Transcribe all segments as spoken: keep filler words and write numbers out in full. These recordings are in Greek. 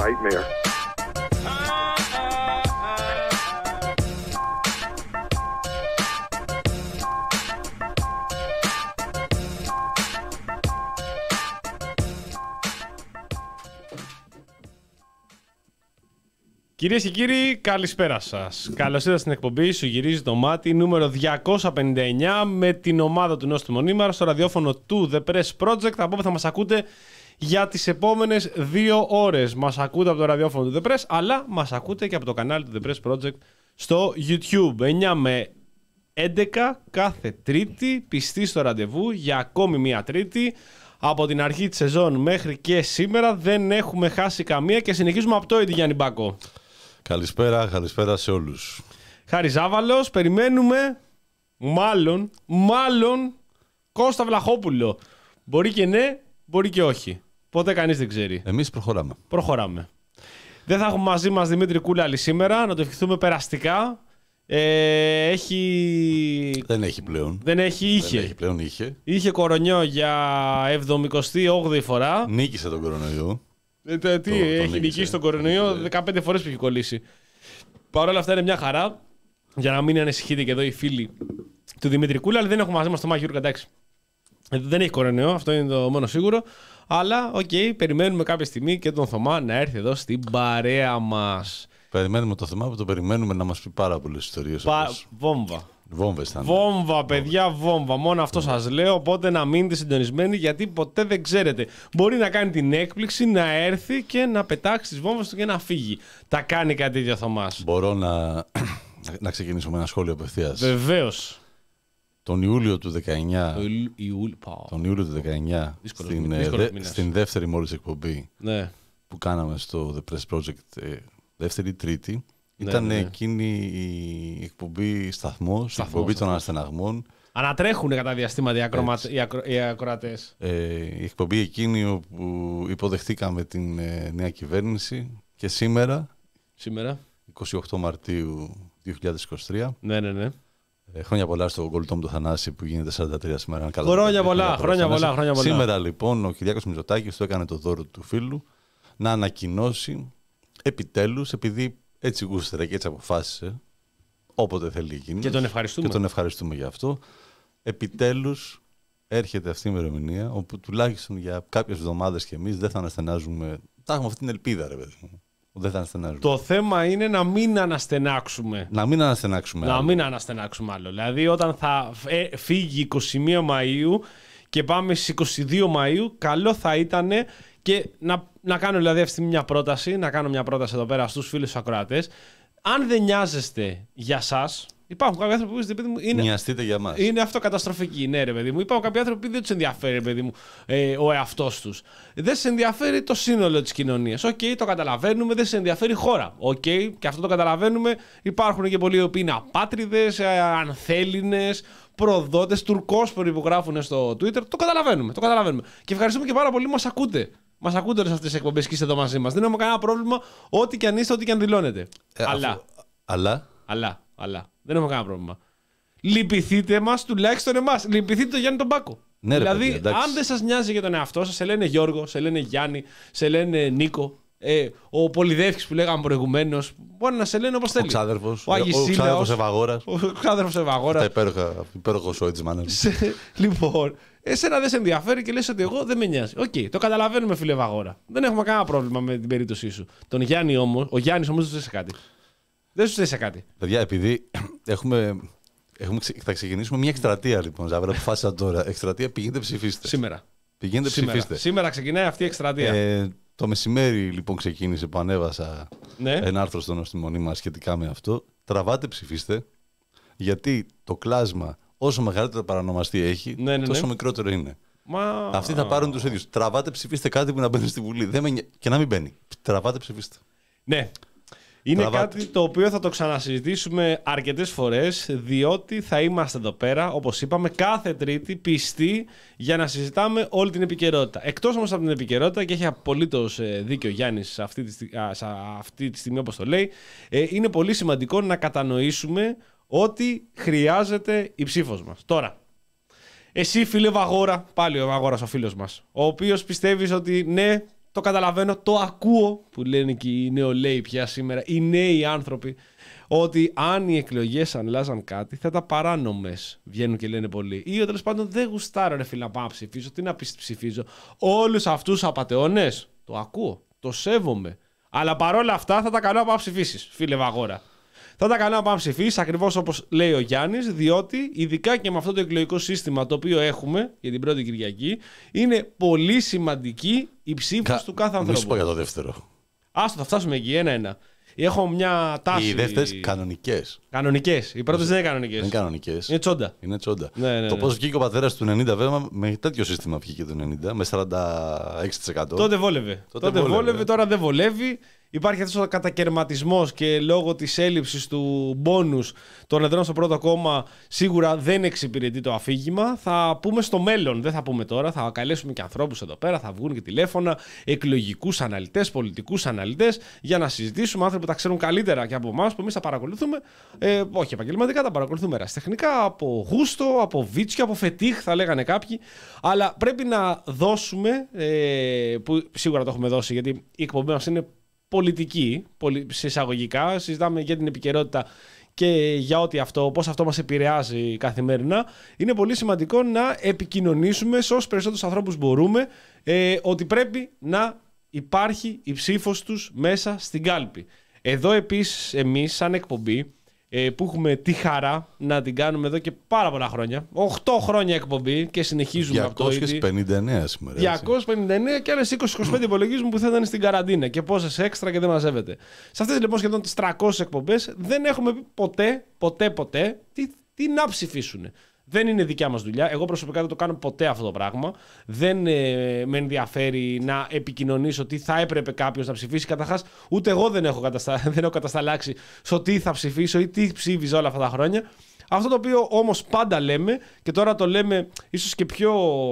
nightmare. Κυρίες και κύριοι, καλησπέρα σας. Καλώς ήρθατε στην εκπομπή Σου γυρίζει το μάτι νούμερο διακόσια πενήντα εννιά με την ομάδα του Νόστιμου Νήμαρα στο ραδιόφωνο του The Press Project. Από όπου θα μας ακούτε για τις επόμενες δύο ώρες. Μας ακούτε από το ραδιόφωνο του The Press, αλλά μας ακούτε και από το κανάλι του The Press Project στο YouTube. εννιά με έντεκα κάθε Τρίτη, πιστοί στο ραντεβού για ακόμη μία Τρίτη. Από την αρχή της σεζόν μέχρι και σήμερα δεν έχουμε χάσει καμία και συνεχίζουμε από το ίδιο, Γιάννη Μπάκο. Καλησπέρα, καλησπέρα σε όλους. Χάρη Ζάβαλος, περιμένουμε μάλλον, μάλλον Κώστα Βλαχόπουλο. Μπορεί και ναι, μπορεί και όχι. Ποτέ κανείς δεν ξέρει. Εμείς προχωράμε. Προχωράμε. Δεν θα έχουμε μαζί μας Δημήτρη Κούλαλη σήμερα, να το ευχηθούμε περαστικά. Ε, έχει... Δεν έχει πλέον. Δεν έχει, είχε. Δεν έχει πλέον, είχε. Είχε κορονοϊό για εβδομηκοστή όγδοη φορά. Νίκησε τον κορονοϊό. Ε, τι, το, έχει το νικήσει τον κορονοϊό, δεκαπέντε φορές που έχει κολλήσει. Παρ' όλα αυτά είναι μια χαρά. Για να μην ανησυχείτε και εδώ οι φίλοι του Δημήτρη Κούλα, αλλά δεν έχουμε μαζί μας τον Μάγιο Γιούρκα, εντάξει. Δεν έχει κορονοϊό, αυτό είναι το μόνο σίγουρο. Αλλά, οκ, okay, περιμένουμε κάποια στιγμή και τον Θωμά να έρθει εδώ στην παρέα μας. Περιμένουμε το Θωμά που το περιμένουμε να μας πει πάρα πολλές ιστορίες. Πα... Όπως... Βόμβα. Βόμβες ήταν. Βόμβα, παιδιά, βόμβα. Μόνο αυτό σας λέω. Οπότε να μείνετε συντονισμένοι, γιατί ποτέ δεν ξέρετε. Μπορεί να κάνει την έκπληξη, να έρθει και να πετάξει τις βόμβες του και να φύγει. Τα κάνει κάτι τέτοιο ο Θωμάς. Μπορώ να, να ξεκινήσω με ένα σχόλιο απευθείας. Βεβαίως. Τον Ιούλιο του δεκαεννιά, το Ιούλ... τον Ιούλιο του δεκαεννιά δύσκολος, στην, δύσκολος δε, στην δεύτερη μόλις εκπομπή ναι. που κάναμε στο The Press Project, ε, δεύτερη Τρίτη, ναι, ήταν ναι. εκείνη η εκπομπή σταθμός, η εκπομπή των αναστεναγμών. Ανατρέχουν κατά διαστήματα οι, ακρομα... οι, ακρο... οι ακροατές. Ε, η εκπομπή εκείνη όπου υποδεχτήκαμε την ε, νέα κυβέρνηση και σήμερα, σήμερα, είκοσι οκτώ Μαρτίου δύο χιλιάδες είκοσι τρία, ναι, ναι, ναι. Ε, χρόνια πολλά στον κολλητό μου το Θανάση που γίνεται σαράντα τρία σήμερα. Χρόνια πολλά, χρόνια πολλά, χρόνια πολλά. Σήμερα λοιπόν ο Κυριάκος Μητσοτάκης του έκανε το δώρο του φίλου να ανακοινώσει επιτέλους, επειδή έτσι γούσταρε και έτσι αποφάσισε, όποτε θέλει εκείνος. Και τον ευχαριστούμε. Και τον ευχαριστούμε για αυτό. Επιτέλους έρχεται αυτή η ημερομηνία όπου τουλάχιστον για κάποιες εβδομάδες και εμείς δεν θα αναστενάζουμε. Θα έχουμε αυτή την ελπίδα, ρε παιδί μου. Δεν θα αναστενάζουμε. Το θέμα είναι να μην αναστενάξουμε. Να μην αναστενάξουμε. Να άλλο. μην αναστενάξουμε άλλο. Δηλαδή, όταν θα φύγει εικοστή πρώτη Μαΐου και πάμε στις εικοστή δεύτερη Μαΐου, καλό θα ήταν και να, να κάνω δηλαδή αυτή μια πρόταση, να κάνω μια πρόταση εδώ πέρα στους φίλους τους ακροατές. Αν δεν νοιάζεστε για σας, υπάρχουν κάποιοι άνθρωποι που παιδί μου, είναι, νοιαστείτε για μας. Είναι αυτοκαταστροφικοί, ναι, ρε παιδί μου. Υπάρχουν κάποιοι άνθρωποι που δεν τους ενδιαφέρει, ρε παιδί μου, ε, ο εαυτός τους. Δεν σας ενδιαφέρει το σύνολο της κοινωνίας. Οκ, okay, το καταλαβαίνουμε, δεν σας ενδιαφέρει η χώρα. Οκ, okay, και αυτό το καταλαβαίνουμε. Υπάρχουν και πολλοί οι οποίοι είναι απάτριδες, ε, ανθέληνες, προδότες, τουρκόσποροι που γράφουν στο Twitter. Το καταλαβαίνουμε, το καταλαβαίνουμε. Και ευχαριστούμε και πάρα πολύ που μας ακούτε. Μας ακούτε όλες αυτές τις εκπομπές και είστε εδώ μαζί μας. Δεν έχουμε κανένα πρόβλημα, ό,τι και αν είστε, ό,τι και αν δηλώνετε. Ε, αλλά, αφού... αλλά. Αλλά. Αλλά. Δεν έχουμε κανένα πρόβλημα. Λυπηθείτε μας, τουλάχιστον εμάς. Λυπηθείτε τον Γιάννη τον Μπάκο. Ναι, δηλαδή, ρε, παιδί, αν δεν σας νοιάζει για τον εαυτό σας, σε λένε Γιώργο, σε λένε Γιάννη, σε λένε Νίκο. Ε, ο Πολυδεύκης που λέγαμε προηγουμένως, μπορεί να σε λένε όπως θέλει. Ο ξάδερφος, ο ξάδερφος Ευαγόρας. Ο ξάδερφος Ευαγόρας. Τα υπέροχα, υπέροχο σόι της μάνας. Λοιπόν, εσένα δεν σε ενδιαφέρει και λες ότι εγώ δεν με νοιάζει. Οκ, okay, το καταλαβαίνουμε, φίλε Ευαγόρα. Δεν έχουμε κανένα πρόβλημα με την περίπτωσή σου. Τον Γιάννη όμως, ο Γιάννης όμως δεν σου θέσει κάτι. Δεν σου θέσει κάτι. Παιδιά, επειδή έχουμε. Έχουμε, θα ξεκινήσουμε μια εκστρατεία λοιπόν, Ζάβρα, αποφάσισα τώρα. Εκστρατεία, πηγαίνετε ψηφίστε. Σήμερα. Πηγαίνετε Σήμερα. ψηφίστε. Σήμερα ξεκινάει αυτή η εκστρατεία. Ε, το μεσημέρι λοιπόν ξεκίνησε που ανέβασα ναι. ένα άρθρο στο Νόστιμο Νήμα σχετικά με αυτό. Τραβάτε, ψηφίστε. Γιατί το κλάσμα, όσο μεγαλύτερο παρανομαστή έχει, ναι, ναι, τόσο ναι. μικρότερο είναι. Μα... Αυτοί θα πάρουν τους ίδιους. Τραβάτε, ψηφίστε κάτι που να μπαίνει στη Βουλή. Δεν με... Και να μην μπαίνει. Τραβάτε, ψηφίστε. Ναι. Είναι Τραβάτε. κάτι το οποίο θα το ξανασυζητήσουμε αρκετές φορές, διότι θα είμαστε εδώ πέρα, όπως είπαμε, κάθε Τρίτη πιστοί για να συζητάμε όλη την επικαιρότητα. Εκτός όμως από την επικαιρότητα, και έχει απολύτως δίκιο ο Γιάννης σε αυτή τη, α, σε αυτή τη στιγμή, όπως το λέει, ε, είναι πολύ σημαντικό να κατανοήσουμε ότι χρειάζεται η ψήφος μας. Τώρα, εσύ φίλε Βαγόρα, πάλι ο Βαγόρας ο φίλος μας, ο οποίος πιστεύεις ότι ναι, Το καταλαβαίνω, το ακούω που λένε και οι νεολαίοι πια σήμερα, οι νέοι άνθρωποι, ότι αν οι εκλογές αλλάζαν κάτι θα ήταν παράνομες. Βγαίνουν και λένε πολλοί. Ή τέλος πάντων δεν γουστάρω ρε φίλε να πάω να ψηφίσω. Τι να ψηφίζω. Όλους αυτούς τους απατεώνες, το ακούω, το σέβομαι. Αλλά παρόλα αυτά θα τα κάνω να πάω να ψηφίσεις, φίλε Βαγόρα. Θα τα κάνω να πάω να ψηφίσεις ακριβώς όπως λέει ο Γιάννης, διότι ειδικά και με αυτό το εκλογικό σύστημα το οποίο έχουμε για την πρώτη Κυριακή, είναι πολύ σημαντική η ψήφος Κα... του κάθε ανθρώπου. Να σου πω για το δεύτερο. Άστο, θα φτάσουμε εκεί ένα-ένα. Έχω μια τάση. Οι δεύτερες κανονικές. Κανονικές. Οι πρώτες δεν είναι κανονικές. Δεν είναι κανονικές. Είναι τσόντα. Είναι τσόντα. Ναι, ναι, το ναι. πώς βγήκε ο πατέρας του ενενήντα, βέβαια, με τέτοιο σύστημα βγήκε το ενενήντα, με σαράντα έξι τοις εκατό. Τότε βόλευε. Τότε, Τότε βόλευε, βόλευε, τώρα δεν βολεύει. Υπάρχει αυτός ο κατακαιρματισμός και λόγω της έλλειψης του μπόνους των εδρών στο πρώτο κόμμα σίγουρα δεν εξυπηρετεί το αφήγημα. Θα πούμε στο μέλλον, δεν θα πούμε τώρα. Θα καλέσουμε και ανθρώπους εδώ πέρα, θα βγουν και τηλέφωνα, εκλογικούς αναλυτές, πολιτικούς αναλυτές, για να συζητήσουμε. Άνθρωποι που τα ξέρουν καλύτερα και από εμάς που εμείς τα παρακολουθούμε. Ε, όχι επαγγελματικά, τα παρακολουθούμε ερασιτεχνικά, από γούστο, από βίτσιο, από φετίχ, θα λέγανε κάποιοι. Αλλά πρέπει να δώσουμε, ε, που σίγουρα το έχουμε δώσει, γιατί η εκπομπή μας είναι πολιτική, σε εισαγωγικά, συζητάμε για την επικαιρότητα και για ό,τι αυτό, πώς αυτό μας επηρεάζει καθημερινά. Είναι πολύ σημαντικό να επικοινωνήσουμε σε όσους περισσότερους ανθρώπους μπορούμε ε, ότι πρέπει να υπάρχει η ψήφος τους μέσα στην κάλπη. Εδώ επίσης εμείς σαν εκπομπή ε, που έχουμε τη χαρά να την κάνουμε εδώ και πάρα πολλά χρόνια, οκτώ χρόνια εκπομπή και συνεχίζουμε από το διακόσιες πενήντα εννέα σήμερα. διακόσιες πενήντα εννέα και άλλες είκοσι είκοσι πέντε υπολογίζουμε που θα ήταν στην καραντίνα και πόσες έξτρα και δεν μαζεύεται. Σε αυτές λοιπόν σχεδόν τις τριακόσιες εκπομπές δεν έχουμε πει ποτέ, ποτέ, ποτέ τι, τι να ψηφίσουν. Δεν είναι δικιά μας δουλειά. Εγώ προσωπικά δεν το κάνω ποτέ αυτό το πράγμα. Δεν ε, με ενδιαφέρει να επικοινωνήσω τι θα έπρεπε κάποιος να ψηφίσει. Καταρχάς, ούτε εγώ δεν έχω, καταστα... δεν έχω κατασταλάξει στο τι θα ψηφίσω ή τι ψήφιζα όλα αυτά τα χρόνια. Αυτό το οποίο όμως πάντα λέμε, και τώρα το λέμε ίσως και πιο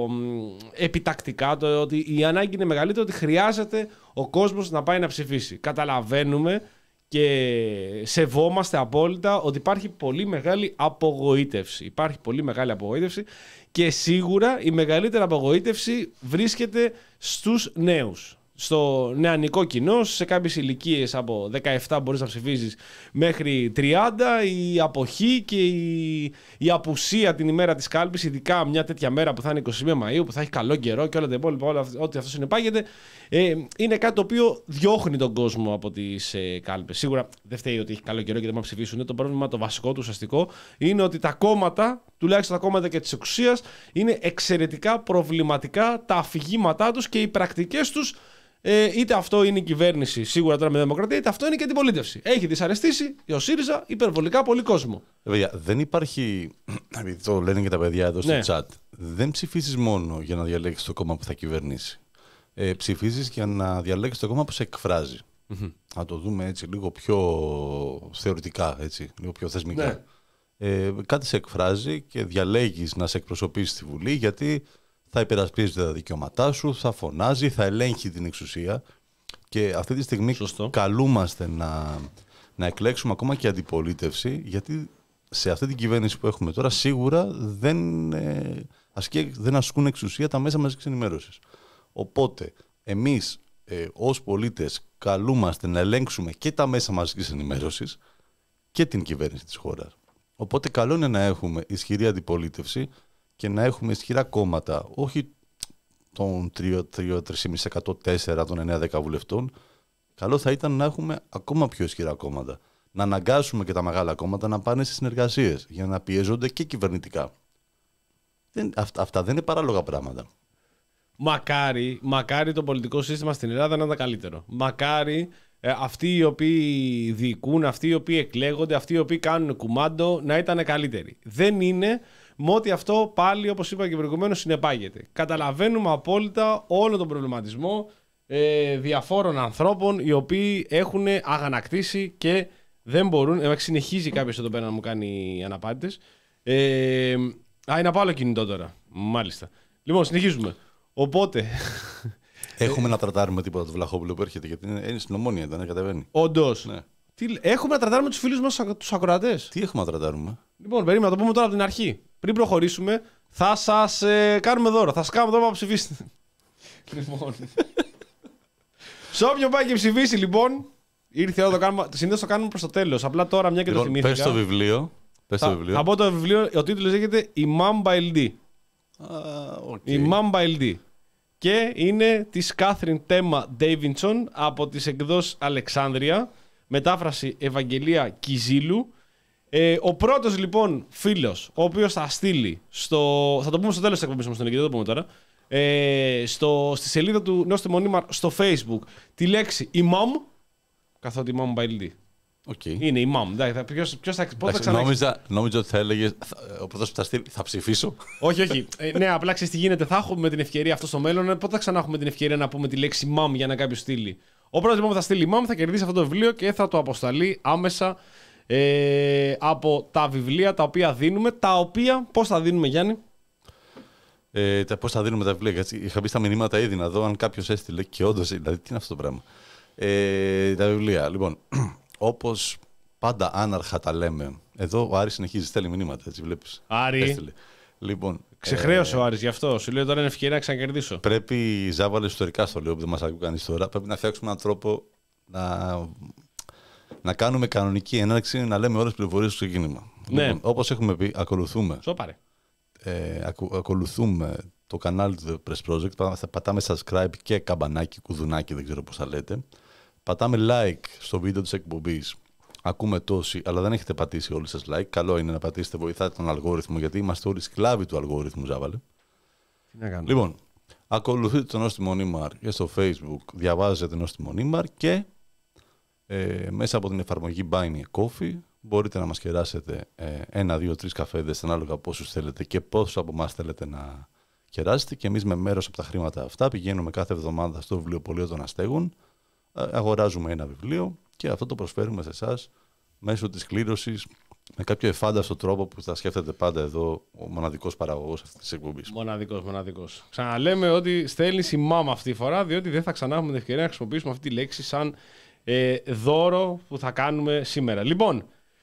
επιτακτικά, το ότι η ανάγκη είναι μεγαλύτερη, ότι χρειάζεται ο κόσμος να πάει να ψηφίσει. Καταλαβαίνουμε και σεβόμαστε απόλυτα ότι υπάρχει πολύ μεγάλη απογοήτευση. Υπάρχει πολύ μεγάλη απογοήτευση και σίγουρα η μεγαλύτερη απογοήτευση βρίσκεται στους νέους. Στο νεανικό κοινό, σε κάποιες ηλικίες από δεκαεπτά μπορείς να ψηφίζεις μέχρι τριάντα, η αποχή και η, η απουσία την ημέρα της κάλπης, ειδικά μια τέτοια μέρα που θα είναι είκοσι μία Μαΐου, που θα έχει καλό καιρό και όλα τα υπόλοιπα, όλα, ό,τι αυτό συνεπάγεται, ε, είναι κάτι το οποίο διώχνει τον κόσμο από τις ε, κάλπες. Σίγουρα δεν φταίει ότι έχει καλό καιρό και δεν μπορούν να ψηφίσουν. Το πρόβλημα, το βασικό του ουσιαστικό, είναι ότι τα κόμματα, τουλάχιστον τα κόμματα και της εξουσίας, είναι εξαιρετικά προβληματικά τα αφηγήματά τους και οι πρακτικές τους. Ε, είτε αυτό είναι η κυβέρνηση, σίγουρα τώρα με δημοκρατία, είτε αυτό είναι και η αντιπολίτευση. Έχει δυσαρεστήσει ο ΣΥΡΙΖΑ υπερβολικά πολύ κόσμο. Βέβαια, δεν υπάρχει. Επειδή το λένε και τα παιδιά εδώ στο ναι. chat, δεν ψηφίζεις μόνο για να διαλέξεις το κόμμα που θα κυβερνήσει. Ε, ψηφίζεις για να διαλέξεις το κόμμα που σε εκφράζει. Mm-hmm. Να το δούμε έτσι λίγο πιο θεωρητικά, έτσι, λίγο πιο θεσμικά. Ναι. Ε, κάτι σε εκφράζει και διαλέγεις να σε εκπροσωπήσει στη Βουλή, γιατί θα υπερασπίζεται τα δικαιώματά σου, θα φωνάζει, θα ελέγχει την εξουσία. Και αυτή τη στιγμή Σωστό. καλούμαστε να, να εκλέξουμε ακόμα και αντιπολίτευση, γιατί σε αυτή την κυβέρνηση που έχουμε τώρα σίγουρα δεν, ε, ασκεί, δεν ασκούν εξουσία τα μέσα μαζικής ενημέρωσης. Οπότε εμείς ε, ως πολίτες καλούμαστε να ελέγξουμε και τα μέσα μαζικής ενημέρωσης και την κυβέρνηση της χώρας. Οπότε καλό είναι να έχουμε ισχυρή αντιπολίτευση και να έχουμε ισχυρά κόμματα, όχι των τρία με τρία κόμμα πέντε τοις εκατό, τέσσερα των εννέα δέκα βουλευτών. Καλό θα ήταν να έχουμε ακόμα πιο ισχυρά κόμματα. Να αναγκάσουμε και τα μεγάλα κόμματα να πάνε στις συνεργασίες για να πιέζονται και κυβερνητικά. Δεν, αυτά, αυτά δεν είναι παράλογα πράγματα. Μακάρι, μακάρι το πολιτικό σύστημα στην Ελλάδα να ήταν καλύτερο. Μακάρι ε, αυτοί οι οποίοι διοικούν, αυτοί οι οποίοι εκλέγονται, αυτοί οι οποίοι κάνουν κουμάντο να ήταν καλύτεροι. Δεν είναι. Με ότι αυτό πάλι, όπως είπα και προηγουμένως, συνεπάγεται. Καταλαβαίνουμε απόλυτα όλο τον προβληματισμό ε, διαφόρων ανθρώπων οι οποίοι έχουν αγανακτήσει και δεν μπορούν. Ε, συνεχίζει κάποιος εδώ πέρα να μου κάνει αναπάντητες. Ε, α, είναι από άλλο κινητό τώρα. Μάλιστα. Λοιπόν, συνεχίζουμε. Οπότε. Έχουμε να τρατάρουμε τίποτα του Βλαχόπουλου που έρχεται, γιατί είναι, είναι στην Ομόνια, δεν κατεβαίνει. Όντως. Ναι. Τι, έχουμε να τρατάρουμε τους φίλους μας, τους ακροατές. Τι έχουμε να τρατάρουμε. Λοιπόν, περίμενα να το πούμε τώρα από την αρχή. Πριν προχωρήσουμε, θα σας ε, κάνουμε δώρο. Θα σας κάνουμε δώρο να ψηφίσετε. Λοιπόν. Σε όποιον πάει και ψηφίσει, λοιπόν. Ήρθε εδώ το κάνουμε. Συνήθως το κάνουμε προς το τέλος. Απλά τώρα μια και Λοιπόν, το θυμήθηκα. πες το βιβλίο. Πες θα, το βιβλίο. θα πω το βιβλίο. Ο τίτλος λέγεται Η Mamba ελ ντι. Uh, okay. Η Mamba ελ ντι. Και είναι της Κάθριν Τέμα Ντέιβινσον από τις εκδόσεις Αλεξάνδρεια. Μετάφραση Ευαγγελία Κιζίλου. Ε, ο πρώτος λοιπόν φίλος, ο οποίος θα στείλει στο. Θα το πούμε στο τέλος της εκπομπής μας, στον Νικητή, το πούμε τώρα. Ε, στο, στη σελίδα του Νόστιμο Νήμαρ στο Facebook τη λέξη Imam, καθότι Imam by ελ ντι. Okay. Είναι Imam. Ποιος, ποιος θα, πώς θα ξανά... νόμιζα, νόμιζα ότι θα έλεγε ο πρώτος που θα στείλει θα ψηφίσω. Όχι, όχι. Ε, ναι, απλά ξέρεις τι γίνεται. Θα έχουμε την ευκαιρία αυτό στο μέλλον. Πότε θα ξανά έχουμε την ευκαιρία να πούμε τη λέξη Imam για να κάποιο στείλει. Ο πρώτος λοιπόν που θα στείλει Imam θα κερδίσει αυτό το βιβλίο και θα το αποσταλεί άμεσα ε, από τα βιβλία τα οποία δίνουμε. Τα οποία πώς θα δίνουμε, Γιάννη? Ε, Πώς θα δίνουμε τα βιβλία, γιατί είχα μπει στα μηνύματα ήδη να δω αν κάποιος έστειλε και όντως, δηλαδή τι είναι αυτό το πράγμα. Ε, τα βιβλία, λοιπόν, όπως πάντα άναρχα τα λέμε, εδώ ο Άρης συνεχίζει, στέλνει μηνύματα, έτσι βλέπεις. Άρη, έστειλε. Λοιπόν, ξεχρέωσε ε, ο Άρης γι' αυτό, σου λέω τώρα είναι ευκαιρία να ξανακερδίσω. Πρέπει, Ζάβαλε, ιστορικά στο λέω που δεν μας ακούει κανείς τώρα, πρέπει να φτιάξουμε έναν τρόπο να, να κάνουμε κανονική έναρξη, να λέμε όλες τις πληροφορίες στο ξεκίνημα. Ναι. Λοιπόν, όπως έχουμε πει, ακολουθούμε. Σοπάρε. Ε, ακου, ακολουθούμε το κανάλι του The Press Project, θα πατάμε subscribe και καμπανάκι, κουδουνάκι, δεν ξέρω πώς θα λέτε. Πατάμε like στο βίντεο της εκπομπής. Ακούμε τόσοι, αλλά δεν έχετε πατήσει όλοι σας like. Καλό είναι να πατήσετε, βοηθάτε τον αλγόριθμο, γιατί είμαστε όλοι σκλάβοι του αλγόριθμου, Ζάβαλε. Τι να κάνουμε. Λοιπόν, ακολουθείτε τον Νόστιμο Νήμαρ και στο Facebook, διαβάζετε Νόστιμο Νήμαρ και ε, μέσα από την εφαρμογή Buy Me a Coffee μπορείτε να μας κεράσετε ε, ένα, δύο, τρεις καφέδες ανάλογα πόσους θέλετε και πόσους από εμάς θέλετε να κεράσετε, και εμείς με μέρος από τα χρήματα αυτά πηγαίνουμε κάθε εβδομάδα στο βιβλιοπωλείο των Αστέγων, αγοράζουμε ένα βιβλίο και αυτό το προσφέρουμε σε εσάς μέσω της κλήρωσης με κάποιο εφάνταστο τρόπο που θα σκέφτεται πάντα εδώ ο μοναδικός παραγωγός αυτής της εκπομπής. Μοναδικός, μοναδικός. Ξαναλέμε ότι στέλνεις η μάμα αυτή τη φορά, διότι δεν θα ξανά έχουμε την ευκαιρία να χρησιμοποιήσουμε αυτή τη λέξη σαν ε, δώρο που θα κάνουμε σήμερα. Λοιπόν,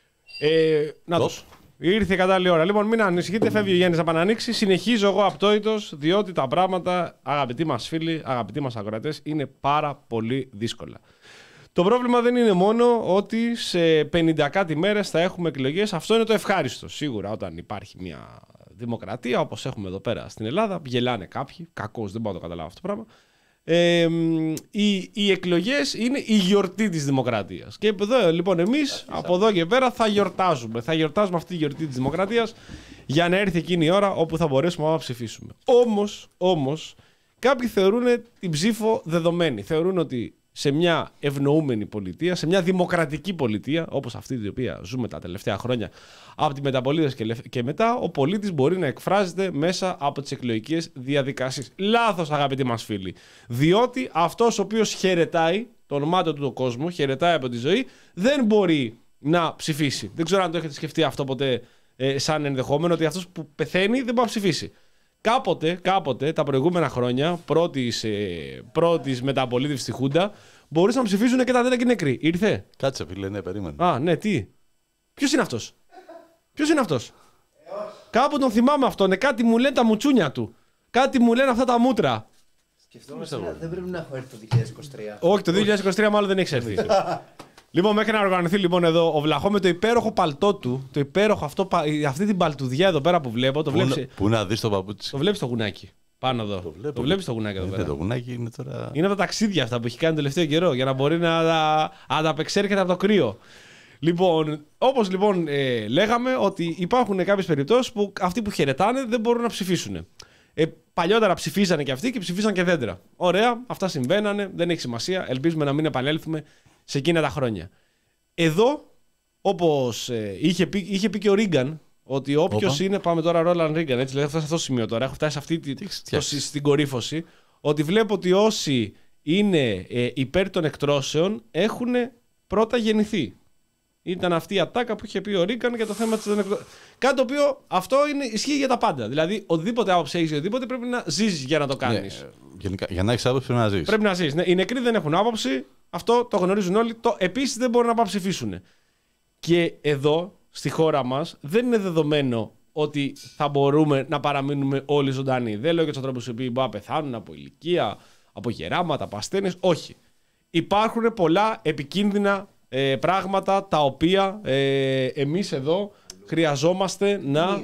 ε, να το. Ήρθε η κατάλληλη ώρα. Λοιπόν, μην ανησυχείτε, φεύγει ο Γιάννης να πανανοίξει. Συνεχίζω εγώ απτόητος, διότι τα πράγματα, αγαπητοί μας φίλοι, αγαπητοί μας ακροατές, είναι πάρα πολύ δύσκολα. Το πρόβλημα δεν είναι μόνο ότι σε πενήντα κάτι μέρες θα έχουμε εκλογές. Αυτό είναι το ευχάριστο. Σίγουρα όταν υπάρχει μια δημοκρατία, όπως έχουμε εδώ πέρα στην Ελλάδα, γελάνε κάποιοι. Κακώς, δεν μπορώ να το καταλάβω αυτό το πράγμα. Ε, οι, οι εκλογές είναι η γιορτή της δημοκρατίας. Και εδώ λοιπόν εμείς από εδώ και πέρα θα γιορτάζουμε. Θα γιορτάζουμε αυτή τη γιορτή της δημοκρατίας για να έρθει εκείνη η ώρα όπου θα μπορέσουμε να ψηφίσουμε. Όμως, όμως, κάποιοι θεωρούν την ψήφο δεδομένη. Θεωρούν ότι σε μια ευνοούμενη πολιτεία, σε μια δημοκρατική πολιτεία, όπως αυτή την οποία ζούμε τα τελευταία χρόνια από τη μεταπολίτευση και μετά, ο πολίτης μπορεί να εκφράζεται μέσα από τις εκλογικές διαδικασίες. Λάθος, αγαπητοί μας φίλοι. Διότι αυτός ο οποίος χαιρετάει το ονομάτιο του το κόσμο, χαιρετάει από τη ζωή, δεν μπορεί να ψηφίσει. Δεν ξέρω αν το έχετε σκεφτεί αυτό ποτέ ε, σαν ενδεχόμενο, ότι αυτός που πεθαίνει δεν μπορεί να ψηφίσει. Κάποτε, κάποτε, τα προηγούμενα χρόνια, πρώτης, ε, πρώτης μεταπολίτευσης στη Χούντα, μπορούσαν να ψηφίζουν και τα δέκα και νεκροί. Ήρθε. Κάτσε, φίλε, ναι, περίμενε. Α, ναι, τι. Ποιος είναι αυτός. Ποιος είναι αυτός. Κάπου τον θυμάμαι αυτόν. Ναι, κάτι μου λένε τα μουτσούνια του. Κάτι μου λένε αυτά τα μούτρα. Σκεφτόμαστε, δεν πρέπει να έχω έρθει το δύο χιλιάδες είκοσι τρία. Όχι, το δύο χιλιάδες είκοσι τρία μάλλον δεν έχει έρθει. Λοιπόν, μέχρι να οργανωθεί λοιπόν εδώ ο Βλαχό με το υπέροχο παλτό του, το υπέροχο αυτό, αυτή την παλτουδιά εδώ πέρα που βλέπω. Το Πού, βλέπεις, να, πού να δεις το παπούτσι. το βλέπεις το γουνάκι. Πάνω εδώ. Το, βλέπω, το βλέπεις το γουνάκι εδώ είναι, πέρα. Το γουνάκι είναι τώρα. Είναι από τα ταξίδια αυτά που έχει κάνει το τελευταίο καιρό για να μπορεί να ανταπεξέρχεται από το κρύο. Λοιπόν, όπως λοιπόν ε, λέγαμε ότι υπάρχουν κάποιες περιπτώσεις που αυτοί που χαιρετάνε δεν μπορούν να ψηφίσουν. Ε, παλιότερα ψηφίζανε και αυτοί και ψηφίσαν και δέντρα. Ωραία, αυτά συμβαίνανε, δεν έχει σημασία. Ελπίζουμε να μην επανέλθουμε σε εκείνα τα χρόνια. Εδώ, όπως ε, είχε, πει, είχε πει και ο Ρίγκαν, ότι όποιος είναι. Πάμε τώρα, Ρόλαν Ρίγκαν, έτσι λέει, έχω φτάσει σε αυτό το σημείο τώρα. Έχω φτάσει σε αυτή τη, το, στην κορύφωση. Ότι βλέπω ότι όσοι είναι ε, υπέρ των εκτρώσεων έχουν πρώτα γεννηθεί. Ήταν αυτή η ατάκα που είχε πει ο Ρίγκαν για το θέμα της εκτρώσεων. Κάτι το οποίο αυτό είναι, ισχύει για τα πάντα. Δηλαδή, οτιδήποτε άποψη έχεις, οτιδήποτε πρέπει να ζήσεις για να το κάνεις. Ναι, γενικά, για να έχεις άποψη πρέπει να ζήσεις. Πρέπει να ζήσεις. Ναι, οι νεκροί δεν έχουν άποψη. Αυτό το γνωρίζουν όλοι. Το, επίσης δεν μπορούν να πάνε ψηφίσουν. Και εδώ, στη χώρα μας, δεν είναι δεδομένο ότι θα μπορούμε να παραμείνουμε όλοι ζωντανοί. Δεν λέω για τους ανθρώπους οι οποίοι μπορεί να πεθάνουν από ηλικία, από γεράματα, από ασθένειες. Όχι. υπάρχουν πολλά επικίνδυνα ε, πράγματα τα οποία ε, εμείς εδώ χρειαζόμαστε να,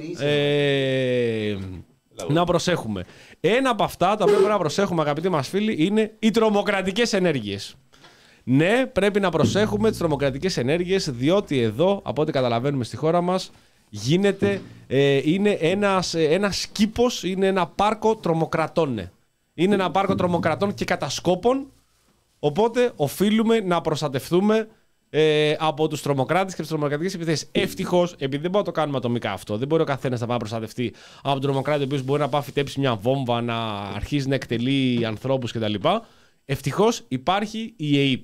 ε, να προσέχουμε. Ένα από αυτά τα οποία πρέπει να προσέχουμε, αγαπητοί μας φίλοι, είναι οι τρομοκρατικές ενέργειες. Ναι, πρέπει να προσέχουμε τις τρομοκρατικές ενέργειες, διότι εδώ, από ό,τι καταλαβαίνουμε στη χώρα μας, γίνεται, ε, είναι ένας, ένας κήπος, είναι ένα πάρκο τρομοκρατών. Είναι ένα πάρκο τρομοκρατών και κατασκόπων, οπότε οφείλουμε να προστατευτούμε ε, από τους τρομοκράτες και τις τρομοκρατικές επιθέσεις. Ευτυχώς, επειδή δεν μπορούμε να το κάνουμε ατομικά αυτό, δεν μπορεί ο καθένας να πάει να προστατευτεί από τον τρομοκράτη, ο οποίος μπορεί να πάει φυτέψει μια βόμβα, να αρχίσει να εκτελεί ανθρώπους κτλ. Ευτυχώς υπάρχει η ΕΕΠ.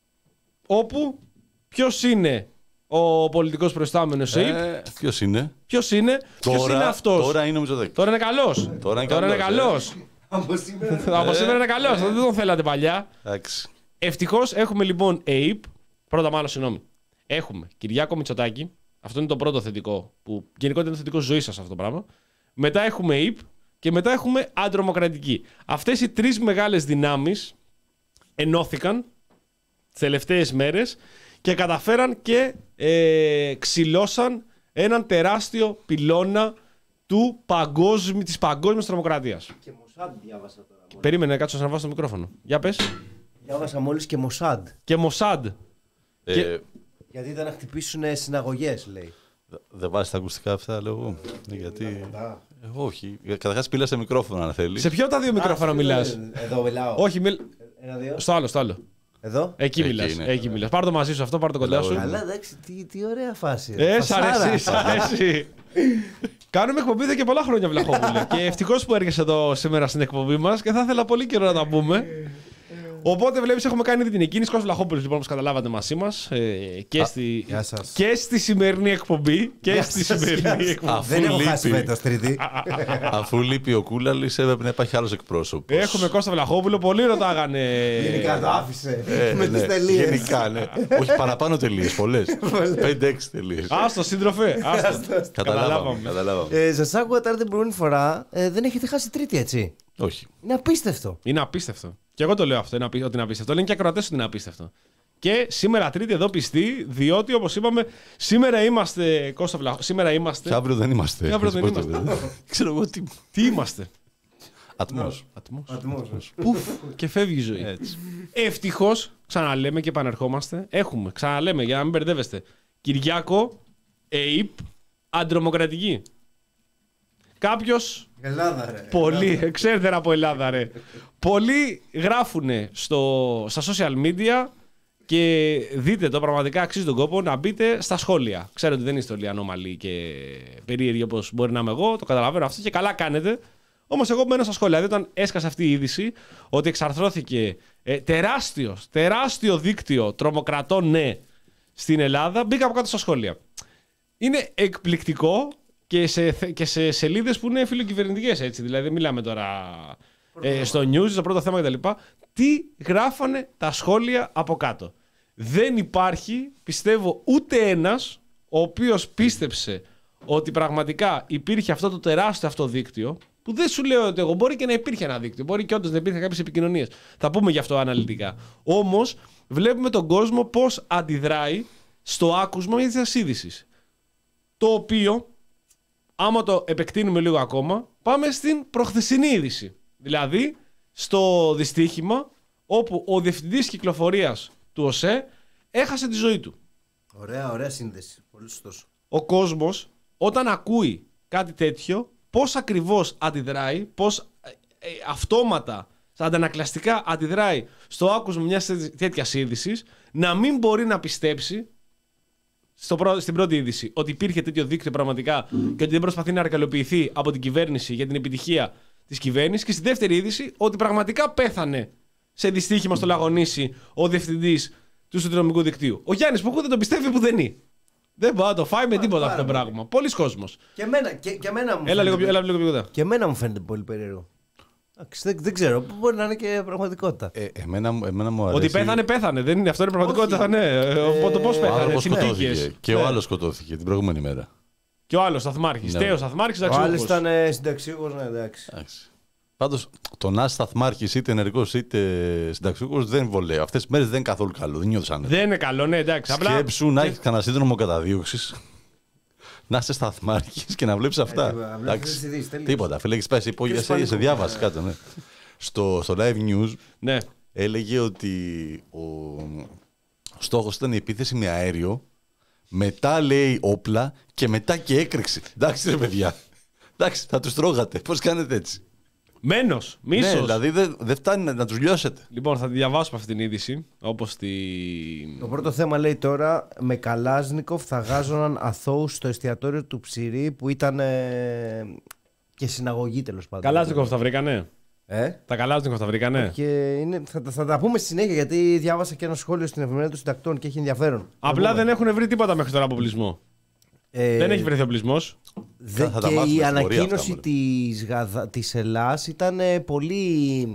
Όπου ποιος είναι ο πολιτικός προϊστάμενος ΕΕΠ. Ε, ποιος είναι. Ποιος είναι. Τώρα, ποιος είναι αυτός. Τώρα είναι ο Μητσοτάκης. Τώρα είναι καλός. Τώρα είναι τώρα καλός. Είναι καλός. Ε. Από σήμερα. Από σήμερα είναι καλός. Δεν τον θέλατε παλιά. Εντάξει. Ευτυχώς έχουμε λοιπόν ΕΕΠ. Πρώτα μάλλον, συγγνώμη. Έχουμε Κυριάκο Μητσοτάκη. Αυτό είναι το πρώτο θετικό. Που γενικότερα είναι θετικό ζωή σας αυτό το πράγμα. Μετά έχουμε ΕΕΠ. Και μετά έχουμε αντρομοκρατική. Αυτές οι τρεις μεγάλες δυνάμεις ενώθηκαν τις τελευταίες μέρες και καταφέραν και ε, ξυλώσαν έναν τεράστιο πυλώνα του παγκόσμι, της παγκόσμιας τρομοκρατίας. Και Μοσάντ διάβασα τώρα. Μόλις. Περίμενε, κάτσε να βάσω το μικρόφωνο. Για πες. Διάβασα μόλις και Μοσάντ. Και Μοσάντ. Ε, Και- Γιατί ήταν να χτυπήσουν συναγωγές, λέει. Δεν βάζεις τα ακουστικά αυτά, λέω εγώ. Γιατί. Ε, όχι. Καταρχάς πήλα σε μικρόφωνο, αν θέλεις. Σε ποιο από τα δύο μικρόφωνα μιλάς. Εδώ μιλάω. Όχι, μιλ... Ένα, δύο. στο άλλο, στο άλλο. Εδώ. Εκεί Εκεί μιλάς. είναι. Εκεί μιλάς. Πάρ' το μαζί σου αυτό, πάρ' το κοντά σου. Καλά, εντάξει, τι, τι ωραία φάση. Ε, σ' Φασάρα. αρέσει, σ' αρέσει. Κάνουμε εκπομπή εδώ και πολλά χρόνια, Βλαχόπουλε. Και ευτυχώς που έρχεσαι εδώ σήμερα στην εκπομπή μας και θα ήθελα πολύ καιρό να τα πούμε. Οπότε βλέπεις έχουμε κάνει ήδη την εκκίνηση. Κώστας Βλαχόπουλος, λοιπόν, όπως καταλάβατε, μαζί μας ε, και, στη, γεια σας. και στη σημερινή εκπομπή. Και Γεια στη σας, σημερινή γεια σας. εκπομπή. Αφού Δεν έχω λείπει. χάσει φέτος τρίτη. Αφού λείπει ο Κούλαλης, έπρεπε να υπάρχει άλλος εκπρόσωπος. Έχουμε Κώστα Βλαχόπουλο, πολλοί ρωτάγανε. Γενικά το άφησε. Ε, Με ναι, τις τελείες. Γενικά, ναι. Όχι παραπάνω τελείες, πολλές. πέντε έξι τελείες. Άστο, σύντροφε. Άστο. Καταλάβαμε. καταλάβαμε. Ε, σας άκουγα τώρα την προηγούμενη φορά. Ε, δεν έχετε χάσει τρίτη, έτσι. Όχι. Είναι απίστευτο. Είναι απίστευτο. Και εγώ το λέω αυτό, είναι απί- ότι είναι απίστευτο. Λένε και οι ακροατές ότι είναι απίστευτο. Και σήμερα Τρίτη εδώ πιστή, διότι όπως είπαμε, σήμερα είμαστε. Κώστα Βλαχό, σήμερα είμαστε. Και αύριο δεν είμαστε. Και αύριο δεν Πώς το είμαστε. λέτε. Ξέρω εγώ τι. Τι είμαστε. Ατμός. Ατμός. Ατμός. Πουφ, και φεύγει η ζωή. Έτσι. Ευτυχώς, ξαναλέμε και επανερχόμαστε. Έχουμε, ξαναλέμε για να μην μπερδεύεστε. Κυριάκο, ΕΕΠ, αντρομοκρατική. Κάποιος. Ελλάδα, ρε. Πολλοί, ξέρετε από Ελλάδα, ρε. Πολλοί γράφουν στο, στα social media και δείτε το, πραγματικά αξίζει τον κόπο να μπείτε στα σχόλια. Ξέρω ότι δεν είστε όλοι ανώμαλοι και περίεργοι όπως μπορεί να είμαι εγώ, το καταλαβαίνω αυτό και καλά κάνετε. Όμως εγώ μπαίνω στα σχόλια. Δηλαδή, όταν έσκασε αυτή η είδηση ότι εξαρθρώθηκε ε, τεράστιο, τεράστιο δίκτυο τρομοκρατών, ναι, στην Ελλάδα, μπήκα από κάτω στα σχόλια. Είναι εκπληκτικό και σε, και σε σελίδες που είναι φιλοκυβερνητικές, έτσι. Δηλαδή, δεν μιλάμε τώρα ε, στο news, στο πρώτο θέμα κτλ. Τι γράφανε τα σχόλια από κάτω. Δεν υπάρχει, πιστεύω, ούτε ένας ο οποίος πίστεψε ότι πραγματικά υπήρχε αυτό το τεράστιο αυτό δίκτυο, που δεν σου λέω ότι εγώ μπορεί και να υπήρχε ένα δίκτυο, μπορεί και όντως να υπήρχε κάποιες επικοινωνίες. Θα πούμε γι' αυτό αναλυτικά. Όμως, βλέπουμε τον κόσμο πώς αντιδράει στο άκουσμα μιας τέτοιας είδησης. Το οποίο, άμα το επεκτείνουμε λίγο ακόμα, πάμε στην προχθεσινή είδηση. Δηλαδή, στο δυστύχημα όπου ο διευθυντής κυκλοφορίας του ΟΣΕ έχασε τη ζωή του. Ωραία, ωραία σύνδεση. Πολύ σωστός. Ο κόσμος, όταν ακούει κάτι τέτοιο, πώς ακριβώς αντιδράει, πώς ε, ε, αυτόματα, αντανακλαστικά αντιδράει στο άκουσμα μιας τέτοιας είδησης, να μην μπορεί να πιστέψει στο πρω... στην πρώτη είδηση ότι υπήρχε τέτοιο δίκτυο πραγματικά και ότι δεν προσπαθεί να αρκαλοποιηθεί από την κυβέρνηση για την επιτυχία της κυβέρνησης, και στη δεύτερη είδηση ότι πραγματικά πέθανε σε δυστύχημα στο Λαγονήσι ο διευθυντής του συνδρομικού δικτύου. Ο Γιάννης Ποχού δεν το πιστεύει πουδενή. Δεν μπορεί να το φάει με τίποτα αυτό το πράγμα. Πολλοί κόσμος. Και εμένα, και, και εμένα μου Έλα λίγο, φαίνεται- πιο- έλα λίγο πιο κοντά. Και εμένα μου φαίνεται πολύ περίεργο. Εντάξει, Δεν, δεν ξέρω, μπορεί να είναι και πραγματικότητα. Ε, εμένα, μου- εμένα μου αρέσει. Ότι πέθανε, πέθανε. Δεν είναι αυτό, είναι πραγματικότητα. Όχι. Ναι. Ε, Οπότε πώς Ο πέθανε, άνθρωπος σκοτώθηκε. συνθήκες. Και ο Ναι. άλλος σκοτώθηκε την προηγούμενη μέρα. Και ο άλλος σταθμάρχης. Ναι. Τέος σταθμάρχης, Ο άλλος αξιούχος. ήταν ε, συνταξιούχος, ναι, εντάξει. Εντάξει. Πάντως, το να είσαι σταθμάρχης είτε ενεργός είτε συνταξιούχος δεν βολεύει. Αυτές τις μέρες δεν είναι καθόλου καλό. Δεν νιώθω άνετα. Δεν είναι καλό, ναι, εντάξει. Σκέψου Απλά... να έχεις κανένα σύνδρομο καταδίωξης, να είσαι σταθμάρχης και να βλέπεις αυτά. τίποτα, βλέπεις ειδήσεις, τελείως. Τίποτα. Φίλε, έχεις πάει σε υπόγεια, σε, σε διάβαση κάτω. Ναι. στο, στο live news Ναι. έλεγε ότι ο στόχος ήταν η επίθεση με αέριο, μετά λέει όπλα και μετά και έκρηξη. Εντάξει ρε παιδιά. Εντάξει, θα τους τρώγατε. Πώς κάνετε έτσι? Μένος, μίσος. Ναι, δηλαδή δεν δε φτάνει να, να τους λιώσετε. Λοιπόν, θα τη διαβάσουμε αυτή την είδηση. Όπως τη... Το πρώτο θέμα λέει τώρα, με Καλάζνικοφ θα γάζωναν αθώους στο εστιατόριο του Ψηρή που ήταν ε, και συναγωγή τέλος πάντων. Καλάζνικοφ τα βρήκανε. Ε? Τα Καλάζνικοφ τα βρήκανε. Και είναι, θα, θα τα πούμε στη συνέχεια γιατί διάβασα και ένα σχόλιο στην εφημερίδα των συντακτών και έχει ενδιαφέρον. Απλά δεν έχουν βρει τίποτα μέχρι τώρα από οπλισμό. Ε, δεν έχει βρεθεί οπλισμός. Δε, θα τα και μάθουμε η στην πορεία ανακοίνωση αυτά, της, Γαδα, της Ελλάς ήταν ε, πολύ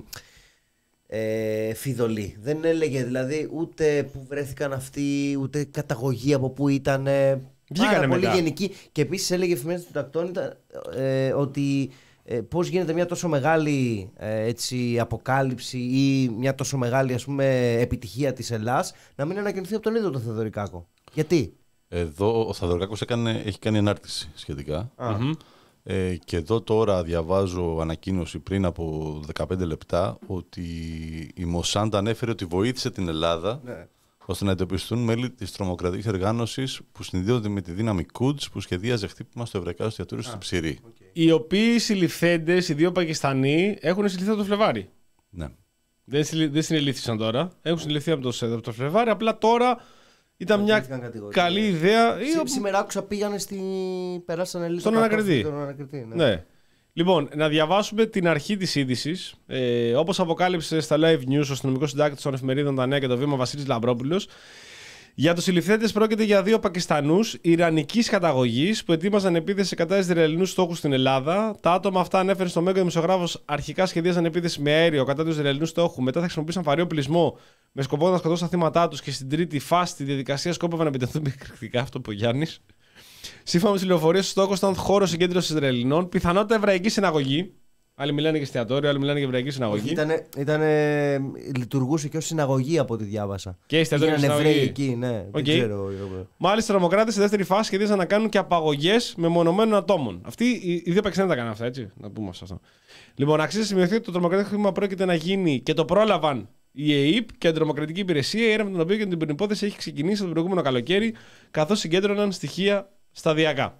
ε, φιδωλή. Δεν έλεγε δηλαδή ούτε που βρέθηκαν αυτοί, ούτε καταγωγή από που ήταν. Ε, πάρα πολύ μετά. γενική. Και επίσης έλεγε η εφημερίδα των συντακτών ήταν, ε, ότι ε, πώς γίνεται μια τόσο μεγάλη ε, έτσι, αποκάλυψη ή μια τόσο μεγάλη ας πούμε, επιτυχία της Ελλάς να μην ανακοινωθεί από τον ίδιο τον Θεοδωρικάκο. Γιατί? Εδώ ο Θαδωρακάκος έκανε, έχει κάνει ανάρτηση σχετικά. Mm-hmm. Ε, και εδώ τώρα διαβάζω ανακοίνωση πριν από δεκαπέντε λεπτά ότι η Μοσάντ ανέφερε ότι βοήθησε την Ελλάδα Ναι. ώστε να εντοπιστούν μέλη της τρομοκρατικής οργάνωσης που συνδέονται με τη δύναμη Quds που σχεδίαζε χτύπημα στο ευρωπαϊκό εστιατόριο στην Ψηρή. Okay. Οι οποίοι συλληφθέντες, οι δύο Πακιστανοί, έχουν συλληφθεί από το Φλεβάρι. Ναι. Δεν, συλλη... δεν συνελήφθησαν τώρα. Έχουν συλληφθεί από το, από το Φλεβάρι. Απλά τώρα ήταν μια καλή ιδέα. Σή, σήμερα άκουσα πήγανε στη... περάσανε λίγο στον ανακριτή. Στον ανακριτή ναι. Ναι. Λοιπόν, να διαβάσουμε την αρχή της είδησης. Ε, όπως αποκάλυψε στα live news ο αστυνομικός συντάκτης των εφημερίδων Τα Νέα και το Βήμα Βασίλης Λαμπρόπουλος, για τους συλληφθέντες πρόκειται για δύο Πακιστανούς ιρανικής καταγωγής που ετοίμαζαν επίθεση κατά Ισραηλινούς στόχους στην Ελλάδα. Τα άτομα αυτά, ανέφερε στο Μέγκο δημοσιογράφος, αρχικά σχεδίαζαν επίθεση με αέριο κατά του Ισραηλινού στόχου. Μετά θα χρησιμοποίησαν βαρύ πλεισμό με σκοπό να σκοτώσουν τα θύματά τους και στην τρίτη φάση τη διαδικασία σκόπευαν να επιτεθούν με εκρηκτικά. Αυτό που ο Γιάννης. Σύμφωνα με τις πληροφορίες, ο στόχος ήταν χώρο συγκέντρωσης Ισραηλινών, πιθανότητα εβραϊκή συναγωγή. Άλλοι μιλάνε για εστιατόριο, άλλοι μιλάνε για εβραϊκή συναγωγή. Ήτανε, ήτανε, λειτουργούσε και ως συναγωγή από ό,τι διάβασα. Και εστιατόριο και συναγωγή. Εβραίοι εκεί, ναι. Okay. Δεν ξέρω. Μάλιστα, οι τρομοκράτες στη δεύτερη φάση σχεδίαζαν να κάνουν και απαγωγές μεμονωμένων ατόμων. Αυτοί οι, οι δύο Πακιστανοί τα κάνουν αυτά, έτσι. Να πούμε αυτό. Λοιπόν, αξίζει να σημειωθεί ότι το τρομοκρατικό χρήμα πρόκειται να γίνει και το πρόλαβαν η ΕΕΠ και η Αντιτρομοκρατική Υπηρεσία, η έρευνα την οποία και την υπόθεση έχει ξεκινήσει από το προηγούμενο καλοκαίρι, καθώς συγκέντρωναν στοιχεία σταδιακά.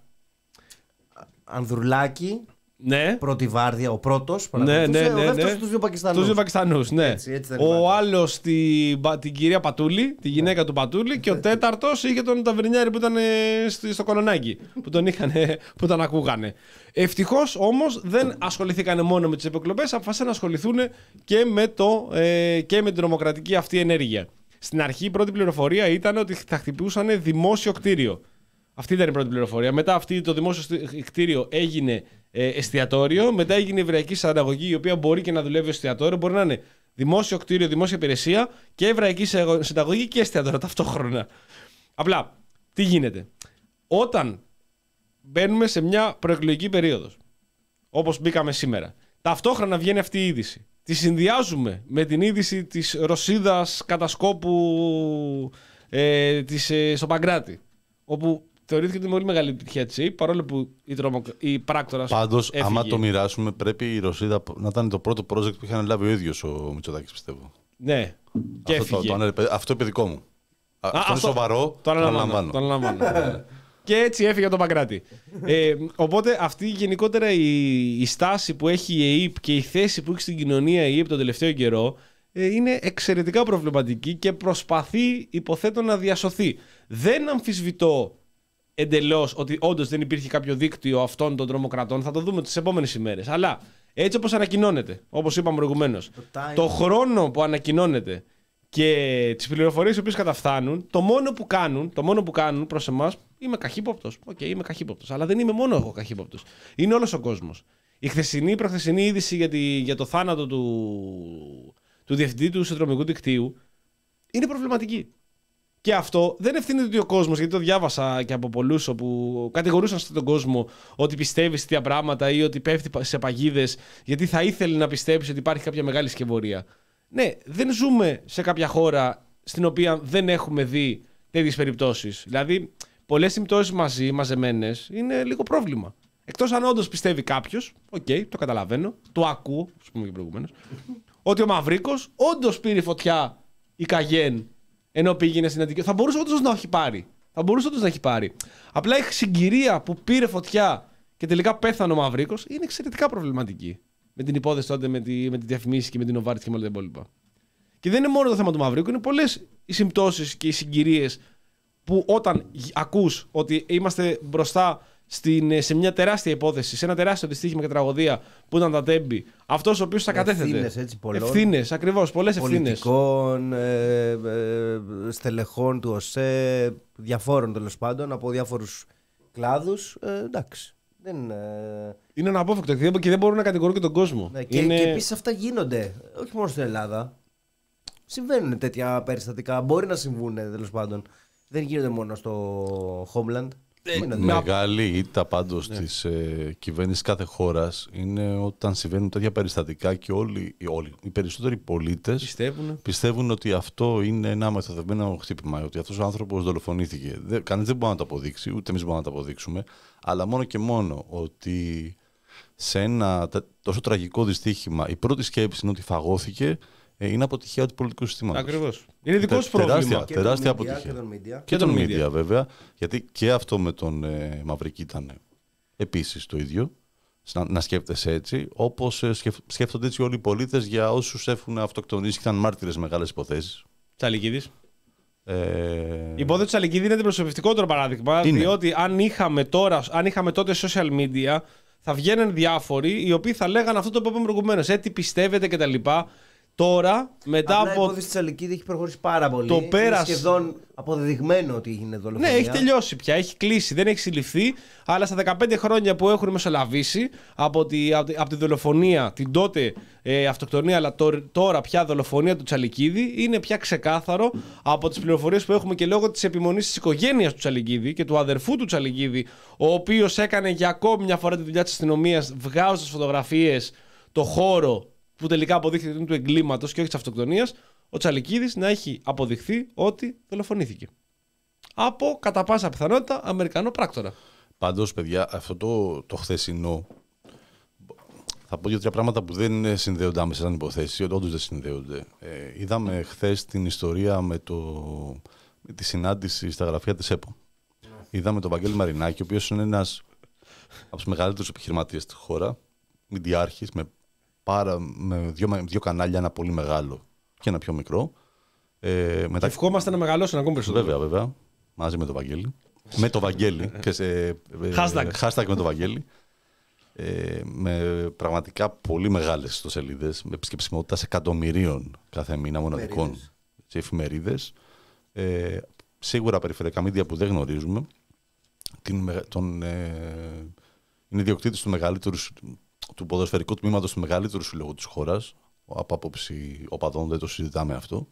Ανδρουλάκη. Ναι. Πρώτη βάρδια, ο πρώτος. Ναι, ναι, ναι, ο δεύτερος ναι. τους δύο Πακιστανούς. Τους δύο Πακιστανούς, ναι. Έτσι, έτσι ο άλλος την, την κυρία Πατούλη, τη γυναίκα του Πατούλη, και ο τέταρτος είχε τον ταβερνιάρη που ήταν ε, στο, στο κολονάκι, που τον, είχαν, που τον ακούγανε. Ευτυχώς όμως δεν ασχοληθήκαν μόνο με τις υποκλοπές, αποφάσισαν να ασχοληθούν και με, το, ε, και με την τρομοκρατική αυτή ενέργεια. Στην αρχή η πρώτη πληροφορία ήταν ότι θα χτυπούσαν δημόσιο κτίριο. Αυτή ήταν η πρώτη πληροφορία. Μετά αυτή το δημόσιο κτίριο έγινε ε, εστιατόριο. Μετά έγινε εβραϊκή συναγωγή, η οποία μπορεί και να δουλεύει εστιατόριο. Μπορεί να είναι δημόσιο κτίριο, δημόσια υπηρεσία και εβραϊκή συναγωγή και εστιατόριο ταυτόχρονα. Απλά, τι γίνεται. Όταν μπαίνουμε σε μια προεκλογική περίοδο, όπως μπήκαμε σήμερα, ταυτόχρονα βγαίνει αυτή η είδηση. Τη συνδυάζουμε με την είδηση της Ρωσίδας κατασκόπου ε, της, ε, στο Παγκράτη, όπου θεωρήθηκε ότι είναι πολύ μεγάλη επιτυχία της ΕΕΠ, παρόλο που η, τρομο... η πράκτορας Πάντως, έφυγε. άμα το μοιράσουμε, πρέπει η Ρωσίδα να ήταν το πρώτο project που είχαν λάβει ο ίδιος ο Μητσοτάκης, πιστεύω. Ναι, και αυτό, έφυγε. το, το, αυτό είπε δικό μου. Α, αυτό, αυτό είναι σοβαρό, το αναλαμβάνω. Το αναλαμβάνω. Και έτσι έφυγε από τον Παγκράτη. ε, οπότε αυτή γενικότερα η, η στάση που έχει η ΕΕΠ και η θέση που έχει στην κοινωνία η ΕΕΠ τον τελευταίο καιρό ε, είναι εξαιρετικά προβληματική και προσπαθεί, υποθέτω, να διασωθεί. Δεν αμφισβητώ εντελώς ότι όντως δεν υπήρχε κάποιο δίκτυο αυτών των τρομοκρατών. Θα το δούμε τις επόμενες ημέρες. Αλλά έτσι όπως ανακοινώνεται, όπως είπαμε προηγουμένως, το, το χρόνο που ανακοινώνεται και τις πληροφορίες οι οποίες καταφθάνουν, το μόνο που κάνουν, το μόνο που κάνουν προς εμάς, είμαι καχύποπτος. Οκ, okay, είμαι καχύποπτος. Αλλά δεν είμαι μόνο εγώ καχύποπτος. Είναι όλος ο κόσμος. Η χθεσινή, η προχθεσινή είδηση για, τη, για το θάνατο του, του διευθυντή του συνδρομικού δικτύου είναι προβληματική. Και αυτό δεν ευθύνεται ότι ο κόσμος, γιατί το διάβασα και από πολλούς όπου κατηγορούσαν στον κόσμο ότι πιστεύει σε τέτοια πράγματα ή ότι πέφτει σε παγίδες, γιατί θα ήθελε να πιστέψει ότι υπάρχει κάποια μεγάλη σκευωρία. Ναι, δεν ζούμε σε κάποια χώρα στην οποία δεν έχουμε δει τέτοιες περιπτώσεις. Δηλαδή, πολλές συμπτώσεις μαζί, μαζεμένες, είναι λίγο πρόβλημα. Εκτός αν όντως πιστεύει κάποιος, οκ, okay, το καταλαβαίνω, το ακούω, ας πούμε και προηγουμένως, ότι ο Μαυρίκος όντως πήρε φωτιά η Καγέν ενώ πήγαινε στην Αντικία. Θα μπορούσε όντως να έχει πάρει. Θα μπορούσε όντως να έχει πάρει. Απλά η συγκυρία που πήρε φωτιά και τελικά πέθανε ο Μαυρίκος είναι εξαιρετικά προβληματική. Με την υπόθεση τότε, με τη, με τη διαφημίση και με την Οβάρτης και με όλα τα υπόλοιπα. Και δεν είναι μόνο το θέμα του Μαυρίκου, είναι πολλές οι συμπτώσεις και οι συγκυρίες που όταν ακούς ότι είμαστε μπροστά στην, σε μια τεράστια υπόθεση, σε ένα τεράστιο δυστύχημα και τραγωδία που ήταν τα Τέμπη, αυτός ο οποίος τα κατέθετε. Ευθύνες, ακριβώς, πολλές ευθύνες. Πολιτικών, ε, ε, στελεχών του ΟΣΕ, διαφόρων τέλος πάντων, από διάφορους κλάδους. Ε, εντάξει. Δεν, ε... Είναι αναπόφευκτο και δεν μπορούν να κατηγορούν και τον κόσμο. Ναι, και, είναι... και επίσης αυτά γίνονται, όχι μόνο στην Ελλάδα. Συμβαίνουν τέτοια περιστατικά. Μπορεί να συμβούν τέλος πάντων. Δεν γίνονται μόνο στο Homeland. Ε, μεγάλη ήττα πάντως ναι. της ε, κυβέρνησης κάθε χώρας είναι όταν συμβαίνουν τέτοια περιστατικά και όλοι, όλοι οι περισσότεροι πολίτες πιστεύουν. πιστεύουν ότι αυτό είναι ένα μεθοδευμένο χτύπημα, ότι αυτός ο άνθρωπος δολοφονήθηκε. Δεν, κανείς δεν μπορεί να το αποδείξει, ούτε εμείς μπορούμε να το αποδείξουμε, αλλά μόνο και μόνο ότι σε ένα τόσο τραγικό δυστύχημα η πρώτη σκέψη είναι ότι φαγώθηκε. Είναι αποτυχία του πολιτικού συστήματος. Ακριβώς. Είναι δικό σου πρόβλημα. Τεράστια, και τεράστια τον media, αποτυχία. Και τον media, και τον media, βέβαια. Γιατί και αυτό με τον ε, Μαυρική ήταν επίσης το ίδιο. Να, να σκέφτεσαι έτσι. Όπως ε, σκεφ, σκέφτονται έτσι όλοι οι πολίτες για όσους έχουν αυτοκτονήσει και ήταν μάρτυρες μεγάλες υποθέσεις. Τσαλικίδης. Ε... Η υπόθεση του Τσαλικίδη είναι αντιπροσωπευτικότερο παράδειγμα. Είναι. Διότι αν είχαμε, τώρα, αν είχαμε τότε social media, θα βγαίνουν διάφοροι οι οποίοι θα λέγανε αυτό το που είπαμε προηγουμένως. Ε, τι πιστεύετε κτλ. Τώρα, μετά απλά από. Η υπόθεση της Τσαλικίδη έχει προχωρήσει πάρα πολύ. Το πέρας... Είναι σχεδόν αποδεδειγμένο ότι έγινε δολοφονία. Ναι, έχει τελειώσει πια. Έχει κλείσει. Δεν έχει συλληφθεί. Αλλά στα δεκαπέντε χρόνια που έχουν μεσολαβήσει από τη, από τη, από τη δολοφονία, την τότε ε, αυτοκτονία, αλλά το, τώρα πια δολοφονία του Τσαλικίδη, είναι πια ξεκάθαρο από τις πληροφορίες που έχουμε και λόγω της επιμονής της οικογένειας του Τσαλικίδη και του αδερφού του Τσαλικίδη, ο οποίος έκανε για ακόμη μια φορά τη δουλειά της αστυνομίας, βγάζοντας φωτογραφίες το χώρο που τελικά αποδείχθηκε ότι είναι του εγκλήματος και όχι της αυτοκτονίας, ο Τσαλικίδης να έχει αποδειχθεί ότι δολοφονήθηκε. Από κατά πάσα πιθανότητα Αμερικανό πράκτορα. Πάντως, παιδιά, αυτό το, το χθεσινό. Θα πω δύο-τρία πράγματα που δεν συνδέονται άμεσα σαν υποθέσεις, όντως δεν συνδέονται. Ε, είδαμε χθες την ιστορία με, το, με τη συνάντηση στα γραφεία της ΕΠΟ. Είδαμε τον Βαγγέλη Μαρινάκη, ο οποίος είναι ένας από τους μεγαλύτερους επιχειρηματίες στη χώρα, μηντιάρχης, με Πάρα, με δύο, με δύο κανάλια, ένα πολύ μεγάλο και ένα πιο μικρό. Ε, μετά... Ευχόμαστε να μεγαλώσουν ακόμη περισσότερο. Βέβαια, βέβαια. Μαζί με το Βαγγέλη. με το Βαγγέλη. Και σε, hashtag. hashtag με το Βαγγέλη. Ε, με πραγματικά πολύ μεγάλες ιστοσελίδες, με επισκεψιμότητα εκατομμυρίων κάθε μήνα μοναδικών σε εφημερίδες. Ε, σίγουρα περιφερειακά μίντια που δεν γνωρίζουμε. Την, τον, ε, είναι ιδιοκτήτης του μεγαλύτερου του ποδοσφαιρικού τμήματος του μεγαλύτερου συλλόγου της χώρας. Από άποψη οπαδών δεν το συζητάμε αυτό.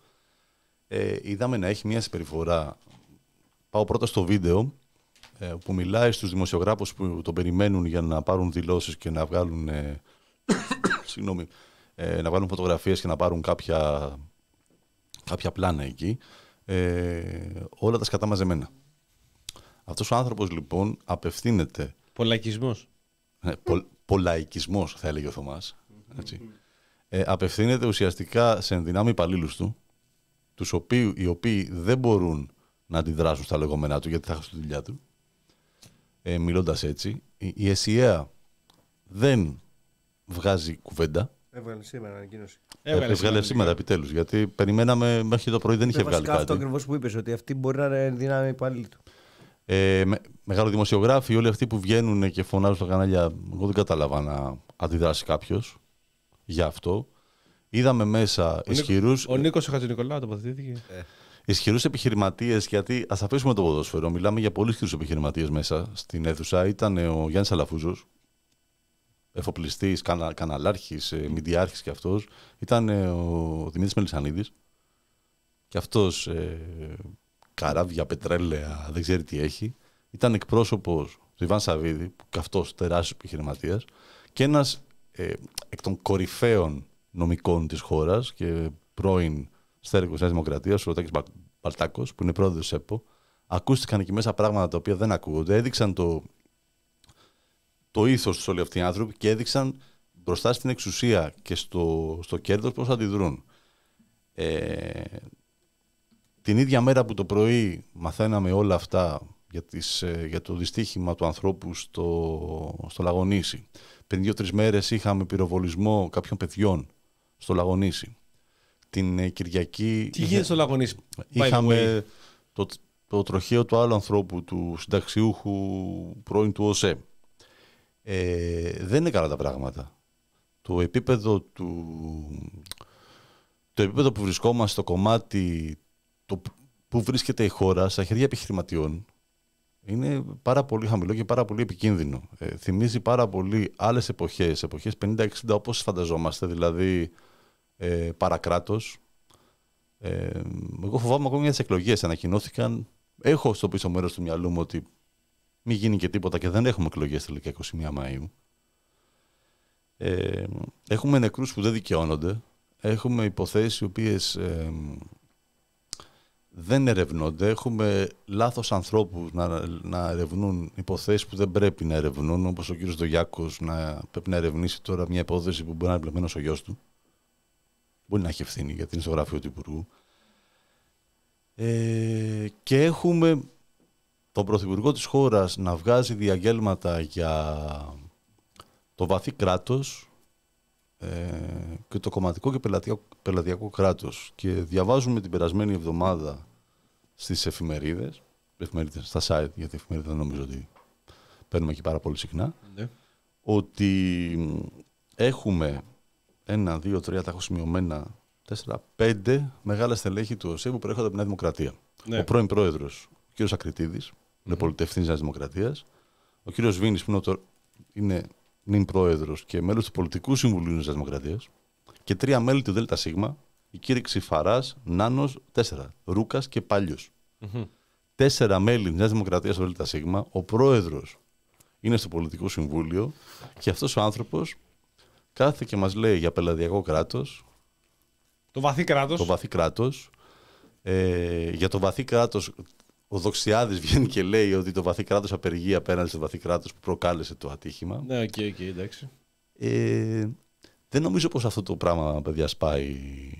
Ε, είδαμε να έχει μια συμπεριφορά. Πάω πρώτα στο βίντεο ε, που μιλάει στους δημοσιογράφους που τον περιμένουν για να πάρουν δηλώσεις και να βγάλουν, ε, συγγνώμη, ε, να βγάλουν φωτογραφίες και να πάρουν κάποια, κάποια πλάνα εκεί. Ε, όλα τα σκατά μαζεμένα. Αυτός ο άνθρωπος λοιπόν απευθύνεται. Πολλαϊκισμός. Ναι, πο, πολλαϊκισμός θα έλεγε ο Θωμάς. Έτσι. Ε, απευθύνεται ουσιαστικά σε ενδυνάμει υπαλλήλους του, τους οποίοι, οι οποίοι δεν μπορούν να αντιδράσουν στα λεγόμενά του γιατί θα χάσουν τη δουλειά του. Ε, μιλώντας έτσι, η, η ΕΣΥΑ δεν βγάζει κουβέντα. Έβγαλε σήμερα ανακοίνωση. Έβγαλε, Έβγαλε σήμερα επιτέλους, γιατί περιμέναμε μέχρι το πρωί δεν είχε βγάλει κάτι. Αυτό ακριβώς που είπες, ότι αυτή μπορεί να είναι ενδυνάμει υπάλληλοι του. Ε, με, μεγαλοδημοσιογράφοι, όλοι αυτοί που βγαίνουν και φωνάζουν στα κανάλια, εγώ δεν κατάλαβα να αντιδράσει κάποιος για αυτό. Είδαμε μέσα ισχυρούς. Ο Νίκος ο Χατζηνικολάου τοποθετήθηκε. Ε. Ισχυρούς επιχειρηματίες, γιατί ας αφήσουμε το ποδόσφαιρο. Μιλάμε για πολύ ισχυρούς επιχειρηματίες μέσα στην αίθουσα. Ήταν ο Γιάννης Αλαφούζος, εφοπλιστής, κανα, καναλάρχης, μηντιάρχης και αυτός. Ήταν ο Δημήτρης Μελισσανίδης. Και αυτός ε, καράβια, πετρέλαια, δεν ξέρει τι έχει. Ήταν εκπρόσωπος του Ιβάν Σαββίδη, που και αυτός τεράστιος επιχειρηματίας, και ένας ε, εκ των κορυφαίων νομικών της χώρας και πρώην στέρικος της Νέας Δημοκρατίας, ο Ρωτάκης Μπαλτάκος, που είναι πρόεδρος της ΕΠΟ. Ακούστηκαν εκεί μέσα πράγματα τα οποία δεν ακούγονται. Έδειξαν το, το ήθος τους όλοι αυτοί οι άνθρωποι και έδειξαν μπροστά στην εξουσία και στο, στο κέρδος πώς αντιδρούν. Ε, την ίδια μέρα που το πρωί μαθαίναμε όλα αυτά για, τις, για το δυστύχημα του ανθρώπου στο, στο Λαγονήσι. Πριν δύο-τρεις μέρες είχαμε πυροβολισμό κάποιων παιδιών στο Λαγονήσι. Την ε, Κυριακή... Τι γίνεται στο Λαγονήσι? Είχαμε το, το τροχαίο του άλλου ανθρώπου, του συνταξιούχου πρώην του ΟΣΕ. Ε, δεν είναι καλά τα πράγματα. Το επίπεδο, του, το επίπεδο που βρισκόμαστε στο κομμάτι το, που βρίσκεται η χώρα στα χέρια επιχειρηματιών είναι πάρα πολύ χαμηλό και πάρα πολύ επικίνδυνο. Ε, θυμίζει πάρα πολύ άλλες εποχές, εποχές πενήντα εξήντα όπως φανταζόμαστε, δηλαδή ε, παρακράτος. Ε, εγώ φοβάμαι ακόμη για τις εκλογές. Ανακοινώθηκαν, έχω στο πίσω μέρος του μυαλού μου ότι μην γίνει και τίποτα και δεν έχουμε εκλογές τελικά εικοστή πρώτη Μαΐου. Ε, έχουμε νεκρούς που δεν δικαιώνονται. Έχουμε υποθέσεις οι οποίες ε, δεν ερευνώνται. Έχουμε λάθος ανθρώπους να, να ερευνούν υποθέσεις που δεν πρέπει να ερευνούν, όπως ο κύριος Δογιάκος να πρέπει να ερευνήσει τώρα μια υπόθεση που μπορεί να είναι εμπλεγμένος ο γιος του. Μπορεί να έχει ευθύνη γιατί είναι στο γραφείο του Υπουργού. Ε, και έχουμε τον Πρωθυπουργό της χώρας να βγάζει διαγγέλματα για το βαθύ κράτος ε, και το κομματικό και πελατειακό, πελατειακό κράτος. Και διαβάζουμε την περασμένη εβδομάδα στις εφημερίδες, εφημερίδες στα site, γιατί εφημερίδες δεν νομίζω ότι παίρνουμε εκεί πάρα πολύ συχνά, ναι, ότι έχουμε ένα, δύο, τρία, τα έχω σημειωμένα, τέσσερα, πέντε μεγάλα στελέχη του ΟΣΕ που προέρχονται από την Νέα Δημοκρατία. Ναι. Ο πρώην πρόεδρος, ο κ. Ακριτίδης, mm-hmm. είναι πολιτευτής της Νέας Δημοκρατίας. Ο κ. Βίνης, που είναι, το, είναι νυν πρόεδρος και μέλος του Πολιτικού Συμβουλίου της Νέας Δημοκρατίας. Και τρία μέλη του ΔΣ, οι κύριοι Ξηφαράς, Νάνος, τέσσερα, Ρούκας και Πάλιος. Mm-hmm. Τέσσερα μέλη της Νέας Δημοκρατίας στο ΔΣ. Ο πρόεδρος είναι στο Πολιτικό Συμβούλιο και αυτός ο άνθρωπος κάθεται και μας λέει για πελατειακό κράτος. Το βαθύ κράτος. Το βαθύ κράτος. Ε, για το βαθύ κράτος, ο Δοξιάδης βγαίνει και λέει ότι το βαθύ κράτος απεργεί απέναντι στο βαθύ κράτος που προκάλεσε το ατύχημα. Ναι, οκ, okay, okay, εντάξει. Ε, δεν νομίζω πως αυτό το πράγμα, παιδιά, σπάει.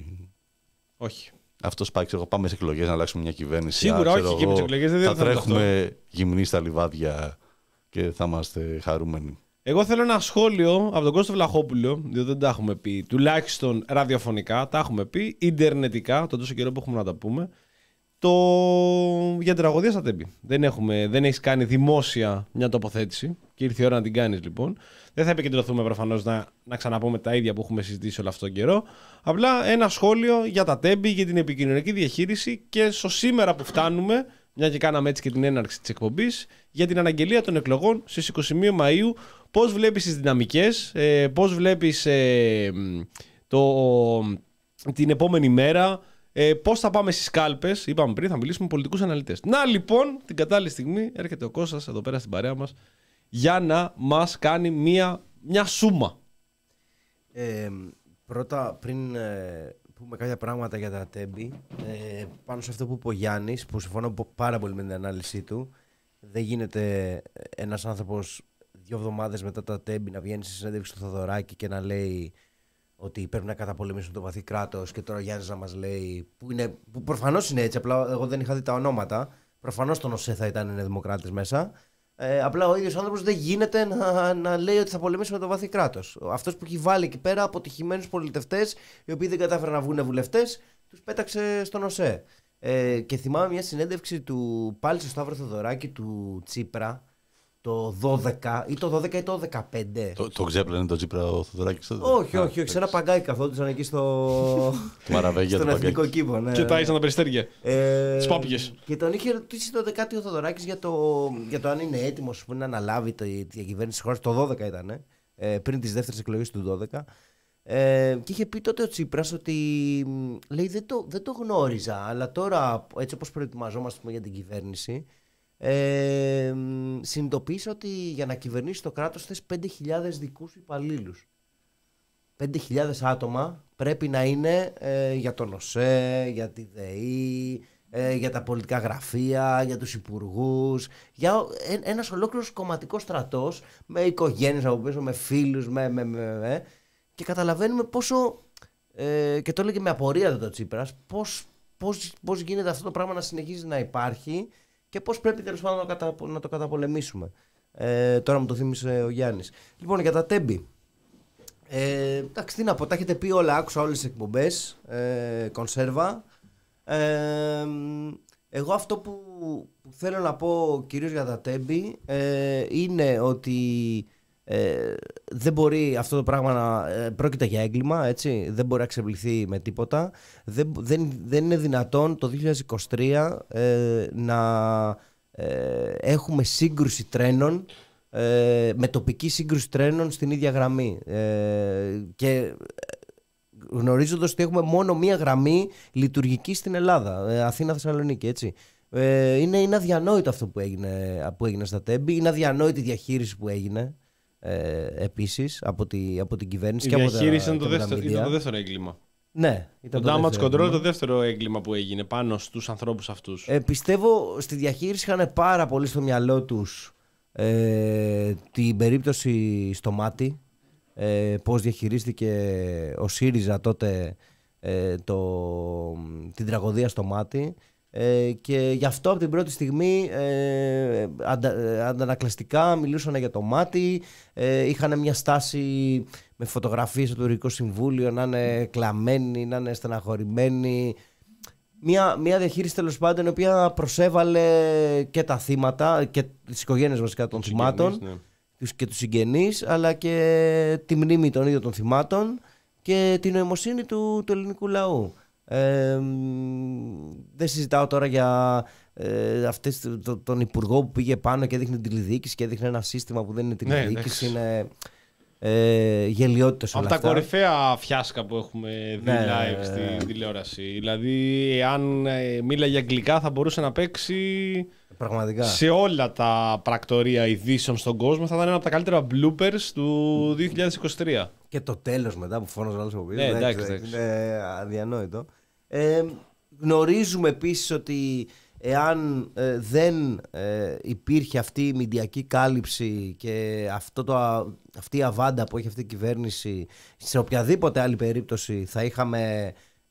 Όχι. Αυτό σπάει, ξέρω, πάμε σε εκλογές να αλλάξουμε μια κυβέρνηση. Σίγουρα, α, όχι, εγώ, και με τις εκλογές δεν θα, θα τρέχουμε γυμνοί στα λιβάδια και θα είμαστε χαρούμενοι. Εγώ θέλω ένα σχόλιο από τον Κώστο Βλαχόπουλο, διότι δεν τα έχουμε πει, τουλάχιστον ραδιοφωνικά, τα έχουμε πει, ιντερνετικά, τον τόσο καιρό που έχουμε να τα πούμε, το... για την τραγωδία στα Τέμπη. Δεν, έχουμε... δεν έχεις κάνει δημόσια μια τοποθέτηση και ήρθε η ώρα να την κάνεις λοιπόν. Δεν θα επικεντρωθούμε προφανώς να, να ξαναπούμε τα ίδια που έχουμε συζητήσει όλο αυτόν τον καιρό. Απλά ένα σχόλιο για τα Τέμπη, για την επικοινωνιακή διαχείριση και στο σήμερα που φτάνουμε, μια και κάναμε έτσι και την έναρξη της εκπομπής, για την αναγγελία των εκλογών στις εικοστή πρώτη Μαΐου. Πώς βλέπεις τις δυναμικές, ε, πώς βλέπεις ε, το, την επόμενη μέρα, ε, πώς θα πάμε στις κάλπες. Είπαμε πριν, θα μιλήσουμε με πολιτικούς αναλυτές. Να λοιπόν, την κατάλληλη στιγμή έρχεται ο Κώστας εδώ πέρα στην παρέα μας για να μας κάνει μια, μια σούμα. Ε, πρώτα, πριν ε, πούμε κάποια πράγματα για τα Τέμπη, ε, πάνω σε αυτό που είπε ο Γιάννης, που συμφωνώ πάρα πολύ με την ανάλυση του, δεν γίνεται ένας άνθρωπος δύο εβδομάδες μετά τα Τέμπη να βγαίνει στη συνέντευξη του Θοδωράκη και να λέει ότι πρέπει να καταπολεμήσουν το βαθύ κράτος και τώρα ο Γιάννης να μας λέει, που, είναι, που προφανώς είναι έτσι, απλά εγώ δεν είχα δει τα ονόματα, προφανώς τον ΟΣΕ θα ήταν δημοκράτες μέσα, ε, απλά ο ίδιος άνθρωπος δεν γίνεται να, να λέει ότι θα πολεμήσουμε το βαθύ κράτος. Αυτός που έχει βάλει εκεί πέρα αποτυχημένους πολιτευτές, οι οποίοι δεν κατάφεραν να βγουν βουλευτές, τους πέταξε στον ΟΣΕ. Ε, και θυμάμαι μια συνέντευξη του πάλι στο Σταύρο Θοδωράκη του Τσίπρα, το δώδεκα ή το δώδεκα ή το δεκαπέντε. Το, το ξέπλαινε το Τσίπρα ο Θοδωράκης τότε. Όχι, όχι, όχι. Σε ένα παγκάκι καθόντουσαν εκεί στο. στον εθνικό κήπο. Ναι. Και τάισαν τα περιστέρια. Ε, τις πάπηγες. Και τον είχε ρωτήσει το δεκάτη ο Θοδωράκης για το, για το αν είναι έτοιμος που να αναλάβει τη διακυβέρνηση της χώρας. Το δώδεκα ήταν. Ε, πριν τις δεύτερες εκλογές του δώδεκα. Ε, και είχε πει τότε ο Τσίπρας ότι λέει δεν το, δεν το γνώριζα, αλλά τώρα έτσι όπως προετοιμαζόμαστε για την κυβέρνηση, ε, συνειδητοποίησα ότι για να κυβερνήσει το κράτος θες πέντε χιλιάδες δικούς υπαλλήλους. πέντε χιλιάδες άτομα πρέπει να είναι ε, για τον ΟΣΕ, για τη ΔΕΗ, ε, για τα πολιτικά γραφεία, για τους υπουργούς, για ε, ένας ολόκληρος κομματικός στρατός με οικογένειες από πίσω, με φίλους, με, με, με, με και καταλαβαίνουμε πόσο, ε, και το έλεγε με απορία το Τσίπρας, πώς, πώς, πώς γίνεται αυτό το πράγμα να συνεχίζει να υπάρχει και πώς πρέπει τέλος πάντων να, κατα, να το καταπολεμήσουμε. Ε, τώρα μου το θύμισε ο Γιάννης. Λοιπόν, για τα τέμπη. Ε, εντάξει, τι να πω, τα έχετε πει όλα, άκουσα όλες τις εκπομπές, ε, κονσέρβα. Ε, εγώ αυτό που, που θέλω να πω κυρίως για τα τέμπη ε, είναι ότι ε, δεν μπορεί αυτό το πράγμα να ε, πρόκειται για έγκλημα, έτσι, δεν μπορεί να ξεπληθεί με τίποτα. Δεν, δεν, δεν είναι δυνατόν το δύο χιλιάδες είκοσι τρία ε, να ε, έχουμε σύγκρουση τρένων, ε, με τοπική σύγκρουση τρένων στην ίδια γραμμή. Ε, και γνωρίζοντας ότι έχουμε μόνο μία γραμμή λειτουργική στην Ελλάδα, ε, Αθήνα-Θεσσαλονίκη, έτσι. Ε, είναι, είναι αδιανόητο αυτό που έγινε, που έγινε στα τέμπη, είναι αδιανόητη η διαχείριση που έγινε ε, επίσης από, τη, από την κυβέρνηση. Η και διαχείριση από τα, ήταν, το δεύτερο, τα ήταν το δεύτερο έγκλημα. Ναι, ήταν το, το damage control είναι το δεύτερο έγκλημα που έγινε πάνω στους ανθρώπους αυτούς. Ε, πιστεύω στη διαχείριση είχαν πάρα πολύ στο μυαλό τους ε, την περίπτωση στο Μάτι. Ε, πώς διαχειρίστηκε ο ΣΥΡΙΖΑ τότε ε, το, την τραγωδία στο Μάτι ε, και γι' αυτό από την πρώτη στιγμή ε, αντα, αντανακλαστικά μιλούσαν για το Μάτι, ε, είχαν μια στάση με φωτογραφίες στο Τουρκικό Συμβούλιο να είναι κλαμμένοι, να είναι στεναχωρημένοι, μια, μια διαχείριση τέλος πάντων η οποία προσέβαλε και τα θύματα και τις οικογένειες βασικά των θυμάτων, ναι, και τους συγγενείς, αλλά και τη μνήμη των ίδιων των θυμάτων και την νοημοσύνη του, του ελληνικού λαού. Ε, δεν συζητάω τώρα για ε, αυτές, το, τον υπουργό που πήγε πάνω και έδειχνε τηλεδιοίκηση και έδειχνε ένα σύστημα που δεν είναι τηλεδιοίκηση. Ναι, είναι ε, γελιότητες όλα αυτά. αυτά. Από τα κορυφαία φιάσκα που έχουμε δει, ναι, live ναι, στην ναι. τηλεόραση. Δηλαδή, αν ε, μίλαγε αγγλικά θα μπορούσε να παίξει πραγματικά σε όλα τα πρακτορία ειδήσεων στον κόσμο. Θα ήταν ένα από τα καλύτερα bloopers του δύο χιλιάδες είκοσι τρία. Και το τέλος μετά που φώναζε όλος από πίσω. Ναι, εντάξει, εντάξει. Είναι αδιανόητο. Ε, γνωρίζουμε επίσης ότι εάν ε, δεν ε, υπήρχε αυτή η μηντιακή κάλυψη και αυτό το, αυτή η αβάντα που έχει αυτή η κυβέρνηση, σε οποιαδήποτε άλλη περίπτωση θα είχαμε,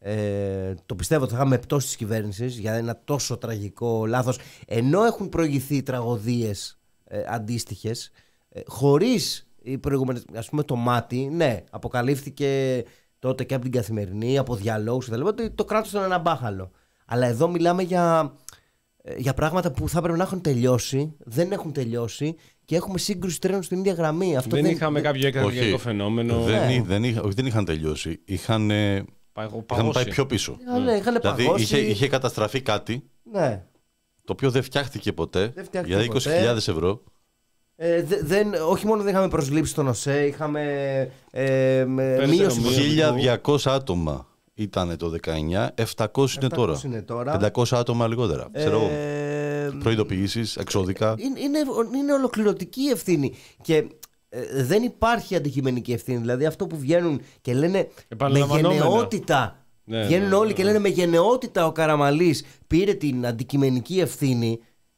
ε, το πιστεύω, θα είχαμε πτώση της κυβέρνησης για ένα τόσο τραγικό λάθος, ενώ έχουν προηγηθεί τραγωδίες ε, αντίστοιχες, ε, χωρίς οι προηγούμενες, ας πούμε το Μάτι, ναι, αποκαλύφθηκε τότε και από την Καθημερινή, από διαλόγους κτλ. Ότι το κράτος ήταν ένα μπάχαλο. Αλλά εδώ μιλάμε για, για πράγματα που θα έπρεπε να έχουν τελειώσει, δεν έχουν τελειώσει και έχουμε σύγκρουση τρένων στην ίδια γραμμή. Αυτό δεν, δεν είχαμε δεν... κάποιο εκρηκτικό φαινόμενο. Δεν, ναι. δεν, είχα, όχι, δεν είχαν τελειώσει. Είχαν, είχαν πάει πιο πίσω. Ναι, ναι, είχαν δηλαδή είχε, είχε καταστραφεί κάτι, ναι, το οποίο δεν φτιάχτηκε ποτέ δεν φτιάχτηκε για είκοσι χιλιάδες ευρώ. Ε, δε, δεν, όχι μόνο δεν είχαμε προσλήψει στον ΟΣΕ, είχαμε ε, μείωση. χίλια διακόσια άτομα ήταν το δεκαεννιά, επτακόσια είναι τώρα. είναι τώρα. πεντακόσια άτομα λιγότερα. Ε, Ξέρω, προειδοποιήσεις, εξώδικα. Είναι, είναι, είναι ολοκληρωτική ευθύνη. Και ε, δεν υπάρχει αντικειμενική ευθύνη. Δηλαδή αυτό που βγαίνουν και λένε με γενναιότητα. Ναι, βγαίνουν ναι, όλοι ναι, και λένε με γενναιότητα ο Καραμανλής πήρε την αντικειμενική ευθύνη.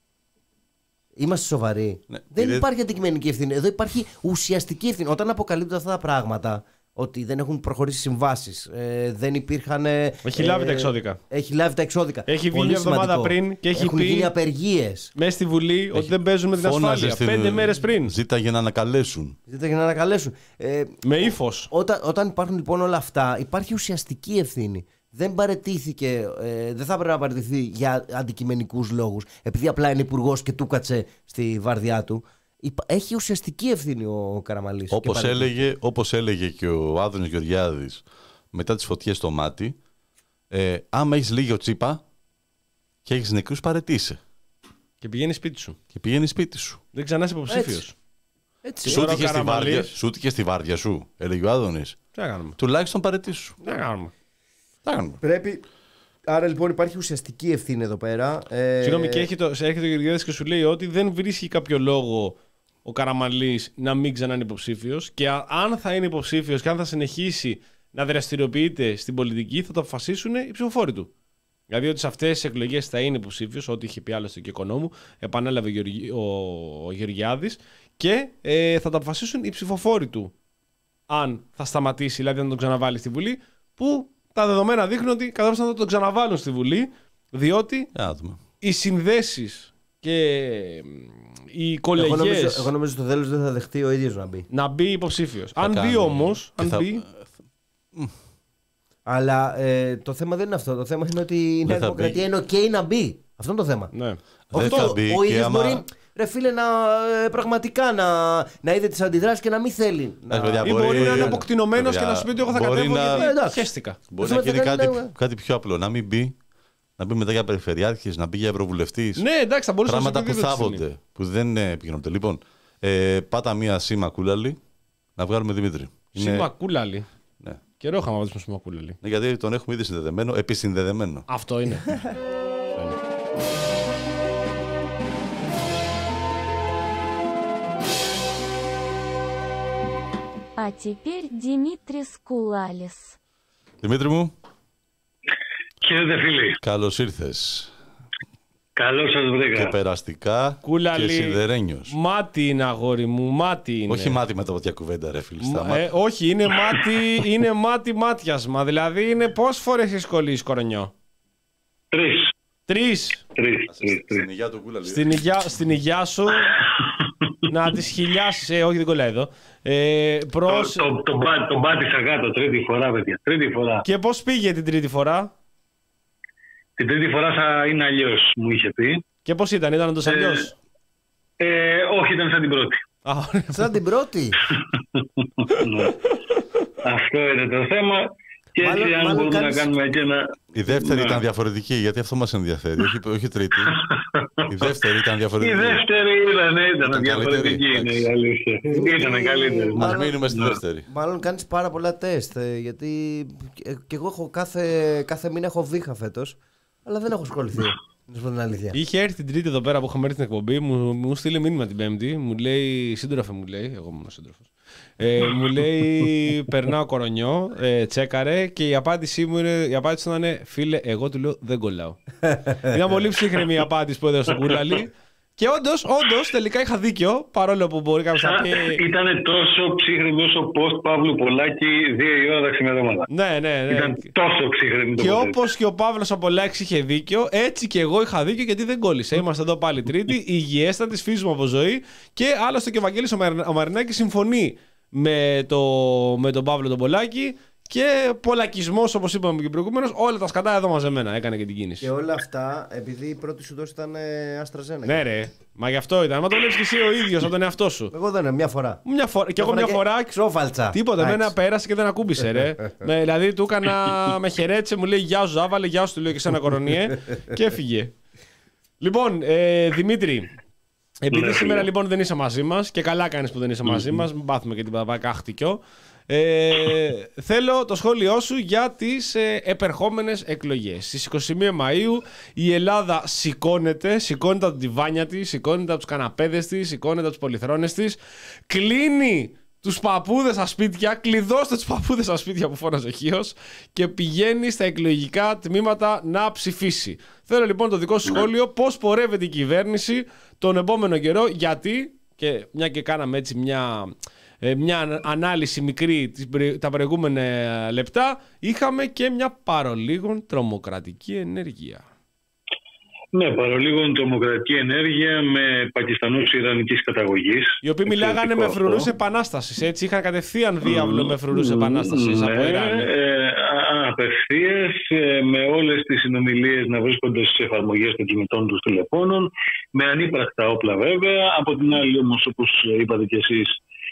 Είμαστε σοβαροί. Ναι, δεν πήρε... υπάρχει αντικειμενική ευθύνη. Εδώ υπάρχει ουσιαστική ευθύνη. Όταν αποκαλύπτουν αυτά τα πράγματα, ότι δεν έχουν προχωρήσει συμβάσεις, ε, δεν υπήρχαν. Έχει ε, λάβει τα εξώδικα. Έχει λάβει τα εξώδικα. Έχει βγει μια εβδομάδα πριν και έχει έχουν πει. Έχουν γίνει απεργίες. Μέσα στη Βουλή έχει... ότι δεν παίζουν με την ασφάλεια. Στην... Πέντε μέρες πριν. Ζήτα για να ανακαλέσουν. Ζήτα για να ανακαλέσουν. Ε, με ύφος. Όταν, όταν υπάρχουν λοιπόν όλα αυτά, υπάρχει ουσιαστική ευθύνη. Δεν παραιτήθηκε, ε, δεν θα έπρεπε να παραιτηθεί για αντικειμενικούς λόγους, επειδή απλά είναι υπουργός και του κάτσε στη βάρδιά του. Έχει ουσιαστική ευθύνη ο Καραμανλής. Όπως έλεγε, όπως έλεγε και ο Άδωνης Γεωργιάδης μετά τις φωτιές στο Μάτι, ε, άμα έχεις λίγη τσίπα και έχεις νεκρούς, παραιτήσαι. Και πηγαίνει σπίτι σου. Και πηγαίνει σπίτι σου. Δεν ξανά είσαι υποψήφιος. Σούτηκε στη, βάρδια, σούτηκε στη βάρδια σου, έλεγε ο Άδωνης. Τι να κάνουμε. Τουλάχιστον παρετήσου. Τι να κάνουμε. Τι να κάνουμε. Πρέπει. Άρα λοιπόν υπάρχει ουσιαστική ευθύνη εδώ πέρα. Ε... Συγγνώμη, και έρχεται, έρχεται ο Γεωργιάδης και σου λέει ότι δεν βρίσκει κάποιο λόγο ο Καραμανλής να μην ξανά είναι υποψήφιος και αν θα είναι υποψήφιος και αν θα συνεχίσει να δραστηριοποιείται στην πολιτική, θα το αποφασίσουν οι ψηφοφόροι του. Δηλαδή ότι σε αυτές τις εκλογές θα είναι υποψήφιος, ό,τι είχε πει άλλωστε και οικονόμου, επανέλαβε ο, ο, ο Γεωργιάδης και ε, θα το αποφασίσουν οι ψηφοφόροι του. Αν θα σταματήσει, δηλαδή να τον ξαναβάλει στη Βουλή, που τα δεδομένα δείχνουν ότι κατά θα τον ξαναβάλουν στη Βουλή, διότι οι συνδέσεις και οι κολεγιές. Εγώ νομίζω, εγώ νομίζω στο τέλος δεν θα δεχτεί ο ίδιος να μπει. Να μπει υποψήφιος. Αν κάνει... μπει όμως. Αν θα... μπει... Αλλά ε, το θέμα δεν είναι αυτό. Το θέμα είναι ότι η Νέα Δημοκρατία είναι OK να μπει. Αυτό είναι το θέμα. Ναι. Αυτό, ο ίδιος άμα... μπορεί, ρε φίλε, να, ε, πραγματικά να, να είδε τις αντιδράσεις και να μην θέλει. Να... Ή μπορεί, μπορεί να είναι αποκτηνωμένος και να σου πει ότι εγώ θα κατέβω να... γιατί χέστηκα. Μπορεί να γίνει κάτι, κάτι πιο απλό. Να μην μπει, να μπει μετά για περιφερειάρχης, να μπει για ευρωβουλευτής. Ναι, εντάξει, θα μπορούσε να πράγματα που θάβονται, που δεν επικοινωνούνται. Λοιπόν, ε, πάτα μία σήμα κούλαλη να βγάλουμε Δημήτρη. Σήμα κούλαλη. Ναι. Καιρό είχαμε βάλει στο Μακούλαλη. Ναι, γιατί τον έχουμε ήδη συνδεδεμένο, επισυνδεδεμένο. Αυτό είναι. Α теперь Δημήτρης Κούλαλης. Δημήτρη μου. Χαίρετε φίλοι. Καλώς ήρθες. Καλώς σας βρήκα. Και περαστικά Κούλαλη, και σιδερένιος. Μάτι είναι αγόρι μου, μάτι είναι. Όχι μάτι με τα βοτιά κουβέντα ρε φίλοι. Ε, όχι, είναι μάτι, είναι μάτι μάτιασμα. Δηλαδή είναι πόσες φορές έχεις κολλήσει κορονιό. Τρεις. Τρεις. Τρεις. Στην υγειά του Κούλαλη. Στην υγειά, στην υγειά σου να τις χιλιάσεις. Ε, όχι δεν κολλάει εδώ. Ε, προς... Το, το, το, το πάτησα κάτω τρίτη φορά παιδιά. Τρίτη φορά. Και πώς πήγε την τρίτη φορά. Την τρίτη φορά θα είναι αλλιώς, μου είχε πει. Και πώς ήταν, ήταν όντως αλλιώς. Ε, ε, όχι, ήταν σαν την πρώτη. Σαν την πρώτη. Αυτό είναι το θέμα. Και έτσι, μάλλον, αν μάλλον μπορούμε κάνεις... να κάνουμε και ένα... Η δεύτερη ήταν διαφορετική, γιατί αυτό μας ενδιαφέρει, όχι, όχι τρίτη. Η δεύτερη ήταν διαφορετική. Η δεύτερη ήταν, ναι, ήταν, ήταν διαφορετική, είναι η αλήθεια. Ήταν καλύτερη. Ας μείνουμε στη δεύτερη. Μάλλον κάνεις πάρα πολλά τεστ, γιατί και εγώ έχω κάθε, κάθε μήνα έχω βήχα φέτος, αλλά δεν έχω ασχοληθεί. Είχε έρθει την Τρίτη εδώ πέρα που είχαμε έρθει στην εκπομπή, μου, μου στείλε μήνυμα την Πέμπτη, μου λέει, σύντροφε μου λέει, εγώ ήμουν ο σύντροφος. Ε, μου λέει, περνάω κορονιό, ε, τσέκαρε και η απάντησή μου είναι, η απάντηση ήταν, φίλε, εγώ του λέω δεν κολλάω. Ήταν πολύ ψύχρεμη η απάντηση που έδωσε στον Κούλαλη. Και όντως, όντως, τελικά είχα δίκιο, παρόλο που μπορεί κάποιος να πει... Ήταν τόσο ψύχρεμη όσο post Παύλου Πολάκη δύο η ώρα τα ξημερώματα. Ναι, ναι, ναι. Ήταν τόσο ψύχρεμη το Και όπως και ο Παύλος ο Πολάκης είχε δίκιο, έτσι και εγώ είχα δίκιο γιατί δεν κόλλησε. Είμαστε εδώ πάλι Τρίτη, υγιέστατης, φύσουμε από ζωή και άλλωστε και ο Βαγγέλης ο Μαρινάκης συμφωνεί με, το, με τον Παύλο τον Πολάκη. Και πολλακισμός, όπως είπαμε και προηγουμένως, όλα τα σκατά εδώ μαζεμένα. Έκανε και την κίνηση. Και όλα αυτά επειδή η πρώτη σου δόση ήταν Αστραζένεκα. Ναι, ρε. Μα γι' αυτό ήταν. Μα το βλέπεις και εσύ ο ίδιος από τον εαυτό σου. Εγώ δεν είναι, μια φορά. Μια φορά. Και εγώ μια φορά. Ξόφαλτσα. Τίποτα. Εμένα πέρασε και δεν ακούμπησε, ρε. με, δηλαδή του έκανα. Με χαιρέτησε, μου λέει γεια σου, Ζάβαλε, γεια σου, του λέω και σένα κορονιέ. Και έφυγε. Λοιπόν, ε, Δημήτρη. Επειδή σήμερα λοιπόν δεν είσαι μαζί μας και καλά κάνεις που δεν είσαι μαζί μας, μην πάθουμε και την παπάκα χτυκιό. Ε, θέλω το σχόλιο σου για τις ε, επερχόμενες εκλογές. Στις είκοσι μία Μαΐου η Ελλάδα σηκώνεται, σηκώνεται από την τιβάνια της, σηκώνεται από τους καναπέδες της, σηκώνεται από τους πολυθρόνες της, κλείνει τους παππούδες στα σπίτια, κλειδώστε τους παππούδες στα σπίτια που φώναζε Χίος και πηγαίνει στα εκλογικά τμήματα να ψηφίσει. Θέλω λοιπόν το δικό σου σχόλιο, πώς πορεύεται η κυβέρνηση τον επόμενο καιρό, γιατί, και μια και κάναμε έτσι μια... μια ανάλυση μικρή τα προηγούμενα λεπτά, είχαμε και μια παρολίγων τρομοκρατική ενέργεια. Ναι, παρολίγων τρομοκρατική ενέργεια με Πακιστανούς Ιρανικής καταγωγής. Οι οποίοι μιλάγανε με φρουρούς επανάστασης, έτσι, είχαν κατευθείαν διάβλο με φρουρούς επανάστασης ναι, από Ιράν. Ε, απευθείας, ε, με όλες τις συνομιλίες να βρίσκονται στις εφαρμογές των κινητών τους τηλεφώνων, με ανύπρακτα όπλα βέβαια. Από την άλλη όμως, όπως είπατε κι εσείς,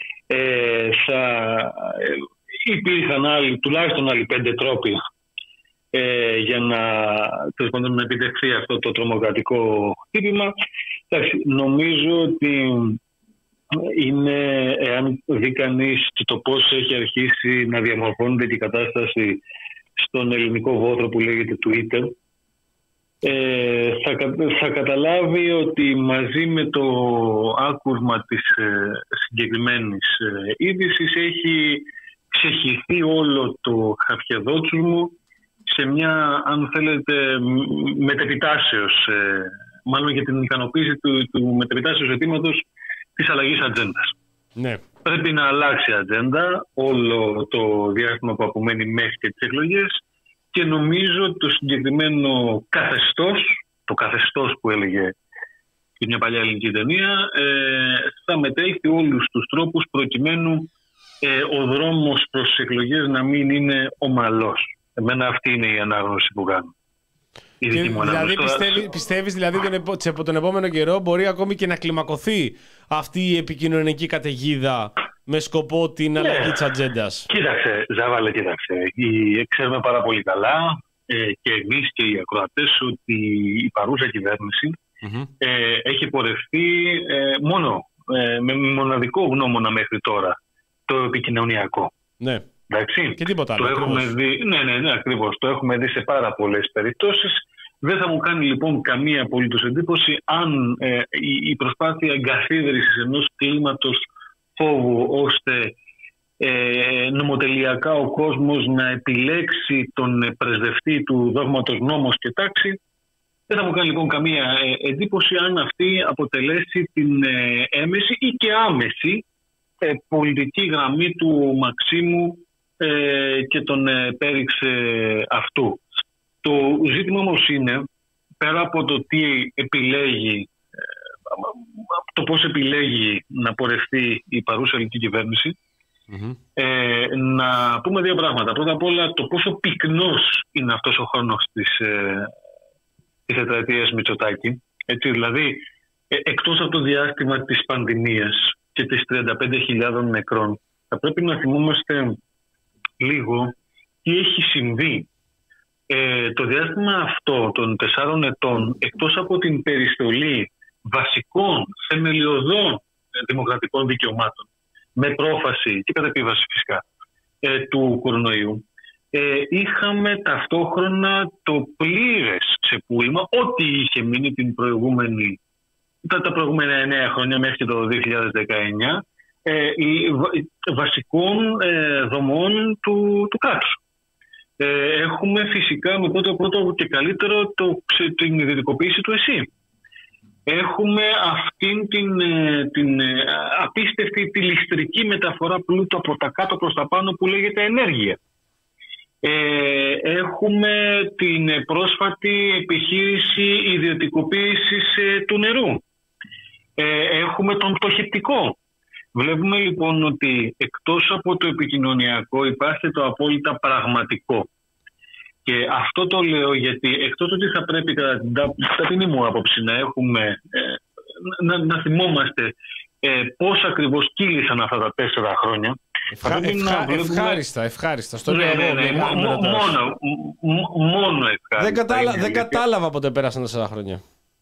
Ε, θα, ε, υπήρχαν άλλοι, τουλάχιστον άλλοι πέντε τρόποι ε, για να, να επιτευχθεί αυτό το τρομοκρατικό χτύπημα. Νομίζω ότι είναι, εάν δει κανείς το πώς έχει αρχίσει να διαμορφώνεται και η κατάσταση στον ελληνικό βόθρο που λέγεται Twitter, ε, θα, θα καταλάβει ότι μαζί με το άκουσμα της ε, συγκεκριμένης ε, είδησης έχει ξεχυθεί όλο το χαφιεδότσουσμο σε μια, αν θέλετε, μετεπιτάσεως, ε, μάλλον για την ικανοποίηση του, του μετεπιτάσεως ζητήματος της αλλαγής ατζέντας. Ναι. Πρέπει να αλλάξει η ατζέντα όλο το διάστημα που απομένει μέχρι και τις εκλογές και νομίζω το συγκεκριμένο καθεστώς, το καθεστώς που έλεγε και μια παλιά ελληνική ταινία, ε, θα μετέχει όλους τους τρόπους προκειμένου ε, ο δρόμος προς τις εκλογές να μην είναι ομαλός. Εμένα αυτή είναι η ανάγνωση που κάνω. Και δηλαδή πιστεύει, πιστεύεις δηλαδή τον, επο, τον επόμενο καιρό μπορεί ακόμη και να κλιμακωθεί αυτή η επικοινωνική καταιγίδα με σκοπό την αλλαγή της ατζέντας? Κοίταξε, Ζάβαλε, κοίταξε. Η, ξέρουμε πάρα πολύ καλά ε, και εμείς και οι ακροατές ότι η παρούσα κυβέρνηση mm-hmm. ε, έχει πορευτεί ε, μόνο ε, με μοναδικό γνώμονα μέχρι τώρα το επικοινωνιακό. Ναι. Εντάξει. Και τίποτα άλλο. Το έχουμε δει, ναι, ναι, ναι, ακριβώς. Το έχουμε δει σε πάρα πολλές περιπτώσεις. Δεν θα μου κάνει λοιπόν καμία απολύτως εντύπωση αν ε, η, η προσπάθεια εγκαθίδρυσης ενός κλίματος φόβου ώστε ε, νομοτελειακά ο κόσμος να επιλέξει τον πρεσβευτή του δόγματος νόμος και τάξη, δεν θα μου κάνει λοιπόν καμία ε, εντύπωση αν αυτή αποτελέσει την ε, έμεση ή και άμεση ε, πολιτική γραμμή του Μαξίμου ε, και τον ε, πέριξε αυτού. Το ζήτημα όμως είναι, πέρα από το τι επιλέγει, το πώς επιλέγει να πορευτεί η παρούσα ελληνική κυβέρνηση, mm-hmm. ε, να πούμε δύο πράγματα. Πρώτα απ' όλα το πόσο πυκνός είναι αυτός ο χρόνος της, ε, της τετραετίας Μητσοτάκη. Έτσι, δηλαδή, ε, εκτός από το διάστημα της πανδημίας και της τριάντα πέντε χιλιάδων νεκρών, θα πρέπει να θυμόμαστε λίγο τι έχει συμβεί. Ε, το διάστημα αυτό των τεσσάρων ετών, εκτός από την περιστολή βασικών θεμελιωδών δημοκρατικών δικαιωμάτων με πρόφαση και κατά επίβαση φυσικά ε, του κορονοϊού, ε, είχαμε ταυτόχρονα το πλήρες ξεπούλημα ό,τι είχε μείνει την προηγούμενη, τα, τα προηγούμενα εννέα χρόνια μέχρι και το δύο χιλιάδες δεκαεννιά ε, βασικών ε, δομών του, του κράτους. Ε, έχουμε φυσικά με πρώτο πρώτο και καλύτερο το, την ιδιωτικοποίηση του ΕΣΥ. Έχουμε αυτήν την, την απίστευτη τη ληστρική μεταφορά πλούτου από τα κάτω προς τα πάνω που λέγεται ενέργεια. Ε, έχουμε την πρόσφατη επιχείρηση ιδιωτικοποίησης ε, του νερού. Ε, έχουμε τον πτωχευτικό. Βλέπουμε λοιπόν ότι εκτός από το επικοινωνιακό υπάρχει το απόλυτα πραγματικό. Και αυτό το λέω γιατί εκτός ότι θα πρέπει κατά την ταπεινή μου άποψη να έχουμε, ε, να, να θυμόμαστε ε, πώς ακριβώς κύλησαν αυτά τα τέσσερα χρόνια. Ευχα, ευχα, να βλέπουμε... Ευχάριστα, ευχάριστα. Στο λέω ναι, εγώ. ναι, ναι, μόνο, μόνο, μόνο ευχάριστα. Δεν, κατάλα, δεν γιατί... κατάλαβα πότε πέρασαν τέσσερα χρόνια.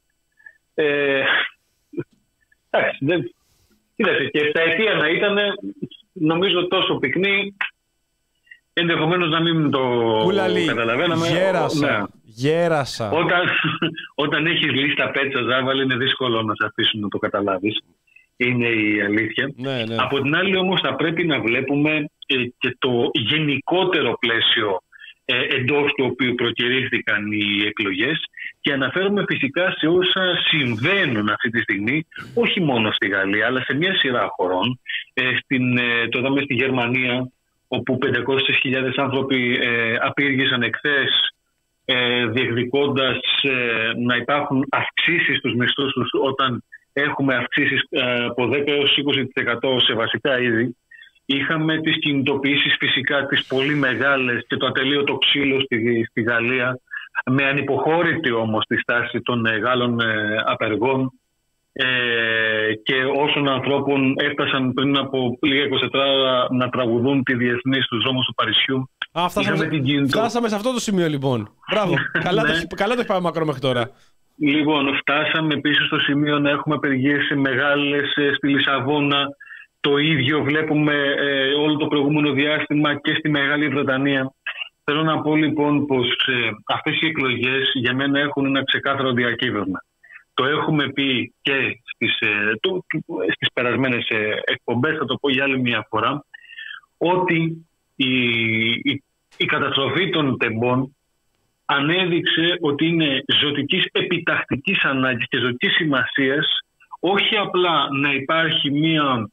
Ε, εντάξει, δεν... Κοίταξε, και επταετία να ήταν, νομίζω τόσο πυκνή, ενδεχομένως να μην το Κουλαλή, καταλαβαίναμε. Γέρασα, ναι. γέρασα. Όταν, όταν έχεις λίστα πέτσα, Ζάβαλη, είναι δύσκολο να σε αφήσουν να το καταλάβεις. Είναι η αλήθεια. Ναι, ναι. Από την άλλη όμως θα πρέπει να βλέπουμε ε, και το γενικότερο πλαίσιο ε, εντός του οποίου προκηρύχθηκαν οι εκλογές και αναφέρομαι φυσικά σε όσα συμβαίνουν αυτή τη στιγμή, όχι μόνο στη Γαλλία, αλλά σε μια σειρά χωρών. Ε, στην, ε, το είδαμε στη Γερμανία, όπου πεντακόσιες χιλιάδες άνθρωποι ε, απήργησαν εχθές ε, διεκδικώντας ε, να υπάρχουν αυξήσεις στους μισθούς τους όταν έχουμε αυξήσεις ε, από δέκα έως είκοσι τοις εκατό σε βασικά είδη. Είχαμε τις κινητοποιήσεις φυσικά τις πολύ μεγάλες και το ατελείωτο ξύλο στη, στη Γαλλία, με ανυποχώρητη όμως τη στάση των μεγάλων ε, απεργών ε, και όσων ανθρώπων έφτασαν πριν από λίγα εικοσιτέσσερις ώρα να τραγουδούν τη διεθνή στους δρόμους του Παρισιού. Α, φτάσαμε, σε... κινητο... φτάσαμε σε αυτό το σημείο λοιπόν. Μπράβο. καλά, το, καλά το έχει πάει μακρό μέχρι τώρα. Λοιπόν, φτάσαμε επίσης στο σημείο να έχουμε απεργίες μεγάλες στη Λισαβόνα. Το ίδιο βλέπουμε ε, όλο το προηγούμενο διάστημα και στη Μεγάλη Βρετανία. Θέλω να πω λοιπόν πως ε, αυτές οι εκλογές για μένα έχουν ένα ξεκάθαρο διακύβευμα. Το έχουμε πει και στις, ε, το, στις περασμένες ε, εκπομπές, θα το πω για άλλη μια φορά, ότι η, η, η καταστροφή των τεμπών ανέδειξε ότι είναι ζωτικής επιτακτικής ανάγκης και ζωτικής σημασίας όχι απλά να υπάρχει μια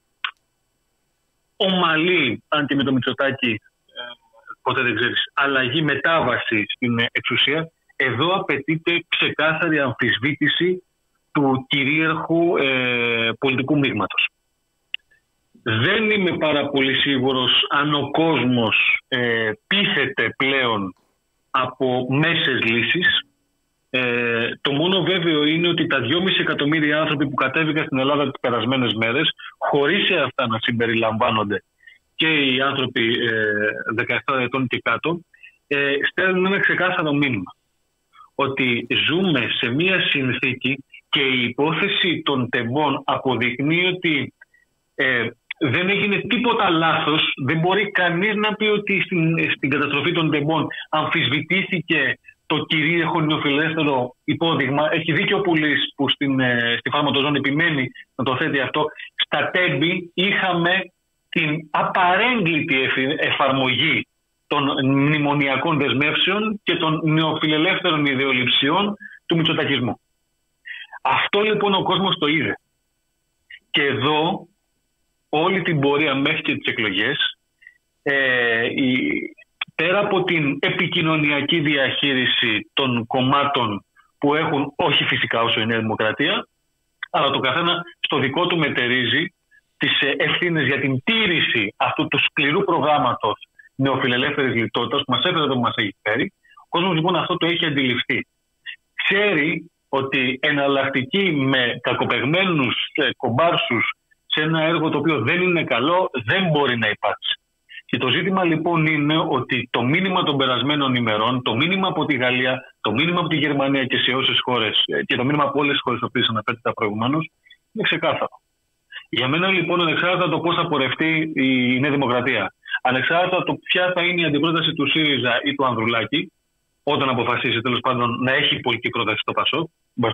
ομαλή, αν και με το Μητσοτάκη ε, ποτέ δεν ξέρεις, αλλαγή, μετάβαση στην εξουσία. Εδώ απαιτείται ξεκάθαρη αμφισβήτηση του κυρίαρχου ε, πολιτικού μείγματος. Δεν είμαι πάρα πολύ σίγουρος αν ο κόσμος ε, πείθεται πλέον από μέσες λύσεις. Ε, το μόνο βέβαιο είναι ότι τα δυόμισι εκατομμύρια άνθρωποι που κατέβηκαν στην Ελλάδα τις περασμένες μέρες, χωρίς σε αυτά να συμπεριλαμβάνονται και οι άνθρωποι ε, δεκαεπτά ετών και κάτω, ε, στέλνουν ένα ξεκάθαρο μήνυμα. Ότι ζούμε σε μία συνθήκη και η υπόθεση των τεμπών αποδεικνύει ότι ε, δεν έγινε τίποτα λάθος. Δεν μπορεί κανείς να πει ότι στην, στην καταστροφή των τεμπών αμφισβητήθηκε το κυρίαρχο νεοφιλελεύθερο υπόδειγμα. Έχει δίκιο ο Πουλής που στην, στη Φάρματοζώνη επιμένει να το θέτει αυτό. Στα τέμπη είχαμε την απαρέγκλητη εφαρμογή των μνημονιακών δεσμεύσεων και των νεοφιλελεύθερων ιδεολειψιών του μητσοτακισμού. Αυτό λοιπόν ο κόσμος το είδε. Και εδώ όλη την πορεία μέχρι και τις εκλογές, ε, η, πέρα από την επικοινωνιακή διαχείριση των κομμάτων που έχουν, όχι φυσικά όσο η Νέα Δημοκρατία, αλλά το καθένα στο δικό του μετερίζει τις ευθύνες για την τήρηση αυτού του σκληρού προγράμματος νεοφιλελεύθερης λιτότητας που μας έφερε εδώ που μας έχει φέρει. Ο κόσμος λοιπόν αυτό το έχει αντιληφθεί. Ξέρει ότι εναλλακτική με κακοπεγμένους κομπάρσους σε ένα έργο το οποίο δεν είναι καλό δεν μπορεί να υπάρξει. Και το ζήτημα λοιπόν είναι ότι το μήνυμα των περασμένων ημερών, το μήνυμα από τη Γαλλία, το μήνυμα από τη Γερμανία και σε όσες χώρες και το μήνυμα από όλες τις χώρες που αναφέρθηκα προηγουμένως είναι ξεκάθαρο. Για μένα λοιπόν, ανεξάρτητα το πώς θα πορευτεί η Νέα Δημοκρατία, ανεξάρτητα το ποια θα είναι η αντιπρόταση του ΣΥΡΙΖΑ ή του Ανδρουλάκη, όταν αποφασίσει τέλος πάντων να έχει πολιτική πρόταση στο ΠΑΣΟΚ,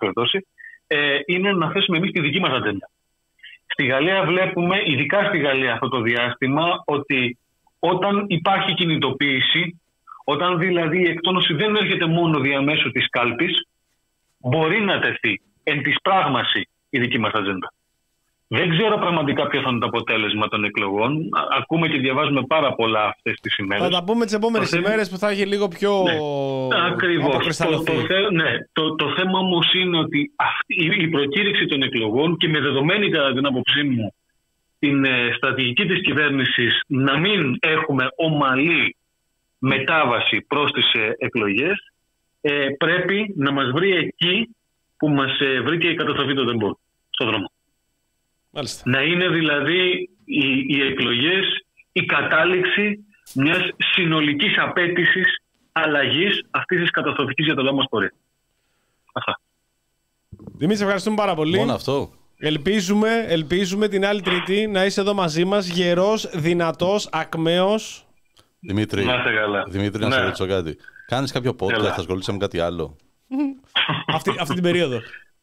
ε, είναι να θέσουμε εμείς τη δική μας ατζέντα. Στη Γαλλία βλέπουμε, ειδικά στη Γαλλία αυτό το διάστημα, ότι όταν υπάρχει κινητοποίηση, όταν δηλαδή η εκτόνωση δεν έρχεται μόνο διαμέσου της κάλπης, μπορεί να τεθεί εν της πράγμαση η δική μας ατζέντα. Δεν ξέρω πραγματικά ποιο θα είναι το αποτέλεσμα των εκλογών. Ακούμε και διαβάζουμε πάρα πολλά αυτές τις ημέρες. Θα τα πούμε τις επόμενες το ημέρες που θα έχει λίγο πιο ναι, ακριβώς. Το, το, ναι, το, το θέμα όμως είναι ότι αυτή, η προκήρυξη των εκλογών και με δεδομένη κατά την άποψή μου την ε, στρατηγική της κυβέρνησης να μην έχουμε ομαλή μετάβαση προς τις ε, εκλογές, ε, πρέπει να μας βρει εκεί που μας ε, βρήκε η καταστροφή των τεμπών στον δρόμο. Μάλιστα. Να είναι δηλαδή οι, οι εκλογές η κατάληξη μιας συνολικής απέτησης αλλαγής αυτής της καταστροφικής για το λαό μας πορεία. Αυτά. Δημήτρη, ευχαριστούμε πάρα πολύ. Μόνο αυτό. Ελπίζουμε, ελπίζουμε την άλλη Τρίτη να είσαι εδώ μαζί μας, γερός, δυνατός, ακμαίος. Δημήτρη, να, Δημήτρη, να ναι. σε ρωτήσω κάτι. Κάνεις κάποιο podcast, θα ασχολείσαι με κάτι άλλο? αυτή, αυτή την περίοδο.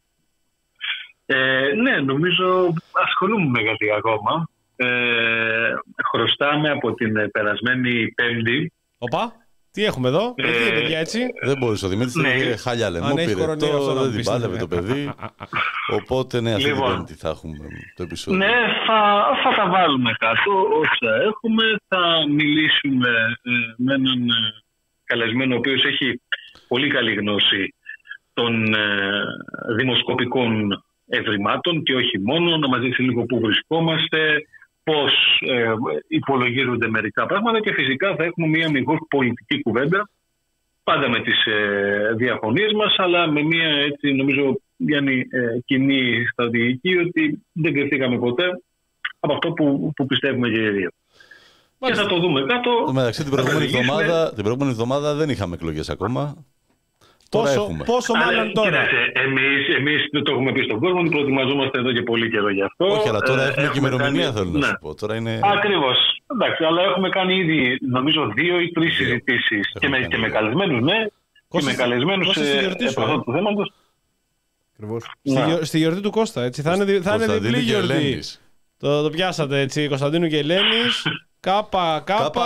Ε, ναι, νομίζω ασχολούμαι με κάτι ακόμα. Ε, χρωστάμε από την περασμένη Πέμπτη. Οπα, τι έχουμε εδώ, ε, τι παιδιά έτσι. Δεν μπορείς, ο Δημήτρης ναι. είχε χάλια λαιμό, πήρε το, δεν την πάλευε το παιδί. Οπότε ναι, αυτή λοιπόν, την Πέμπτη θα έχουμε το επεισόδιο. Ναι, θα, θα τα βάλουμε κάτω όσα έχουμε. Θα μιλήσουμε ε, με έναν καλεσμένο ο οποίος έχει πολύ καλή γνώση των ε, δημοσκοπικών ευρημάτων και όχι μόνο, να μας δείξει λίγο πού βρισκόμαστε, πώς ε, υπολογίζονται μερικά πράγματα και φυσικά θα έχουμε μια αμυγός πολιτική κουβέντα, πάντα με τις ε, διαφωνίες μας, αλλά με μια έτσι νομίζω Γιάννη, ε, κοινή στρατηγική ότι δεν κρυφτήκαμε ποτέ από αυτό που, που πιστεύουμε και οι δύο. Και θα το δούμε κάτω. Μεταξύ, την προηγούμενη εβδομάδα, την προηγούμενη εβδομάδα δεν είχαμε εκλογές ακόμα. Πόσο, πόσο μάλλον τώρα. Εμείς, εμείς το έχουμε πει στον κόσμο ότι προετοιμαζόμαστε εδώ και πολύ καιρό γι' αυτό. Όχι, αλλά τώρα ε, έχουμε και ημερομηνία, κάνει... θέλω να ναι. σου πω. Τώρα είναι... Ακριβώς. Εντάξει, αλλά έχουμε κάνει ήδη, νομίζω, δύο ή τρεις συζητήσεις και με, και με καλεσμένους, ναι. Κώστα, και με καλεσμένους επ' αυτού του θέματος. Στη, ναι. στη γιορτή του Κώστα, έτσι. Θα είναι, θα είναι διπλή γιορτή. Το, το πιάσατε, έτσι. Κωνσταντίνου και Ελένης. Κάπα, κάπα,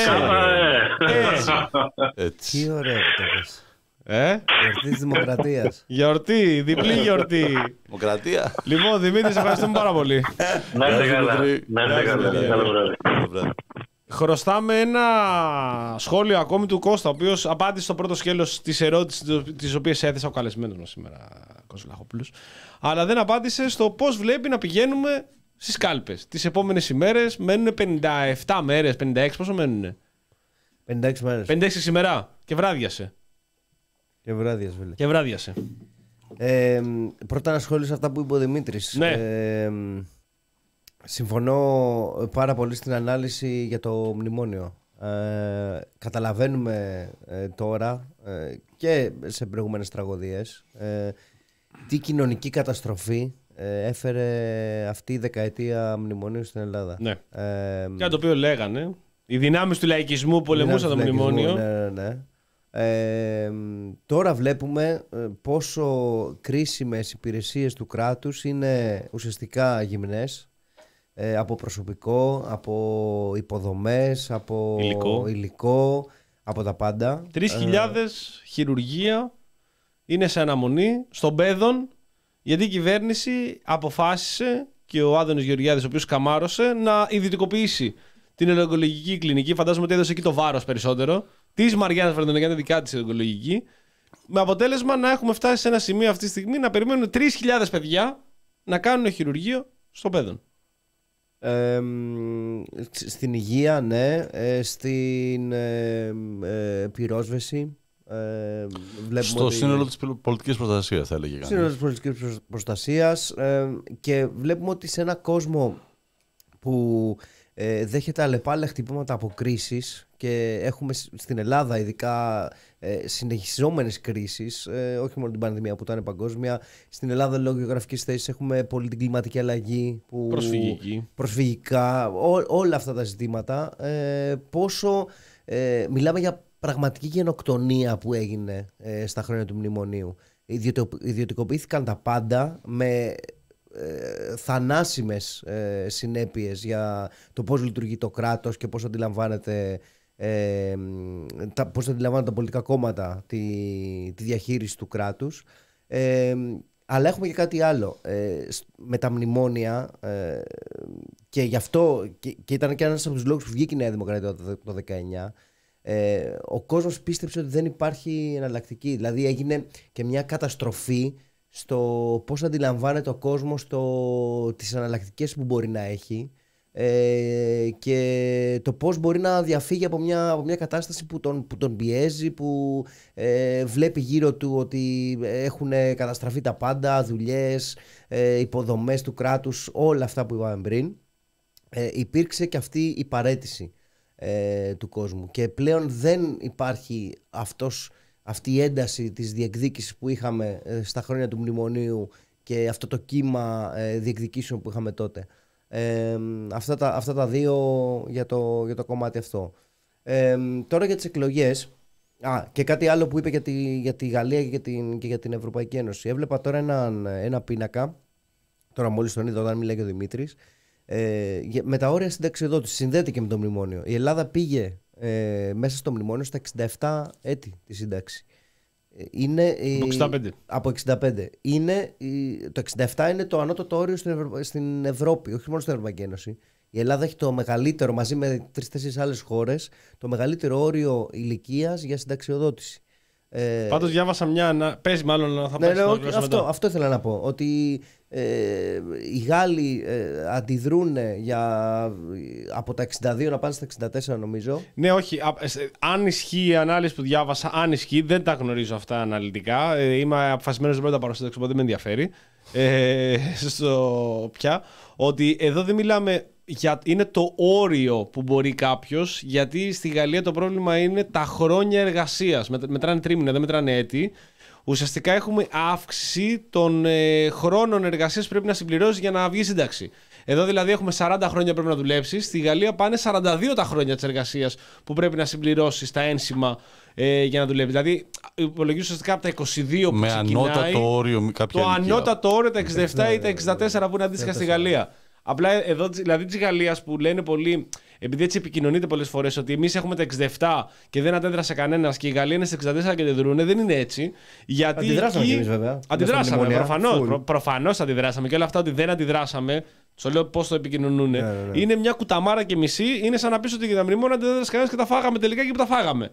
έτσι. Τι ωραίο το πες. Ε? Γιορτή της Δημοκρατίας. Γιορτή, διπλή γιορτή. Δημοκρατία. Λοιπόν, Δημήτρη, σε ευχαριστούμε πάρα πολύ. Να είστε καλά. Να είστε καλά. Χρωστάμε ένα σχόλιο ακόμη του Κώστα, ο οποίος απάντησε στο πρώτο σκέλος της ερώτησης τις οποίες έθεσα ο καλεσμένος μας σήμερα, Κώστας Λαχόπουλος. Αλλά δεν απάντησε στο πώς βλέπει να πηγαίνουμε στις κάλπες. Τις επόμενες ημέρες μένουν πενήντα επτά μέρες, πενήντα έξι, πόσο μένουνε? πενήντα έξι μέρες. πενήντα έξι ημέρα και βράδιασε. Και βράδιασε, φίλε. Και βράδιασε. Ε, πρώτα να σχόλιο σε αυτά που είπε ο Δημήτρης. Ναι. Ε, συμφωνώ πάρα πολύ στην ανάλυση για το μνημόνιο. Ε, καταλαβαίνουμε ε, τώρα ε, και σε προηγούμενες τραγωδίες ε, τι κοινωνική καταστροφή ε, έφερε αυτή η δεκαετία μνημονίου στην Ελλάδα. Ναι. Ε, Κάτι το οποίο λέγανε. Οι δυνάμεις του λαϊκισμού πολεμούσαν το μνημόνιο. Ναι, ναι, ναι. Ε, τώρα βλέπουμε πόσο κρίσιμες υπηρεσίες του κράτους είναι ουσιαστικά γυμνές, ε, από προσωπικό, από υποδομές, από υλικό, υλικό από τα πάντα. Τρεις χιλιάδες ε... χειρουργεία είναι σε αναμονή στον Πέδων, γιατί η κυβέρνηση αποφάσισε και ο Άδωνης Γεωργιάδης, ο οποίος καμάρωσε, να ιδιωτικοποιήσει την ογκολογική κλινική. Φαντάζομαι ότι έδωσε εκεί το βάρος περισσότερο. Τη Μαριάννα Βαρδινογιάννη, δικά τη ογκολογική. Με αποτέλεσμα να έχουμε φτάσει σε ένα σημείο αυτή τη στιγμή να περιμένουν τρεις χιλιάδες παιδιά να κάνουν χειρουργείο στο Πέδον. Ε, στην υγεία, ναι. Ε, στην ε, ε, πυρόσβεση. Ε, στο ότι... σύνολο της πολιτικής προστασίας, θα έλεγε κανείς. Σύνολο της πολιτικής προστασίας. Ε, και βλέπουμε ότι σε ένα κόσμο που ε, δέχεται αλλεπάλληλα χτυπήματα από κρίσεις, και έχουμε στην Ελλάδα ειδικά ε, συνεχιζόμενες κρίσεις, ε, όχι μόνο την πανδημία που ήταν παγκόσμια. Στην Ελλάδα λόγω γεωγραφικής θέσης έχουμε πολύ την κλιματική αλλαγή, που, προσφυγική, προσφυγικά, ό, όλα αυτά τα ζητήματα. Ε, πόσο ε, μιλάμε για πραγματική γενοκτονία που έγινε ε, στα χρόνια του μνημονίου. Ιδιωτικοποιήθηκαν τα πάντα με ε, θανάσιμες ε, συνέπειες για το πώς λειτουργεί το κράτος και πώς αντιλαμβάνεται Ε, τα, πώς αντιλαμβάνονται τα πολιτικά κόμματα τη, τη διαχείριση του κράτους. Ε, αλλά έχουμε και κάτι άλλο ε, με τα μνημόνια, ε, και γι' αυτό και, και ήταν και ένας από τους λόγους που βγήκε η Νέα Δημοκρατία το, το δεκαεννιά. Ε, ο κόσμος πίστεψε ότι δεν υπάρχει εναλλακτική. Δηλαδή έγινε και μια καταστροφή στο πώς αντιλαμβάνεται ο κόσμος το, τις εναλλακτικές που μπορεί να έχει, Ε, και το πώς μπορεί να διαφύγει από μια, από μια κατάσταση που τον, που τον πιέζει, που ε, βλέπει γύρω του ότι έχουν καταστραφεί τα πάντα, δουλειές, ε, υποδομές του κράτους, όλα αυτά που είπαμε πριν. Ε, υπήρξε και αυτή η παραίτηση ε, του κόσμου, και πλέον δεν υπάρχει αυτός, αυτή η ένταση της διεκδίκησης που είχαμε ε, στα χρόνια του μνημονίου, και αυτό το κύμα ε, διεκδικήσεων που είχαμε τότε. Ε, αυτά, τα, αυτά τα δύο για το, για το κομμάτι αυτό. Ε, τώρα για τις εκλογές. Α, και κάτι άλλο που είπε για τη, για τη Γαλλία και για, την, και για την Ευρωπαϊκή Ένωση. Έβλεπα τώρα ένα, ένα πίνακα, τώρα μόλις τον είδα όταν μιλάει και ο Δημήτρης, ε, με τα όρια συνταξιοδότησης. Συνδέεται και με το μνημόνιο. Η Ελλάδα πήγε ε, μέσα στο μνημόνιο στα εξήντα επτά έτη τη σύνταξη. Είναι, από εξήντα πέντε. Από εξήντα πέντε. Είναι, το εξήντα επτά είναι το ανώτατο όριο στην, Ευρω... στην Ευρώπη, όχι μόνο στην Ευρωπαϊκή Ένωση. Η Ελλάδα έχει το μεγαλύτερο, μαζί με τρεις-τέσσερις άλλες χώρες, το μεγαλύτερο όριο ηλικίας για συνταξιοδότηση. Ε... Πάντως διάβασα μια. Πες, μάλλον θα ναι, πέσει. Ναι, ναι, αυτό, αυτό ήθελα να πω. Ότι ε, οι Γάλλοι ε, αντιδρούν για, από τα εξήντα δύο να πάνε στα εξήντα τέσσερα, νομίζω. Ναι, όχι. Α, αν ισχύει η ανάλυση που διάβασα, αν ισχύει, δεν τα γνωρίζω αυτά αναλυτικά. Ε, είμαι αποφασισμένος να τα παρουσιάσω, οπότε δεν με ενδιαφέρει. Ε, στο πια. Ότι εδώ δεν μιλάμε. Για, είναι το όριο που μπορεί κάποιος, γιατί στη Γαλλία το πρόβλημα είναι τα χρόνια εργασίας. Με, μετράνε τρίμηνα, δεν μετράνε έτη. ουσιαστικά έχουμε αύξηση των ε, χρόνων εργασίας που πρέπει να συμπληρώσει για να βγει σύνταξη. Εδώ δηλαδή έχουμε σαράντα χρόνια πρέπει να δουλέψει. Στη Γαλλία πάνε σαράντα δύο τα χρόνια της εργασίας που πρέπει να συμπληρώσει τα ένσημα ε, για να δουλεύει. Δηλαδή υπολογίζει ουσιαστικά από τα είκοσι δύο που με ξεκινάει. Ανώτατο όριο, κάποια το ηλικία. Ανώτατο όριο τα εξήντα επτά ή τα εξήντα τέσσερα που είναι αντίστοιχα στη Γαλλία. Απλά εδώ δηλαδή τη Γαλλία που λένε πολύ. Επειδή έτσι επικοινωνείται πολλές φορές ότι εμείς έχουμε τα εξήντα επτά και δεν αντέδρασε κανένας και η Γαλλία είναι στα εξήντα τέσσερα και δεν δρούνε, δεν είναι έτσι. Γιατί αντιδράσαμε εκεί... κι εμείς βέβαια. Αντιδράσαμε, προφανώς. Προ, προφανώς αντιδράσαμε και όλα αυτά ότι δεν αντιδράσαμε. Σου λέω πώς το επικοινωνούν. Ναι, ναι, ναι. Είναι μια κουταμάρα και μισή. Είναι σαν να πεις ότι για τα μνημόνια αντέδρασε κανένας και τα φάγαμε τελικά και που τα φάγαμε.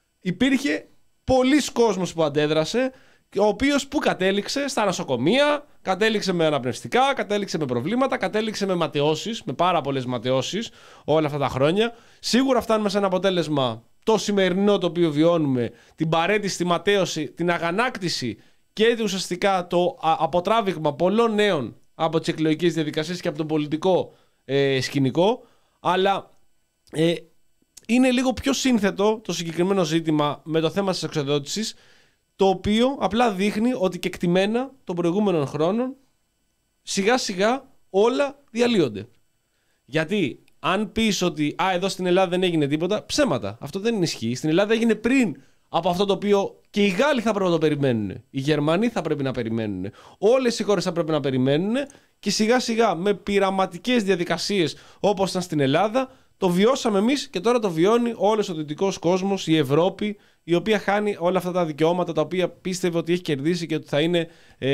Υπήρχε πολλοί κόσμος που αντέδρασε. Ο οποίος που κατέληξε στα νοσοκομεία, κατέληξε με αναπνευστικά, κατέληξε με προβλήματα, κατέληξε με ματαιώσεις, με πάρα πολλές ματαιώσεις όλα αυτά τα χρόνια. Σίγουρα φτάνουμε σε ένα αποτέλεσμα το σημερινό το οποίο βιώνουμε, την παρέτηση, τη ματαίωση, την αγανάκτηση και ουσιαστικά το αποτράβηγμα πολλών νέων από τις εκλογικές διαδικασίες και από τον πολιτικό ε, σκηνικό. Αλλά ε, είναι λίγο πιο σύνθετο το συγκεκριμένο ζήτημα με το θέμα της εξοδότησης, το οποίο απλά δείχνει ότι κεκτημένα των προηγούμενων χρόνων σιγά σιγά όλα διαλύονται. Γιατί αν πεις ότι α, εδώ στην Ελλάδα δεν έγινε τίποτα, ψέματα. Αυτό δεν ισχύει. Στην Ελλάδα έγινε πριν από αυτό το οποίο και οι Γάλλοι θα πρέπει να το περιμένουν. Οι Γερμανοί θα πρέπει να περιμένουν. Όλες οι χώρες θα πρέπει να περιμένουν και σιγά σιγά με πειραματικές διαδικασίες όπως ήταν στην Ελλάδα το βιώσαμε εμείς και τώρα το βιώνει όλος ο δυτικός κόσμος, η Ευρώπη, η οποία χάνει όλα αυτά τα δικαιώματα τα οποία πίστευε ότι έχει κερδίσει και ότι θα είναι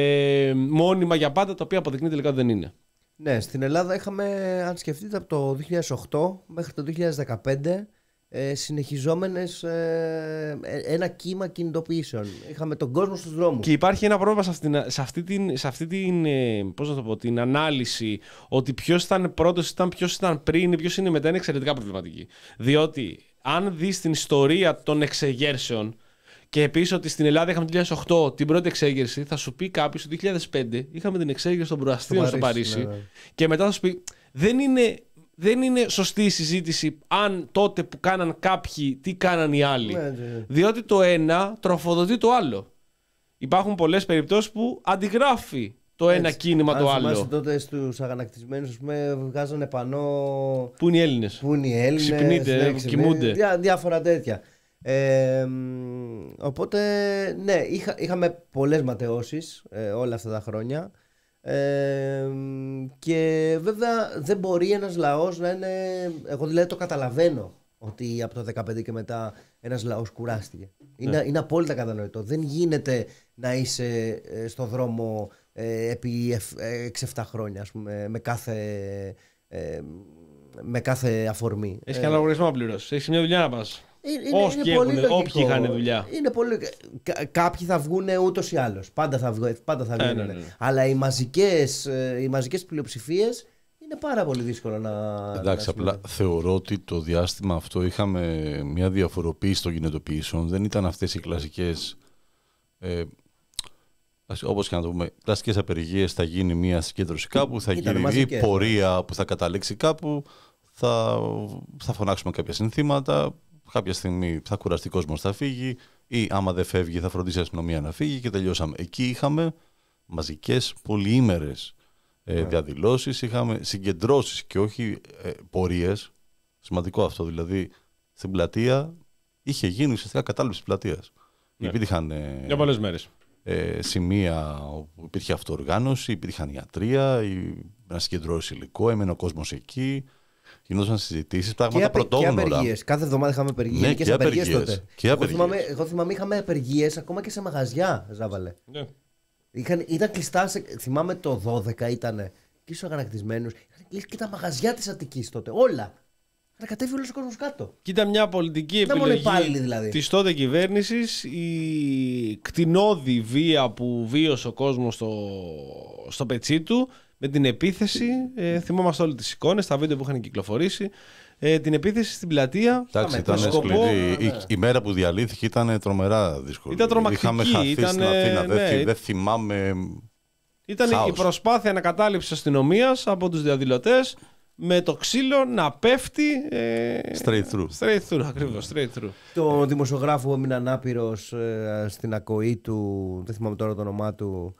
ε, μόνιμα για πάντα, τα οποία αποδεικνύει τελικά ότι δεν είναι. Ναι, στην Ελλάδα είχαμε, αν σκεφτείτε, από το δύο χιλιάδες οκτώ μέχρι το δύο χιλιάδες δεκαπέντε ε, συνεχιζόμενες ε, ένα κύμα κινητοποιήσεων. Είχαμε τον κόσμο στους δρόμους. Και υπάρχει ένα πρόβλημα σε αυτή, σε αυτή την, σε αυτή την, ε, πώς να το πω, την ανάλυση ότι ποιος ήταν πρώτος, ήταν, ποιος ήταν πριν, ποιος είναι μετά, είναι εξαιρετικά προβληματική. Διότι αν δεις την ιστορία των εξεγέρσεων και επίσης ότι στην Ελλάδα είχαμε το δύο χιλιάδες οκτώ την πρώτη εξέγερση, θα σου πει κάποιος ότι το δύο χιλιάδες πέντε είχαμε την εξέγερση των προαστίων στο Παρίσι. Ναι, ναι. Και μετά θα σου πει δεν είναι, δεν είναι σωστή η συζήτηση αν τότε που κάναν κάποιοι τι κάναν οι άλλοι. Ναι, ναι. Διότι το ένα τροφοδοτεί το άλλο. Υπάρχουν πολλές περιπτώσεις που αντιγράφει το ένα έτσι, κίνημα το άλλο. Αν τότε στους αγανακτισμένους ας πούμε, βγάζανε πανό. Πού είναι οι Έλληνες. Πού είναι οι Έλληνες. Ξυπνείτε, ναι, κοιμούνται. Διά, διάφορα τέτοια. Ε, οπότε, ναι, είχα, είχαμε πολλές ματαιώσεις ε, όλα αυτά τα χρόνια. Ε, και βέβαια δεν μπορεί ένας λαός να είναι. Εγώ δηλαδή το καταλαβαίνω ότι από το δεκαπέντε και μετά ένας λαός κουράστηκε. Είναι, ναι. είναι απόλυτα κατανοητό. Δεν γίνεται να είσαι ε, στο δρόμο ε, επί έξι εφτά χρόνια, ας πούμε, με κάθε, ε, με κάθε αφορμή. Έχει κανένα λογαριασμό να πληρώσεις. Έχει μια δουλειά να πας. Όποιοι είχαν δουλειά. Είναι πολύ... Κα, κάποιοι θα βγουν ούτως ή άλλως. Πάντα θα, βγω, πάντα θα βγουν. Ε, ναι, ναι. Αλλά οι μαζικές, οι μαζικές πλειοψηφίες είναι πάρα πολύ δύσκολο να. Εντάξει, να απλά θεωρώ ότι το διάστημα αυτό είχαμε μια διαφοροποίηση των κινητοποιήσεων. Δεν ήταν αυτές οι κλασικές. Ε, όπως και να το πούμε, κλασικές απεργίες, θα γίνει μια συγκέντρωση κάπου, θα ήταν γίνει μαζικές, η πορεία ναι. που θα καταλήξει κάπου, θα, θα φωνάξουμε κάποια συνθήματα. Κάποια στιγμή θα κουραστεί κόσμος, θα φύγει, ή άμα δεν φεύγει, θα φροντίσει η αστυνομία να φύγει και τελειώσαμε. Εκεί είχαμε μαζικές πολυήμερες ε, yeah. διαδηλώσεις, είχαμε συγκεντρώσεις και όχι ε, πορείες. Σημαντικό αυτό, δηλαδή στην πλατεία είχε γίνει ουσιαστικά κατάληψη πλατείας. Yeah. Υπήρχαν ε, για πολλές μέρες. Ε, σημεία όπου υπήρχε αυτοοργάνωση, υπήρχαν ιατρία, να συγκεντρώσει υλικό, έμενε ο κόσμος εκεί. Γινόταν συζητήσεις, πράγματα πρωτόγνωρα. Και απεργίες. Κάθε εβδομάδα είχαμε απεργίες. Ναι, και και απεργίες τότε. Και εγώ, θυμάμαι, εγώ θυμάμαι είχαμε απεργίες ακόμα και σε μαγαζιά, Ζάβαλε. Ναι. Είχαν, ήταν κλειστά, σε, θυμάμαι το δώδεκα ήταν και στους αγανακτισμένους. Είχαν κλείσει και τα μαγαζιά της Αττικής τότε. Όλα. Να κατέβει όλος ο κόσμος κάτω. Και ήταν μια πολιτική επιλογή δηλαδή. της τότε κυβέρνησης, η κτηνώδη βία που βίωσε ο κόσμος στο, στο πετσί του, με την επίθεση, ε, θυμόμαστε όλοι τις εικόνες, τα βίντεο που είχαν κυκλοφορήσει, ε, την επίθεση στην πλατεία. Εντάξει, ήταν σκληρή. Η, η, η μέρα που διαλύθηκε ήταν τρομερά δύσκολη. Ήταν τρομακτική. Είχαμε χαθεί ήταν, στην Αθήνα, ναι, δεν, δεν θυμάμαι. Ήταν χάος. Η προσπάθεια ανακατάληψης αστυνομίας από τους διαδηλωτές με το ξύλο να πέφτει. Ε, straight through. Straight through, ακριβώς. Straight through. Το δημοσιογράφο που έμεινε ανάπηρος ε, στην ακοή του, δεν θυμάμαι τώρα το όνομά του,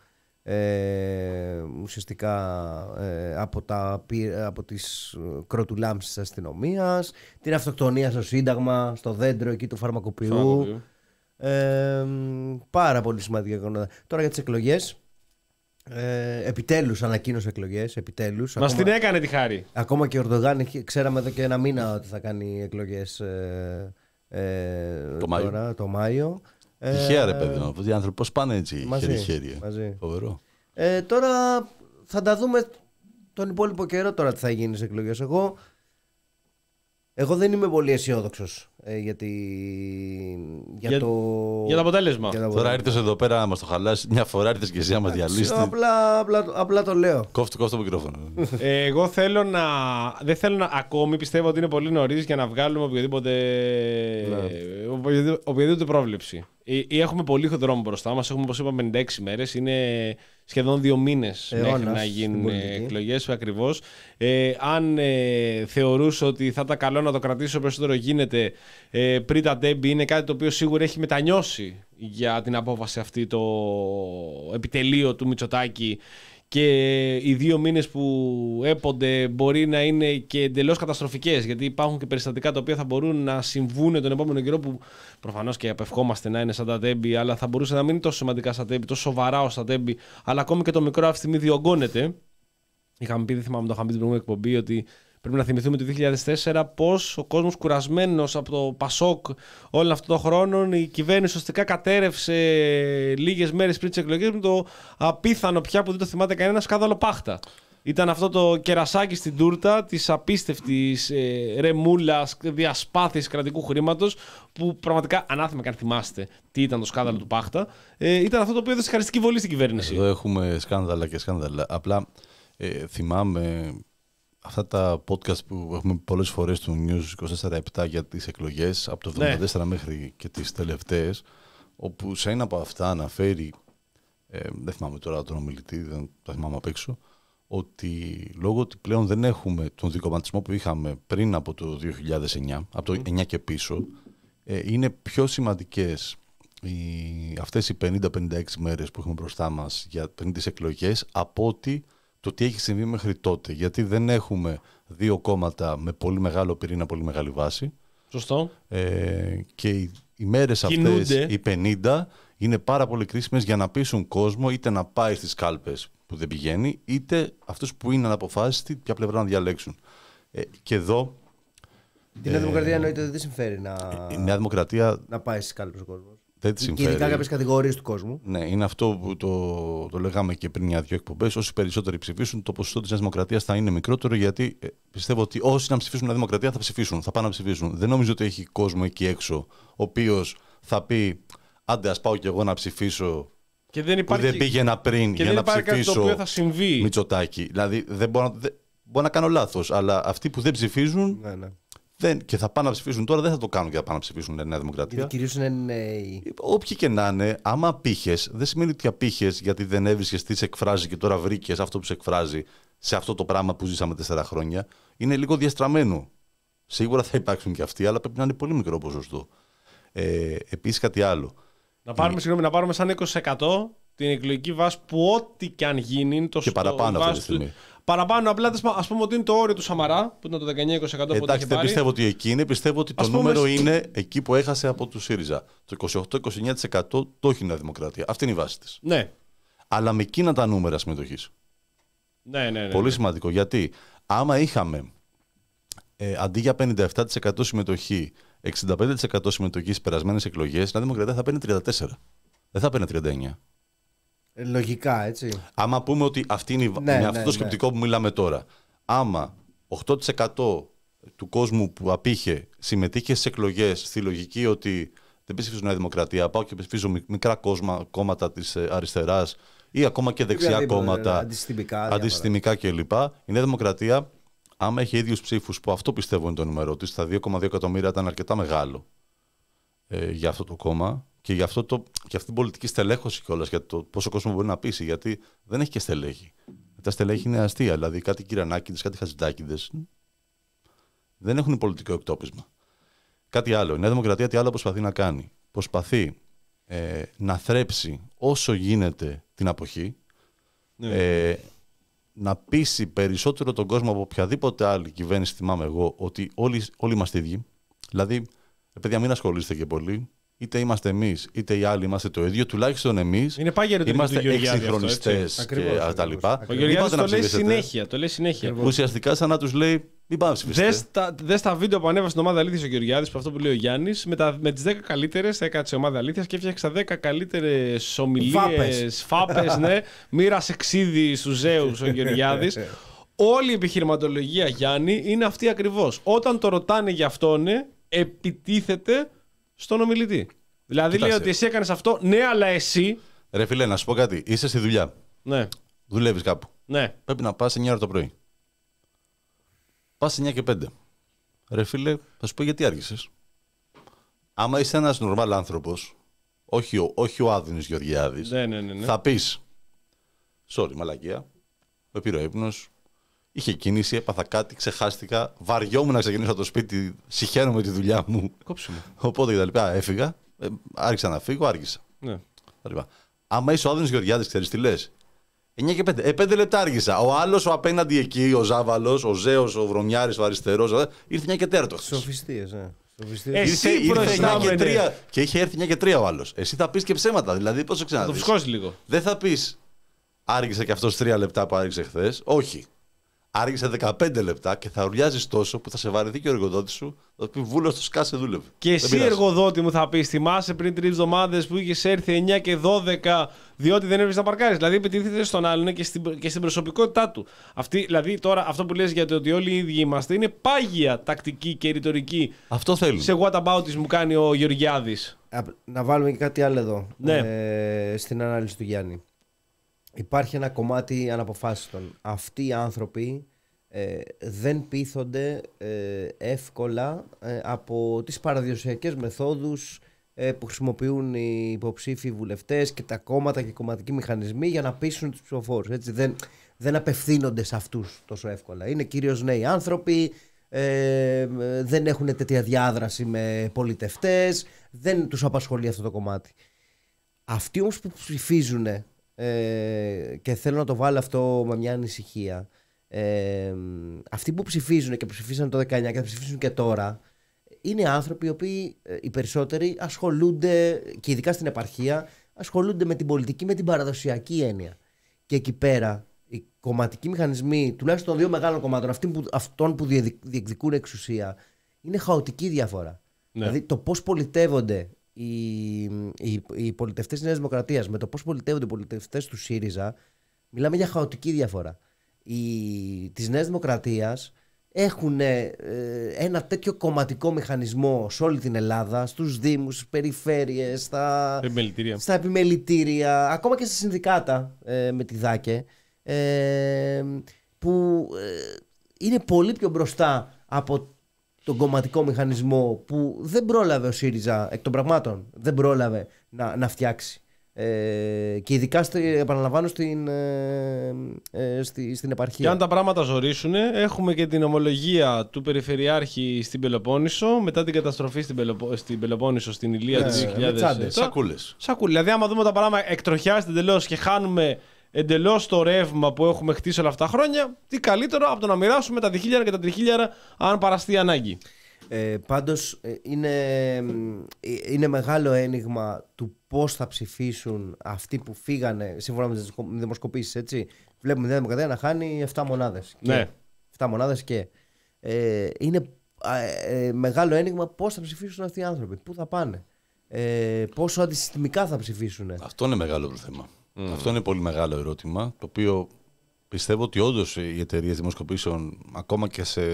ε, ουσιαστικά ε, από, τα, από τις κροτουλάμψεις της αστυνομίας, την αυτοκτονία στο Σύνταγμα, στο δέντρο εκεί του φαρμακοποιού. Ε, πάρα πολύ σημαντικά γεγονότα. Τώρα για τις εκλογές. Ε, επιτέλους ανακοίνωσε εκλογές. Επιτέλους. Μας ακόμα, την έκανε τη χάρη. Ακόμα και ο Ερντογάν, ξέραμε εδώ και ένα μήνα ότι θα κάνει εκλογές ε, ε, το, τώρα, Μάιο. το Μάιο. Τυχαία ρε παιδί μου, οι άνθρωποι πώς πάνε έτσι χέρι-χέρι. Φοβερό. Ε, τώρα θα τα δούμε τον υπόλοιπο καιρό τώρα τι θα γίνει στις εκλογές. Εγώ, εγώ δεν είμαι πολύ αισιόδοξος ε, για, τη, για, για, το, για το αποτέλεσμα. Για το τώρα ήρθες εδώ πέρα να μας το χαλάσεις. Μια φορά ήρθες και εσύ να μας διαλύσεις. Απλά, απλά, απλά το λέω. Κόφτω, κόφτω το μικρόφωνο. ε, εγώ θέλω να. Δεν θέλω να. Ακόμη πιστεύω ότι είναι πολύ νωρίς για να βγάλουμε οποιοδήποτε, ναι. οποιοδήποτε, οποιοδήποτε πρόβλεψη. Ή, ή έχουμε πολύ δρόμο μπροστά μας. Έχουμε, όπως είπαμε, πενήντα έξι μέρες. Είναι σχεδόν δύο μήνες Αιώνας μέχρι να γίνουν εκλογές. Ακριβώς. Ε, αν ε, θεωρούσα ότι θα ήταν καλό να το κρατήσω περισσότερο γίνεται ε, πριν τα ντέμπι, είναι κάτι το οποίο σίγουρα έχει μετανιώσει για την απόφαση αυτή το επιτελείο του Μητσοτάκη. Και οι δύο μήνες που έπονται μπορεί να είναι και εντελώς καταστροφικές, γιατί υπάρχουν και περιστατικά τα οποία θα μπορούν να συμβούν τον επόμενο καιρό, που προφανώς και απευχόμαστε να είναι σαν τα τέμπη, αλλά θα μπορούσε να μην είναι τόσο σημαντικά σαν τέμπη, τόσο σοβαρά ως τα τέμπη, αλλά ακόμη και το μικρό αυτή τη στιγμή διωγγώνεται. Είχαμε πει, δεν θυμάμαι, το είχαμε πει την προηγούμενη εκπομπή, ότι πρέπει να θυμηθούμε το δύο χιλιάδες τέσσερα πώς ο κόσμος κουρασμένος από το Πασόκ όλων αυτών των χρόνων, η κυβέρνηση ουσιαστικά κατέρευσε λίγες μέρες πριν τις εκλογές με το απίθανο πια που δεν το θυμάται κανένα σκάνδαλο Πάχτα. Ήταν αυτό το κερασάκι στην τούρτα της απίστευτης ε, ρεμούλας διασπάθησης κρατικού χρήματος, που πραγματικά ανάθεμα και αν θυμάστε τι ήταν το σκάνδαλο του Πάχτα, ε, ήταν αυτό το οποίο έδωσε χαριστική βολή στην κυβέρνηση. Εδώ έχουμε σκάνδαλα και σκάνδαλα. Απλά ε, θυμάμαι αυτά τα podcast που έχουμε πολλές φορές του News είκοσι τέσσερα επτά για τις εκλογές από το εβδομήντα τέσσερα ναι. μέχρι και τις τελευταίες, όπου σε ένα από αυτά αναφέρει, ε, δεν θυμάμαι τώρα τον ομιλητή, δεν τα θυμάμαι απ' έξω, ότι λόγω ότι πλέον δεν έχουμε τον δικομματισμό που είχαμε πριν από το δύο χιλιάδες εννιά, από το εννιά και πίσω, ε, είναι πιο σημαντικές οι, αυτές οι πενήντα με πενήντα έξι μέρες που έχουμε μπροστά μας για πριν τις εκλογές από ότι το τι έχει συμβεί μέχρι τότε. Γιατί δεν έχουμε δύο κόμματα με πολύ μεγάλο πυρήνα, πολύ μεγάλη βάση. Σωστό. Ε, και οι, οι μέρες Κινούνται. αυτές, οι πενήντα, είναι πάρα πολύ κρίσιμες για να πείσουν κόσμο είτε να πάει στις κάλπες που δεν πηγαίνει, είτε αυτούς που είναι αναποφάσιστοι ποια πλευρά να διαλέξουν. Ε, και εδώ. Την Νέα Δημοκρατία εννοείται ότι δεν συμφέρει να, η Νέα Δημοκρατία να πάει στις κάλπες ο κόσμος. Δεν τη συμφέρει. Και ειδικά κάποιες κατηγορίες του κόσμου. Ναι, είναι αυτό που το, το λέγαμε και πριν μια-δυο εκπομπές. Όσοι περισσότεροι ψηφίσουν, το ποσοστό της Νέας Δημοκρατίας θα είναι μικρότερο, γιατί ε, πιστεύω ότι όσοι να ψηφίσουν Νέα Δημοκρατία θα ψηφίσουν, θα πάνε να ψηφίσουν. Δεν νομίζω ότι έχει κόσμο εκεί έξω, ο οποίος θα πει άντε, ας πάω κι εγώ να ψηφίσω. Και δεν υπάρχει... που δεν πήγαινα πριν και για δεν να ψηφίσω το οποίο θα συμβεί. Μητσοτάκη. Δηλαδή, δεν μπορώ, δεν, μπορώ να κάνω λάθος, αλλά αυτοί που δεν ψηφίζουν. Ναι, ναι. Δεν, και θα πάνε να ψηφίσουν τώρα, δεν θα το κάνουν για να πάνε να ψηφίσουν Νέα Δημοκρατία. Κυρίως είναι νέοι. Όποιοι και να είναι, άμα απήχες, δεν σημαίνει ότι απήχες γιατί δεν έβρισκες τι σε εκφράζει και τώρα βρήκες αυτό που σε εκφράζει σε αυτό το πράγμα που ζήσαμε τέσσερα χρόνια. Είναι λίγο διαστραμμένο. Σίγουρα θα υπάρξουν και αυτοί, αλλά πρέπει να είναι πολύ μικρό ποσοστό. Ε, Επίσης, κάτι άλλο. Να πάρουμε, συγγνώμη, να πάρουμε σαν είκοσι τοις εκατό την εκλογική βάση που ό,τι και αν γίνει είναι το και παραπάνω αυτή τη στιγμή. Του... Παραπάνω, απλά ας πούμε ότι είναι το όριο του Σαμαρά, που ήταν το δεκαεννιά είκοσι τοις εκατό. Εντάξει, δεν πιστεύω ότι εκεί είναι. Πιστεύω ότι το νούμερο πούμε... είναι εκεί που έχασε από του ΣΥΡΙΖΑ. Το είκοσι οκτώ με είκοσι εννιά τοις εκατό το έχει η Νέα Δημοκρατία. Αυτή είναι η βάση της. Ναι. Αλλά με εκείνα τα νούμερα συμμετοχής. Ναι, ναι, ναι. Πολύ σημαντικό. Γιατί άμα είχαμε ε, αντί για πενήντα επτά τοις εκατό συμμετοχή, εξήντα πέντε τοις εκατό συμμετοχή στις περασμένες εκλογές, η Νέα Δημοκρατία θα παίρνει τριάντα τέσσερα τοις εκατό. Δεν θα παίρνει τριάντα εννιά τοις εκατό. Λογικά, έτσι. Άμα πούμε ότι αυτή είναι η... ναι, με ναι, αυτό το σκεπτικό ναι. που μιλάμε τώρα. Άμα οκτώ τοις εκατό του κόσμου που απήχε συμμετείχε στις εκλογές στη λογική ότι δεν ψηφίζω Νέα Δημοκρατία, πάω και ψηφίζω μικρά κόμμα, κόμματα της αριστεράς ή ακόμα και δεξιά δηλαδή, κόμματα, αντισυστημικά, αντισυστημικά κλπ. Η Νέα Δημοκρατία, άμα έχει ίδιους ψήφους, που αυτό πιστεύω είναι το νούμερο της, στα δύο κόμμα δύο εκατομμύρια ήταν αρκετά μεγάλο ε, για αυτό το κόμμα. Και για, αυτό το, και αυτή την πολιτική στελέχωση κιόλας, για το πόσο κόσμο μπορεί να πείσει, γιατί δεν έχει και στελέχη. Τα στελέχη είναι αστεία. Δηλαδή κάτι Κυρανάκηδες, κάτι Χατζηδάκηδες. Δεν έχουν πολιτικό εκτόπισμα. Κάτι άλλο. Η Νέα Δημοκρατία τι άλλο προσπαθεί να κάνει. Προσπαθεί ε, να θρέψει όσο γίνεται την αποχή, ναι. ε, να πείσει περισσότερο τον κόσμο από οποιαδήποτε άλλη κυβέρνηση, θυμάμαι εγώ, ότι όλοι, όλοι είμαστε ίδιοι. Δηλαδή, παιδιά, μην ασχολείστε και πολύ. Είτε είμαστε εμείς, είτε οι άλλοι είμαστε το ίδιο. Τουλάχιστον εμείς είμαστε εξυγχρονιστές και τα λοιπά. Ο Γεωργιάδης το λέει συνέχεια. Το λέει συνέχεια. Ουσιαστικά, σαν να τους λέει, μην πάμε ψηφίσετε. Δες τα βίντεο που ανέβασε στην ομάδα Αλήθειας ο Γεωργιάδης, που αυτό που λέει ο Γιάννης, με, τα, με τις δέκα καλύτερες, έκατσε ομάδα Αλήθειας και έφτιαξε τα δέκα καλύτερες ομιλίες, φάπες, ναι. Μοίρασε ξύδι στους Ζέους ο Γεωργιάδης. Όλη η επιχειρηματολογία, Γιάννη, είναι αυτή ακριβώς. Όταν το ρωτάνε για αυτόν, επιτίθεται στον ομιλητή. Δηλαδή Κοίτασε. λέει ότι εσύ έκανες αυτό, ναι, αλλά εσύ. Ρε φίλε, να σου πω κάτι. Είσαι στη δουλειά. Ναι. Δουλεύεις κάπου. Ναι. Πρέπει να πας εννιά ώρα το πρωί. Πας εννιά και πέντε. Ρε φίλε, θα σου πω γιατί άργησες. Άμα είσαι ένας νορμάλ άνθρωπος, όχι ο, όχι ο Άδωνης Γεωργιάδης, ναι, ναι, ναι, ναι. θα πεις sorry, μαλακία. Με πήρε ο ύπνος. Είχε κίνηση, έπαθα κάτι, ξεχάστηκα. Βαριόμουν να ξεκινήσω από το σπίτι. Συχαίνομαι τη δουλειά μου. Κόψουμε. Οπότε κτλ. Έφυγα. Ε, άρχισα να φύγω, άργησα. Ναι. Άμα είσαι ο Άδωνης Γεωργιάδης, ξέρεις τι λες. εννιά και πέντε. Ε, πέντε λεπτά άργησα. Ο άλλος, ο απέναντι εκεί, ο Ζάβαλος, ο Ζέος, ο Βρωμιάρης, ο αριστερός, ήρθε εννιά και τέσσερα. Σοφιστίες, ναι. Εσύ ήρθε εννιά και τρία και είχε έρθει εννιά και τρία ο άλλος. Εσύ θα πεις και ψέματα. Δηλαδή, πώς το ξαναδείς. Θα το φουσκώσει λίγο. Δεν θα πεις άργησε και αυτός τρία λεπτά που άργησε χθες. Όχι. Άργησε δεκαπέντε λεπτά και θα ουρλιάζεις τόσο που θα σε βαρεθεί και ο εργοδότης σου. Θα πει βούλος το σκάσε, δούλευε. Και εσύ, εργοδότη μου, θα πει: θυμάσαι πριν τρεις εβδομάδες που είχες έρθει εννιά και δώδεκα, διότι δεν έβρισκες να παρκάρεις. Δηλαδή, επιτίθεται στον άλλον και στην, και στην προσωπικότητά του. Αυτή, δηλαδή, τώρα αυτό που λες για το ότι όλοι οι ίδιοι είμαστε είναι πάγια τακτική και ρητορική. Αυτό θέλουν. Σε what about μου κάνει ο Γεωργιάδης. Να βάλουμε και κάτι άλλο εδώ. Ναι. Ε, στην ανάλυση του Γιάννη. Υπάρχει ένα κομμάτι αναποφάσιστον. Αυτοί οι άνθρωποι ε, δεν πείθονται ε, εύκολα ε, από τις παραδοσιακές μεθόδους ε, που χρησιμοποιούν οι υποψήφοι βουλευτές και τα κόμματα και οι κομματικοί μηχανισμοί για να πείσουν τους ψηφοφόρους. Έτσι, δεν, δεν απευθύνονται σε αυτούς τόσο εύκολα. Είναι κυρίως νέοι άνθρωποι, ε, δεν έχουν τέτοια διάδραση με πολιτευτές, δεν τους απασχολεί αυτό το κομμάτι. Αυτοί όμως που ψηφίζουν, Ε, και θέλω να το βάλω αυτό με μια ανησυχία, ε, αυτοί που ψηφίζουν και που ψηφίσαν το δεκαεννιά και θα ψηφίσουν και τώρα, είναι άνθρωποι οι οποίοι ε, οι περισσότεροι ασχολούνται, και ειδικά στην επαρχία, ασχολούνται με την πολιτική, με την παραδοσιακή έννοια. Και εκεί πέρα οι κομματικοί μηχανισμοί, τουλάχιστον των δύο μεγάλων κομμάτων, αυτών που, αυτών που διεκδικούν εξουσία, είναι χαοτική διαφορά. Ναι. Δηλαδή το πώς πολιτεύονται Οι, οι, οι πολιτευτές της Νέας Δημοκρατίας με το πώς πολιτεύονται οι πολιτευτές του ΣΥΡΙΖΑ, μιλάμε για χαοτική διαφορά. Οι, της Νέας Δημοκρατίας έχουν ε, ένα τέτοιο κομματικό μηχανισμό σε όλη την Ελλάδα, στους δήμους, στις περιφέρειες, στα επιμελητήρια, στα επιμελητήρια, ακόμα και στα συνδικάτα ε, με τη ΔΑΚΕ, ε, που ε, είναι πολύ πιο μπροστά από τον κομματικό μηχανισμό που δεν πρόλαβε ο ΣΥΡΙΖΑ, εκ των πραγμάτων, δεν πρόλαβε να, να φτιάξει. Ε, και ειδικά, στη, επαναλαμβάνω, στην, ε, ε, στη, στην επαρχία. Και αν τα πράγματα ζορίσουν, έχουμε και την ομολογία του Περιφερειάρχη στην Πελοπόννησο μετά την καταστροφή στην, Πελοπο, στην Πελοπόννησο, στην Ηλία yeah, του δύο χιλιάδες επτά. Σακούλες. Σακούλες. Δηλαδή, άμα δούμε τα πράγματα εκτροχιάζεται εντελώς και χάνουμε εντελώς το ρεύμα που έχουμε χτίσει όλα αυτά τα χρόνια, τι καλύτερο από το να μοιράσουμε τα διχίλιαρα και τα τριχίλιαρα αν παραστεί ανάγκη. Ε, πάντως είναι, είναι μεγάλο ένιγμα του πώς θα ψηφίσουν αυτοί που φύγανε σύμφωνα με τις δημοσκοπήσεις, έτσι. Βλέπουμε τη Νέα Δημοκρατία να χάνει επτά μονάδες. Ναι. Και, επτά μονάδες και ε, είναι ε, μεγάλο ένιγμα πώς θα ψηφίσουν αυτοί οι άνθρωποι, πού θα πάνε, ε, πόσο αντισυστημικά θα ψηφίσουν. Αυτό είναι μεγάλο το θέμα. Mm. Αυτό είναι πολύ μεγάλο ερώτημα, το οποίο πιστεύω ότι όντως οι εταιρείες δημοσκοπήσεων, ακόμα και σε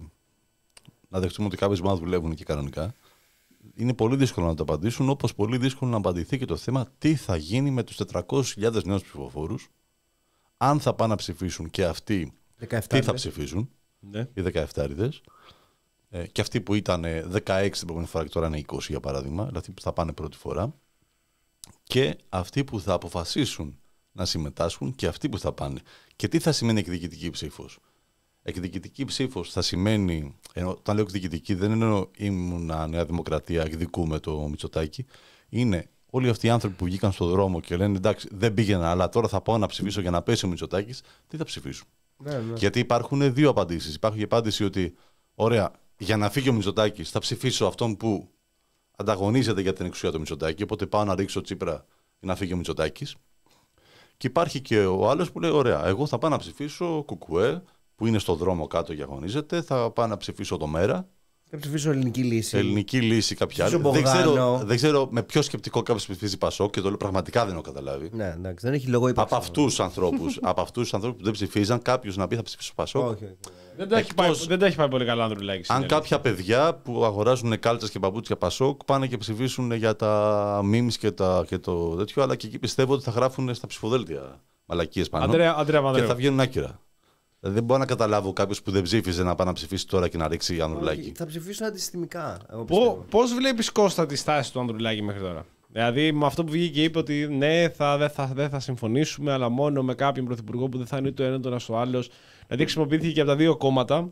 να δεχτούμε ότι κάποιες ομάδες δουλεύουν και κανονικά, είναι πολύ δύσκολο να το απαντήσουν, όπως πολύ δύσκολο να απαντηθεί και το θέμα τι θα γίνει με τους τετρακόσιες χιλιάδες νέους ψηφοφόρους, αν θα πάνε να ψηφίσουν και αυτοί, τι θα ψηφίσουν, ναι. οι δεκαεφτάριδες, ε, και αυτοί που ήταν δεκαέξι την προηγούμενη φορά και τώρα είναι είκοσι για παράδειγμα, δηλαδή που θα πάνε πρώτη φορά, και αυτοί που θα αποφασίσουν να συμμετάσχουν και αυτοί που θα πάνε. Και τι θα σημαίνει εκδικητική ψήφος. Εκδικητική ψήφος θα σημαίνει, ενώ, όταν λέω εκδικητική δεν εννοώ ήμουνα Νέα Δημοκρατία, εκδικούμε το Μητσοτάκη, είναι όλοι αυτοί οι άνθρωποι που βγήκαν στον δρόμο και λένε εντάξει δεν πήγαινα, αλλά τώρα θα πάω να ψηφίσω για να πέσει ο Μητσοτάκης, τι θα ψηφίσουν. Ναι, ναι. Γιατί υπάρχουν δύο απαντήσεις. Υπάρχει η απάντηση ότι, ωραία, για να φύγει ο Μητσοτάκης θα ψηφίσω αυτόν που ανταγωνίζεται για την εξουσία του Μητσοτάκη, οπότε πάω να ρίξω Τσίπρα για να φύγει ο Μητσοτάκης. Και υπάρχει και ο άλλος που λέει, ωραία, εγώ θα πάω να ψηφίσω Κουκουέ, που είναι στον δρόμο κάτω και αγωνίζεται, θα πάω να ψηφίσω το Μέρα. Θα ψηφίσω ελληνική λύση. Ελληνική λύση, κάποια άλλη. Δεν ξέρω, δεν ξέρω με ποιο σκεπτικό κάποιο ψηφίζει Πασόκ και το λέω πραγματικά δεν έχω καταλάβει. Ναι, εντάξει, δεν έχει λόγο ύπαρξη. Από αυτού του ανθρώπου που δεν ψηφίζαν, κάποιο να πει θα ψηφίσω Πασόκ. Όχι, όχι. Δεν τα έχει πάει, δεν τα έχει πάει πολύ καλά, Ανδρουλάκη. Αν κάποια παιδιά που αγοράζουν κάλτσες και παπούτσια Πασόκ πάνε και ψηφίσουν για τα memes και, τα, και το τέτοιο, αλλά και εκεί πιστεύω ότι θα γράφουν στα ψηφοδέλτια μαλακίες πάνω. Αντρέα, Αντρέα, και θα βγαίνουν άκυρα. Δεν μπορώ να καταλάβω κάποιο που δεν ψήφιζε να πάει να ψηφίσει τώρα και να ρίξει Ανδρουλάκη. Θα ψηφίσουν αντισυστημικά. Πώς βλέπεις, Κώστα, τη στάση του Ανδρουλάκη μέχρι τώρα? Δηλαδή με αυτό που βγήκε και είπε ότι ναι, θα, δεν, θα, δεν θα συμφωνήσουμε, αλλά μόνο με κάποιον πρωθυπουργό που δεν θα είναι ούτε ο ένα ούτε ο άλλο. Δηλαδή χρησιμοποιήθηκε και από τα δύο κόμματα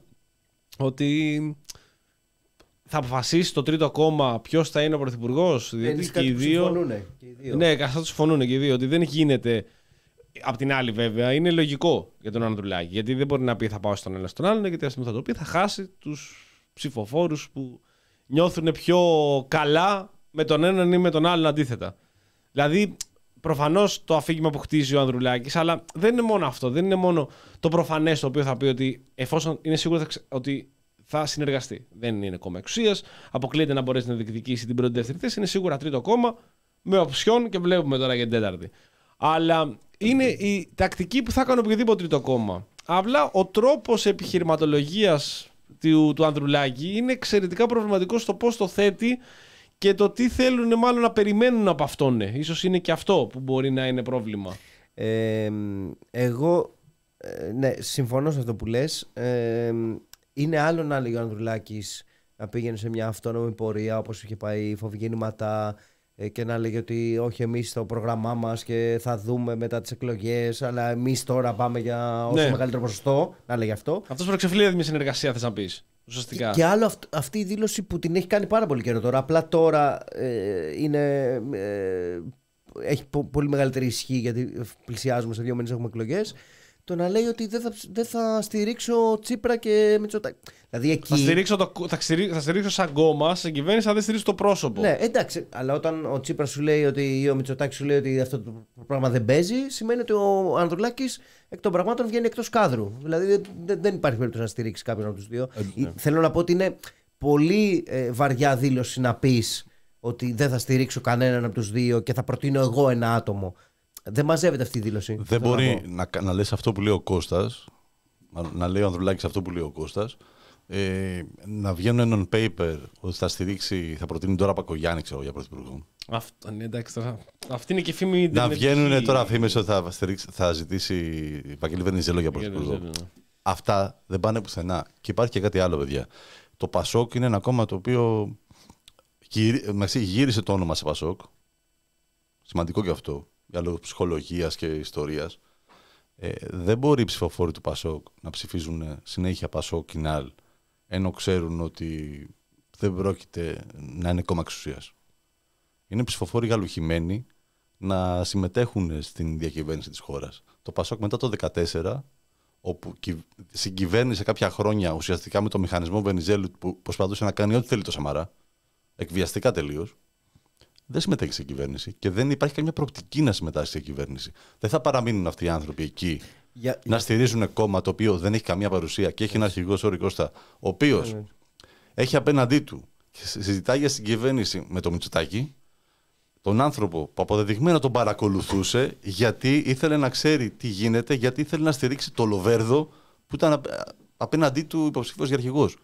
ότι θα αποφασίσει το τρίτο κόμμα ποιο θα είναι ο πρωθυπουργός. Δηλαδή και οι δύο. Ναι, καθώς συμφωνούν και οι δύο. Ότι δεν γίνεται. Απ' την άλλη, βέβαια, είναι λογικό για τον Ανδρουλάκη. Γιατί δεν μπορεί να πει θα πάω στον ένα στον άλλον, γιατί α πούμε θα το πει, θα χάσει τους ψηφοφόρους που νιώθουν πιο καλά με τον έναν ή με τον άλλον αντίθετα. Δηλαδή, προφανώς το αφήγημα που χτίζει ο Ανδρουλάκης, αλλά δεν είναι μόνο αυτό. Δεν είναι μόνο το προφανές το οποίο θα πει ότι εφόσον είναι σίγουρο θα ξε... ότι θα συνεργαστεί. Δεν είναι κόμμα εξουσίας, αποκλείεται να μπορέσει να διεκδικήσει την πρώτη δεύτερη θέση. Είναι σίγουρα τρίτο κόμμα με οψιόν και βλέπουμε τώρα για την τέταρτη. Αλλά είναι η τακτική που θα έκανε οποιοδήποτε τρίτο κόμμα. Απλά ο τρόπος επιχειρηματολογίας του, του Ανδρουλάκη είναι εξαιρετικά προβληματικό στο πώς το θέτει και το τι θέλουν μάλλον να περιμένουν από αυτόν. Ίσως είναι και αυτό που μπορεί να είναι πρόβλημα. Ε, εγώ ε, ναι, συμφωνώ σε αυτό που λες. Ε, είναι άλλο να λέει ο Ανδρουλάκης να πήγαινε σε μια αυτόνομη πορεία όπως είχε πάει φοβγεννηματά και να λέγει ότι όχι εμείς το πρόγραμμά μας και θα δούμε μετά τις εκλογές, αλλά εμείς τώρα πάμε για όσο ναι. μεγαλύτερο ποσοστό, να λέγει αυτό. Αυτός προεξεφλεί μια συνεργασία, θες να πεις, ουσιαστικά. Και, και άλλο αυ, αυτή η δήλωση που την έχει κάνει πάρα πολύ καιρό τώρα, απλά τώρα ε, είναι, ε, έχει πο, πολύ μεγαλύτερη ισχύ γιατί πλησιάζουμε σε δύο μήνες έχουμε εκλογές. Το να λέει ότι δεν θα, δεν θα στηρίξω Τσίπρα και Μητσοτάκη. Δηλαδή εκεί... Θα στηρίξω, το, θα, στηρίξω, θα στηρίξω σαν κόμμα, σε κυβέρνηση, αλλά δεν στηρίξω το πρόσωπο. Ναι, εντάξει. Αλλά όταν ο Τσίπρας σου λέει ότι, ή ο Μητσοτάκης σου λέει ότι αυτό το πράγμα δεν παίζει, σημαίνει ότι ο Ανδρουλάκης εκ των πραγμάτων βγαίνει εκτός κάδρου. Δηλαδή δεν, δεν υπάρχει περίπτωση να στηρίξει κάποιον από τους δύο. Ε, ναι. Θέλω να πω ότι είναι πολύ ε, βαριά δήλωση να πεις ότι δεν θα στηρίξω κανέναν από τους δύο και θα προτείνω εγώ ένα άτομο. Δεν μαζεύεται αυτή η δήλωση. Δεν μπορεί να, να, να λες αυτό που λέει ο Κώστας, να, να λέει ο Ανδρουλάκης αυτό που λέει ο Κώστας, ε, να βγαίνουν έναν paper ότι θα στηρίξει, θα προτείνει τώρα Πακογιάννη, ξέρω, για πρωθυπουργό. Αυτό, ναι, εντάξει, τώρα. Αυτή είναι και φήμη. Να βγαίνουν τώρα φήμες ότι θα, στηρίξει, θα ζητήσει Βαγγέλη Βενιζέλο για πρωθυπουργό. Αυτά δεν πάνε πουθενά. Και υπάρχει και κάτι άλλο, παιδιά. Το Πασόκ είναι ένα κόμμα το οποίο γύρισε το όνομα σε Πασόκ. Σημαντικό και αυτό. Για λόγους ψυχολογίας και ιστορίας, ε, δεν μπορεί οι ψηφοφόροι του Πασόκ να ψηφίζουν συνέχεια Πασόκ Κινάλ, ενώ ξέρουν ότι δεν πρόκειται να είναι κόμμα εξουσίας. Είναι ψηφοφόροι γαλουχημένοι να συμμετέχουν στην διακυβέρνηση της χώρας. Το Πασόκ μετά το δύο χιλιάδες δεκατέσσερα, όπου συγκυβέρνησε κάποια χρόνια ουσιαστικά με το μηχανισμό Βενιζέλου που προσπαθούσε να κάνει ό,τι θέλει το Σαμαρά, εκβιαστικά τελείως, δεν συμμετέχει σε κυβέρνηση και δεν υπάρχει καμία προοπτική να συμμετάσχει σε κυβέρνηση. Δεν θα παραμείνουν αυτοί οι άνθρωποι εκεί για... να στηρίζουν κόμμα το οποίο δεν έχει καμία παρουσία και έχει ένα αρχηγό, Σόρι Κώστα, ο οποίος έχει απέναντί του και συζητάει για συγκυβέρνηση με τον Μητσοτάκη, τον άνθρωπο που αποδεδειγμένα τον παρακολουθούσε γιατί ήθελε να ξέρει τι γίνεται, γιατί ήθελε να στηρίξει το Λοβέρδο που ήταν απέναντί του υποψήφιος για αρχηγός.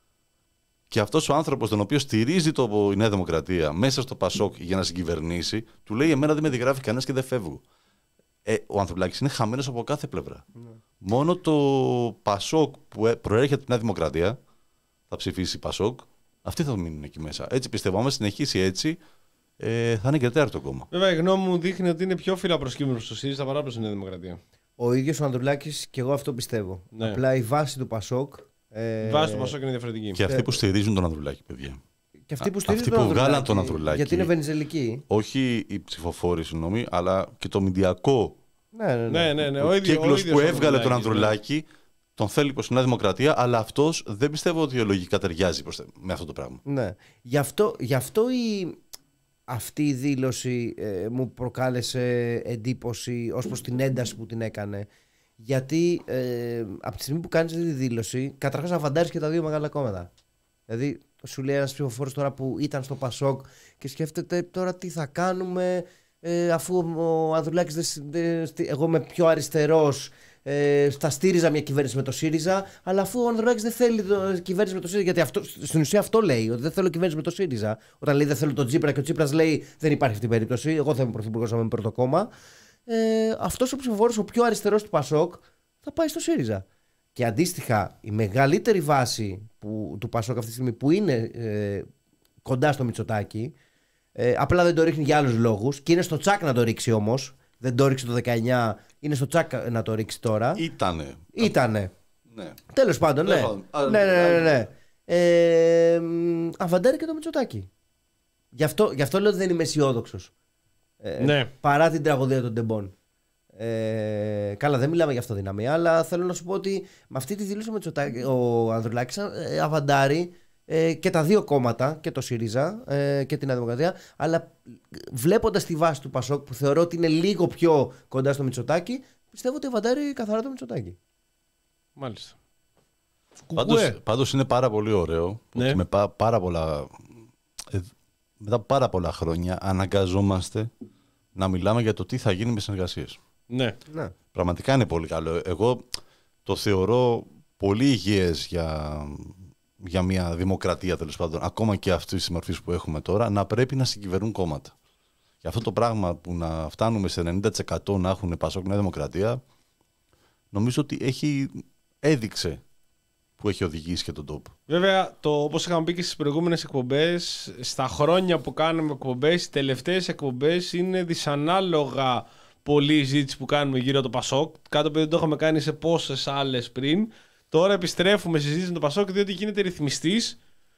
Και αυτός ο άνθρωπος, τον οποίο στηρίζει το, η Νέα Δημοκρατία μέσα στο Πασόκ για να συγκυβερνήσει, του λέει: εμένα δεν με αντιγράφει κανένας και δεν φεύγω. Ε, ο Ανδρουλάκης είναι χαμένος από κάθε πλευρά. Ναι. Μόνο το Πασόκ που προέρχεται από τη Νέα Δημοκρατία θα ψηφίσει Πασόκ. Αυτοί θα μείνουν εκεί μέσα. Έτσι πιστεύω. Αν συνεχίσει έτσι, ε, θα είναι και τέταρτο κόμμα. Βέβαια, η γνώμη μου δείχνει ότι είναι πιο φιλαπροσκύμενο στο ΣΥΡΙΖΑ παρά προς τη Νέα Δημοκρατία. Ο ίδιος ο Ανδρουλάκης και εγώ αυτό πιστεύω. Ναι. Απλά η βάση του Πασόκ. Ε, Η βάση του Πασόκ είναι διαφορετική. Και αυτοί που στηρίζουν τον Ανδρουλάκη, παιδιά. Και αυτοί που στηρίζουν αυτοί τον που βγάλαν Ανδρουλάκη, τον Ανδρουλάκη. Γιατί είναι βενιζελικοί. Όχι οι ψηφοφόροι, συγγνώμη, αλλά και το μηντιακό Ναι, ναι, ναι. Ναι, ναι, ναι. Ο ίδιος, ο κύκλος ίδιος που ο έβγαλε τον Ανδρουλάκης, Ανδρουλάκη, τον θέλει προς τη Νέα Δημοκρατία, αλλά αυτός δεν πιστεύω ότι ιδεολογικά ταιριάζει προς, με αυτό το πράγμα. Ναι. Γι' αυτό, γι αυτό η, αυτή η δήλωση ε, μου προκάλεσε εντύπωση ως προς την ένταση που την έκανε. Γιατί ε, από τη στιγμή που κάνεις αυτή τη δήλωση, καταρχάς αβαντάρεις και τα δύο μεγάλα κόμματα. Δηλαδή, σου λέει ένας ψηφοφόρος τώρα που ήταν στο Πασόκ και σκέφτεται τώρα τι θα κάνουμε, ε, αφού ο Ανδρουλάκης, δεν, δεν, εγώ είμαι πιο αριστερός, ε, θα στήριζα μια κυβέρνηση με το ΣΥΡΙΖΑ, αλλά αφού ο Ανδρουλάκης δεν θέλει το, κυβέρνηση με το ΣΥΡΙΖΑ, γιατί αυτό, στην ουσία αυτό λέει, ότι δεν θέλω κυβέρνηση με το ΣΥΡΙΖΑ. Όταν λέει δεν θέλω τον Τσίπρα και ο Τσίπρας λέει δεν υπάρχει αυτή η περίπτωση, εγώ θα είμαι πρωθυπουργός, θα είμαι πρώτο κόμμα. Ε, αυτός ο ψηφοφόρος, ο πιο αριστερός του Πασόκ, θα πάει στο ΣΥΡΙΖΑ. Και αντίστοιχα, η μεγαλύτερη βάση που, του Πασόκ αυτή τη στιγμή που είναι ε, κοντά στο Μητσοτάκη, ε, απλά δεν το ρίχνει για άλλους λόγους και είναι στο τσάκ να το ρίξει όμως. Δεν το ρίξει το δεκαεννιά, είναι στο τσάκ να το ρίξει τώρα. Ήτανε. Ήτανε. Ναι. Τέλος πάντων, ναι. Άρα, ναι, ναι, ναι, ναι. Ε, αβαντάρει και το Μητσοτάκη. Γι' αυτό, γι' αυτό λέω ότι δεν είμαι αισιόδοξος. Ε, Ναι. Παρά την τραγωδία των τεμπών. Ε, καλά, δεν μιλάμε για αυτοδυναμία, αλλά θέλω να σου πω ότι με αυτή τη δήλωση ο Ανδρουλάκης ε, αβαντάρει ε, και τα δύο κόμματα, και το ΣΥΡΙΖΑ ε, και την Νέα Δημοκρατία, αλλά βλέποντας τη βάση του Πασόκ που θεωρώ ότι είναι λίγο πιο κοντά στο Μητσοτάκη, πιστεύω ότι αβαντάρει καθαρά το Μητσοτάκη. Μάλιστα. Πάντως, πάντως είναι πάρα πολύ ωραίο Ναι. ότι με πά, πάρα πολλά, ε, μετά από πάρα πολλά χρόνια αναγκαζόμαστε να μιλάμε για το τι θα γίνει με συνεργασίες. Ναι. Ναι. Πραγματικά είναι πολύ καλό. Εγώ το θεωρώ πολύ υγιές για, για μια δημοκρατία, τέλος πάντων, ακόμα και αυτή τη μορφή που έχουμε τώρα, να πρέπει να συγκυβερνούν κόμματα. Για αυτό το πράγμα που να φτάνουμε σε ενενήντα τοις εκατό να έχουν Πασόκ Νέα Δημοκρατία, νομίζω ότι έχει, έδειξε που έχει οδηγήσει και τον τόπο. Βέβαια, το, όπως είχαμε πει και στις προηγούμενες εκπομπές, στα χρόνια που κάνουμε εκπομπές, οι τελευταίες εκπομπές είναι δυσανάλογα πολύ η ζήτηση που κάνουμε γύρω από το Πασόκ. Κάτι που δεν το είχαμε κάνει σε πόσες άλλες πριν. Τώρα επιστρέφουμε στη συζήτηση με το Πασόκ, διότι γίνεται ρυθμιστής.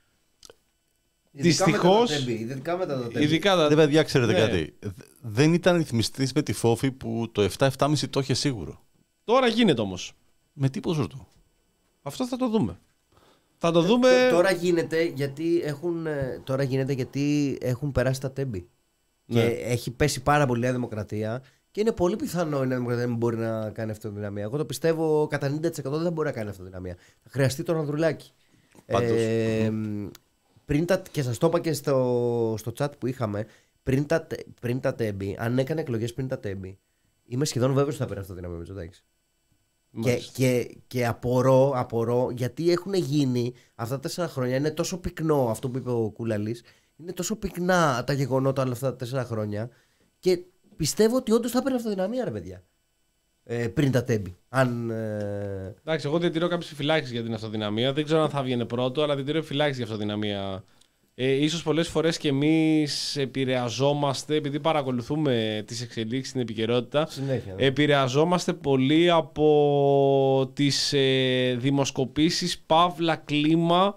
Δυστυχώς. Ειδικά μετά το τέμπι. Ειδικά τα... Δεν παιδιά, ξέρετε Ναι. κάτι. Δεν ήταν ρυθμιστής με τη Φόφη που το επτά επτά κόμμα πέντε το είχε σίγουρο. Τώρα γίνεται όμως. Με τι ποσοστό. Αυτό θα το δούμε. Θα το δούμε. Τ- Τώρα γίνεται γιατί έχουν, ε, τώρα γίνεται γιατί έχουν περάσει τα τέμπη. Ναι. Και έχει πέσει πάρα πολύ η Νέα Δημοκρατία και είναι πολύ πιθανό η Νέα Δημοκρατία να μην μπορεί να κάνει αυτοδυναμία. Εγώ το πιστεύω κατά ενενήντα τοις εκατό δεν θα μπορεί να κάνει αυτοδυναμία. Θα χρειαστεί τον Ανδρουλάκη. Πάντως. Ε, πριν τα, και σας το είπα και στο, στο chat που είχαμε, πριν τα, πριν τα τέμπη, αν έκανε εκλογές πριν τα τέμπη, είμαι σχεδόν βέβαιος ότι θα παίρνει αυτοδυναμία με Μητσοτάκης. Και, Μάλιστα. και, και απορώ, απορώ γιατί έχουν γίνει αυτά τα τέσσερα χρόνια. Είναι τόσο πυκνό αυτό που είπε ο Κούλαλης. Είναι τόσο πυκνά τα γεγονότα όλα αυτά τα τέσσερα χρόνια. Και πιστεύω ότι όντως θα έπαιρνε αυτοδυναμία, ρε παιδιά. Ε, πριν τα τέμπη. Αν. Ε... Εντάξει, εγώ διατηρώ κάποιες επιφυλάξεις για την αυτοδυναμία. Δεν ξέρω αν θα βγαίνει πρώτο, αλλά διατηρώ επιφυλάξεις για αυτοδυναμία. Ε, ίσως πολλές φορές και εμείς επηρεαζόμαστε, επειδή παρακολουθούμε τις εξελίξεις στην επικαιρότητα, Συνέχεια. Ναι. επηρεαζόμαστε πολύ από τις ε, δημοσκοπήσεις παύλα κλίμα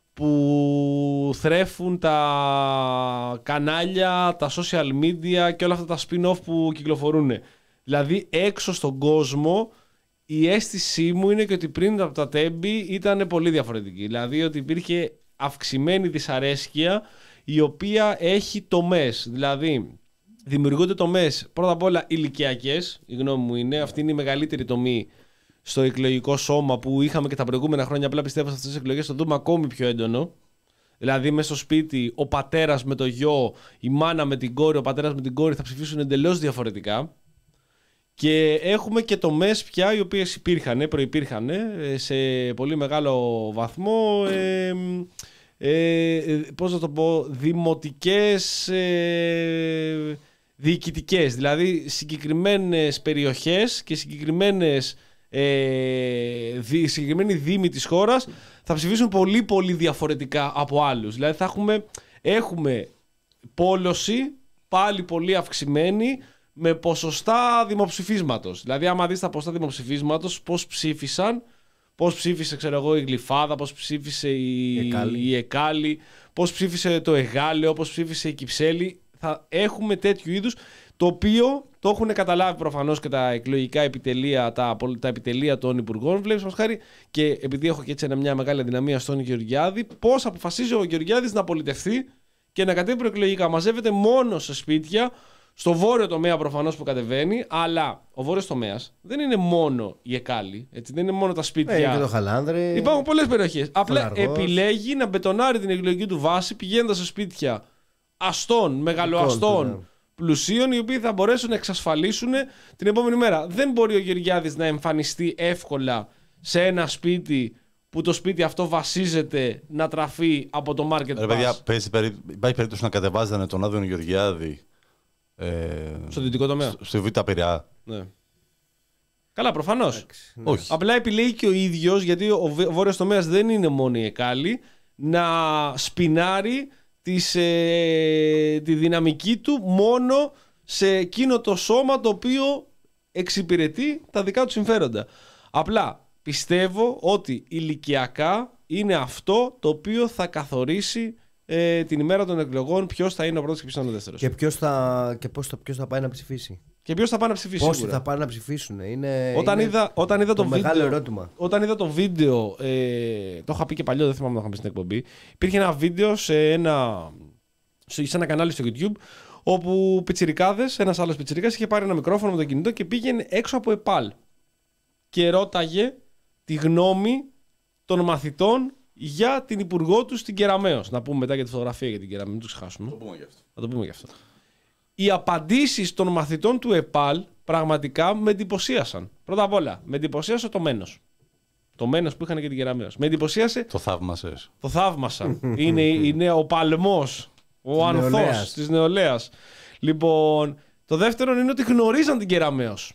που θρέφουν τα κανάλια, τα social media και όλα αυτά τα spin-off που κυκλοφορούν. Δηλαδή έξω στον κόσμο η αίσθησή μου είναι και ότι πριν από τα τέμπη ήταν πολύ διαφορετική. Δηλαδή ότι υπήρχε αυξημένη δυσαρέσκεια η οποία έχει τομές. Δηλαδή δημιουργούνται τομές πρώτα απ' όλα ηλικιακές, η γνώμη μου είναι, αυτή είναι η μεγαλύτερη τομή στο εκλογικό σώμα που είχαμε και τα προηγούμενα χρόνια. Απλά πιστεύω σε αυτές τις εκλογές το δούμε ακόμη πιο έντονο. Δηλαδή μέσα στο σπίτι ο πατέρας με το γιο, η μάνα με την κόρη, ο πατέρας με την κόρη θα ψηφίσουν εντελώς διαφορετικά. Και έχουμε και τομές πια οι οποίες υπήρχαν, προϋπήρχαν σε πολύ μεγάλο βαθμό, ε, ε, πώς να το πω, δημοτικές, ε, διοικητικές. Δηλαδή συγκεκριμένες περιοχές και συγκεκριμένες, ε, δι, συγκεκριμένοι δήμοι της χώρας θα ψηφίσουν πολύ πολύ διαφορετικά από άλλους. Δηλαδή θα έχουμε, έχουμε πόλωση πάλι πολύ αυξημένη, με ποσοστά δημοψηφίσματος. Δηλαδή, άμα δεις τα ποσοστά δημοψηφίσματος, πώς ψήφισαν, πώς ψήφισε, ξέρω εγώ, η Γλυφάδα, πώς ψήφισε η, η Εκάλη, πώς ψήφισε το Εγάλεο, πώς ψήφισε η Κυψέλη. Θα έχουμε τέτοιου είδους, το οποίο το έχουν καταλάβει προφανώς και τα εκλογικά επιτελεία, τα, τα επιτελεία των υπουργών. Βλέπεις μας χάρη, και επειδή έχω και έτσι μια μεγάλη αδυναμία στον Γεωργιάδη, πώς αποφασίζει ο Γεωργιάδης να πολιτευτεί και να κατέβει προεκλογικά. Μαζεύεται μόνο σε σπίτια, στο βόρειο τομέα προφανώς που κατεβαίνει, αλλά ο βόρειος τομέας δεν είναι μόνο η Εκάλη, έτσι, δεν είναι μόνο τα σπίτια. Είναι και το Χαλάνδρη. Υπάρχουν πολλές περιοχές. Απλά Λαργός. επιλέγει να μπετονάρει την εκλογική του βάση πηγαίνοντας σε σπίτια αστών, μεγαλοαστών, ναι. πλουσίων, οι οποίοι θα μπορέσουν να εξασφαλίσουν την επόμενη μέρα. Δεν μπορεί ο Γεωργιάδης να εμφανιστεί εύκολα σε ένα σπίτι που το σπίτι αυτό βασίζεται να τραφεί από το market Ρε pass. παιδιά, παίζει περί... υπάρχει περίπτωση να κατεβάζανε τον Άδωνο Γεωργιάδη ε... στο δυτικό τομέα. Στο, στο Β' Πειραιά. Ναι. Καλά, προφανώς. Ναι. Όχι. Απλά επιλέγει και ο ίδιος, γιατί ο βόρειος τομέας δεν είναι μόνο η Εκάλη, να σπινάρει τις, ε, τη δυναμική του μόνο σε εκείνο το σώμα το οποίο εξυπηρετεί τα δικά του συμφέροντα. Απλά πιστεύω ότι ηλικιακά είναι αυτό το οποίο θα καθορίσει ε, την ημέρα των εκλογών ποιος θα είναι ο πρώτος και ποιος θα είναι ο δεύτερος. Και, ποιος θα, και πώς θα, ποιος θα πάει να ψηφίσει. Και ποιος θα πάει να ψηφίσει. Πόσοι σίγουρα. θα πάνε να ψηφίσουν. Είναι, Όταν, είναι είδα, όταν είδα το, το βίντεο, μεγάλο ερώτημα. Όταν είδα το βίντεο, ε, το είχα πει και παλιό, δεν θυμάμαι να το είχα πει στην εκπομπή. Υπήρχε ένα βίντεο σε ένα, σε ένα κανάλι στο YouTube, όπου πιτσιρικάδες, ένας άλλος πιτσιρικάς είχε πάρει ένα μικρόφωνο με το κινητό και πήγαινε έξω από ΕΠΑΛ και ρώταγε τη γνώμη των μαθητών για την υπουργό του στην Κεραμέως. Να πούμε μετά για τη φωτογραφία για την Κεραμέως, μην το ξεχάσουμε. Το πούμε γι' αυτό. Να το πούμε γι' αυτό. Οι απαντήσεις των μαθητών του ΕΠΑΛ πραγματικά με εντυπωσίασαν. Πρώτα απ' όλα, με εντυπωσίασε το μένος. Το μένος που είχαν και την Κεραμέως. Με εντυπωσίασε. Το θαύμασες. Το θαύμασα. είναι, είναι ο παλμός, ο ανθός της νεολαίας. Λοιπόν, το δεύτερο είναι ότι γνωρίζαν την Κεραμέως.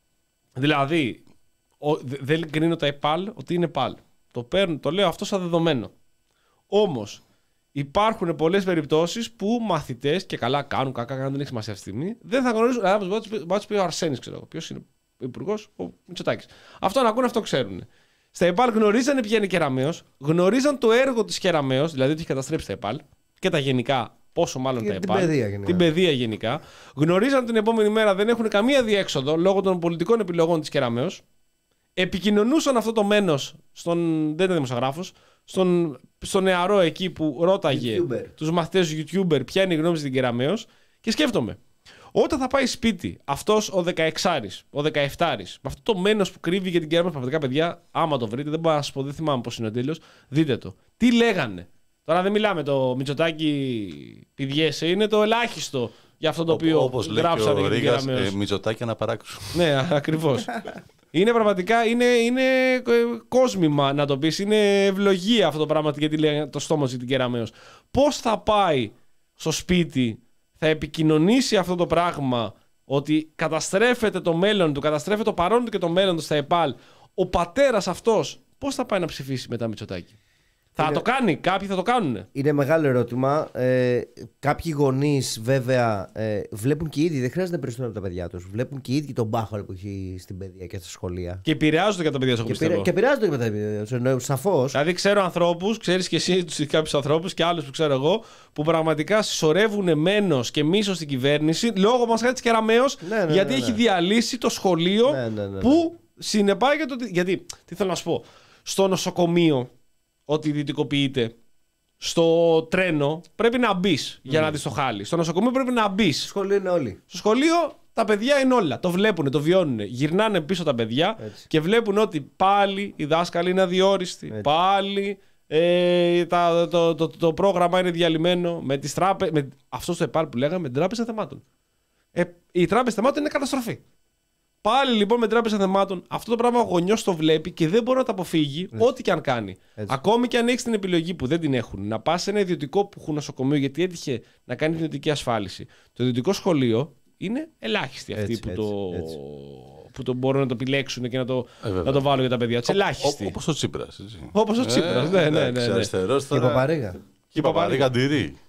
Δηλαδή, ο, δε, δεν κρίνω τα ΕΠΑΛ ότι είναι ΕΠΑΛ. Το παίρνω, το λέω αυτό σαν δεδομένο. Όμως, υπάρχουν πολλές περιπτώσεις που μαθητές, και καλά κάνουν, κακά κάνουν, δεν έχει σημασία αυτή τη στιγμή, δεν θα γνωρίζουν. Δηλαδή, μπορεί να του πει ο Αρσένης, ξέρω εγώ. Ποιος είναι ο υπουργός, ο Μητσοτάκης. Αυτό να ακούνε, αυτό ξέρουν. Στα ΕΠΑΛ γνωρίζανε ποια είναι η Κεραμέως, γνωρίζαν το έργο της Κεραμέως, δηλαδή ότι έχει καταστρέψει τα ΕΠΑΛ και τα γενικά, πόσο μάλλον Και τα την ΕΠΑΛ. παιδεία γενικά. Την παιδεία γενικά. Γνωρίζαν την επόμενη μέρα, δεν έχουν καμία διέξοδο λόγω των πολιτικών επιλογών της Κεραμέως. Επικοινωνούσαν αυτό το μένος στον. Δεν είναι δημοσιογράφος. Στον, στον νεαρό εκεί που ρώταγε YouTuber. τους μαθητές YouTuber ποια είναι η γνώμη στην Κεραμέως. Και σκέφτομαι, όταν θα πάει σπίτι αυτός ο δεκαεξάρης, ο δεκαεφτάρης, με αυτό το μένος που κρύβει για την Κεραμέως, πραγματικά παιδιά, άμα το βρείτε, δεν μπορώ να σας πω, δεν θυμάμαι πώς είναι ο τέλειος, δείτε το. Τι λέγανε. Τώρα δεν μιλάμε το Μητσοτάκη πηδιέσαι, είναι το ελάχιστο για αυτό το οποίο Όπως λέει και γράψανε ο για την Ρήγας, Κεραμέως. ε, Μητσοτάκη να παράξουν. Ναι, ακριβώς. Είναι πραγματικά, είναι, είναι κόσμημα να το πεις, είναι ευλογία αυτό το πράγμα γιατί λέει το στόμα για την Κεραμέως. Πώς θα πάει στο σπίτι, θα επικοινωνήσει αυτό το πράγμα, ότι καταστρέφεται το μέλλον του, καταστρέφεται το παρόν του και το μέλλον του στα ΕΠΑΛ, ο πατέρας αυτός πώς θα πάει να ψηφίσει μετά Μητσοτάκη. Θα Είναι... το κάνει, κάποιοι θα το κάνουν. Είναι μεγάλο ερώτημα. Ε, κάποιοι γονείς βέβαια ε, βλέπουν και οι ίδιοι, δεν χρειάζεται να περισσότερο από τα παιδιά τους. Βλέπουν και οι ίδιοι τον μπάχαλο που έχει στην παιδεία και στα σχολεία. Και επηρεάζονται για τα παιδιά σου, Και, πιστεύω. πειρα... και επηρεάζονται και με τα παιδιά τους, σαφώς. Δηλαδή, ξέρω ανθρώπους, ξέρεις και εσύ κάποιους ανθρώπους και άλλους που ξέρω εγώ, που πραγματικά συσσωρεύουν μένος και μίσος στην κυβέρνηση λόγω μας χάρη της Κεραμέως, Ναι, ναι, γιατί ναι, ναι. έχει διαλύσει το σχολείο Ναι, ναι, ναι, ναι. που συνεπάγεται ότι. Γιατί, τι θέλω να σου πω, στο νοσοκομείο, ότι δυτικοποιείται, στο τρένο πρέπει να μπει για να δεις το χάλι. Στο νοσοκομείο πρέπει να μπει. Στο σχολείο είναι όλοι. Στο σχολείο τα παιδιά είναι όλα. Το βλέπουν, το βιώνουν. Γυρνάνε πίσω τα παιδιά Έτσι. και βλέπουν ότι πάλι οι δάσκαλοι είναι αδιόριστοι. Έτσι. Πάλι ε, τα, το, το, το, το πρόγραμμα είναι διαλυμένο. Με τις τράπε... με αυτό στο ΕΠΑΛ που λέγαμε, με την τράπεζα θεμάτων. Ε, η τράπεζα θεμάτων είναι καταστροφή. Πάλι λοιπόν με τράπεζα θεμάτων, αυτό το πράγμα ο γονιός το βλέπει και δεν μπορεί να το αποφύγει, Έτσι. ό,τι και αν κάνει. Έτσι. Ακόμη και αν έχει την επιλογή που δεν την έχουν, να πα σε ένα ιδιωτικό που έχουν νοσοκομείο, γιατί έτυχε να κάνει την ιδιωτική ασφάλιση. Το ιδιωτικό σχολείο είναι ελάχιστοι αυτοί Έτσι, που, έτσι, το, έτσι. που το μπορούν να το επιλέξουν και να το, Ε, βέβαια. να το βάλουν για τα παιδιά του. Ελάχιστοι. Όπως ο Τσίπρας. Όπως ο Τσίπρας, ναι, ναι, ναι, ναι. Αριστερός Και η τώρα. Παπαρίγα. Και η Παπαρίγα τηρεί.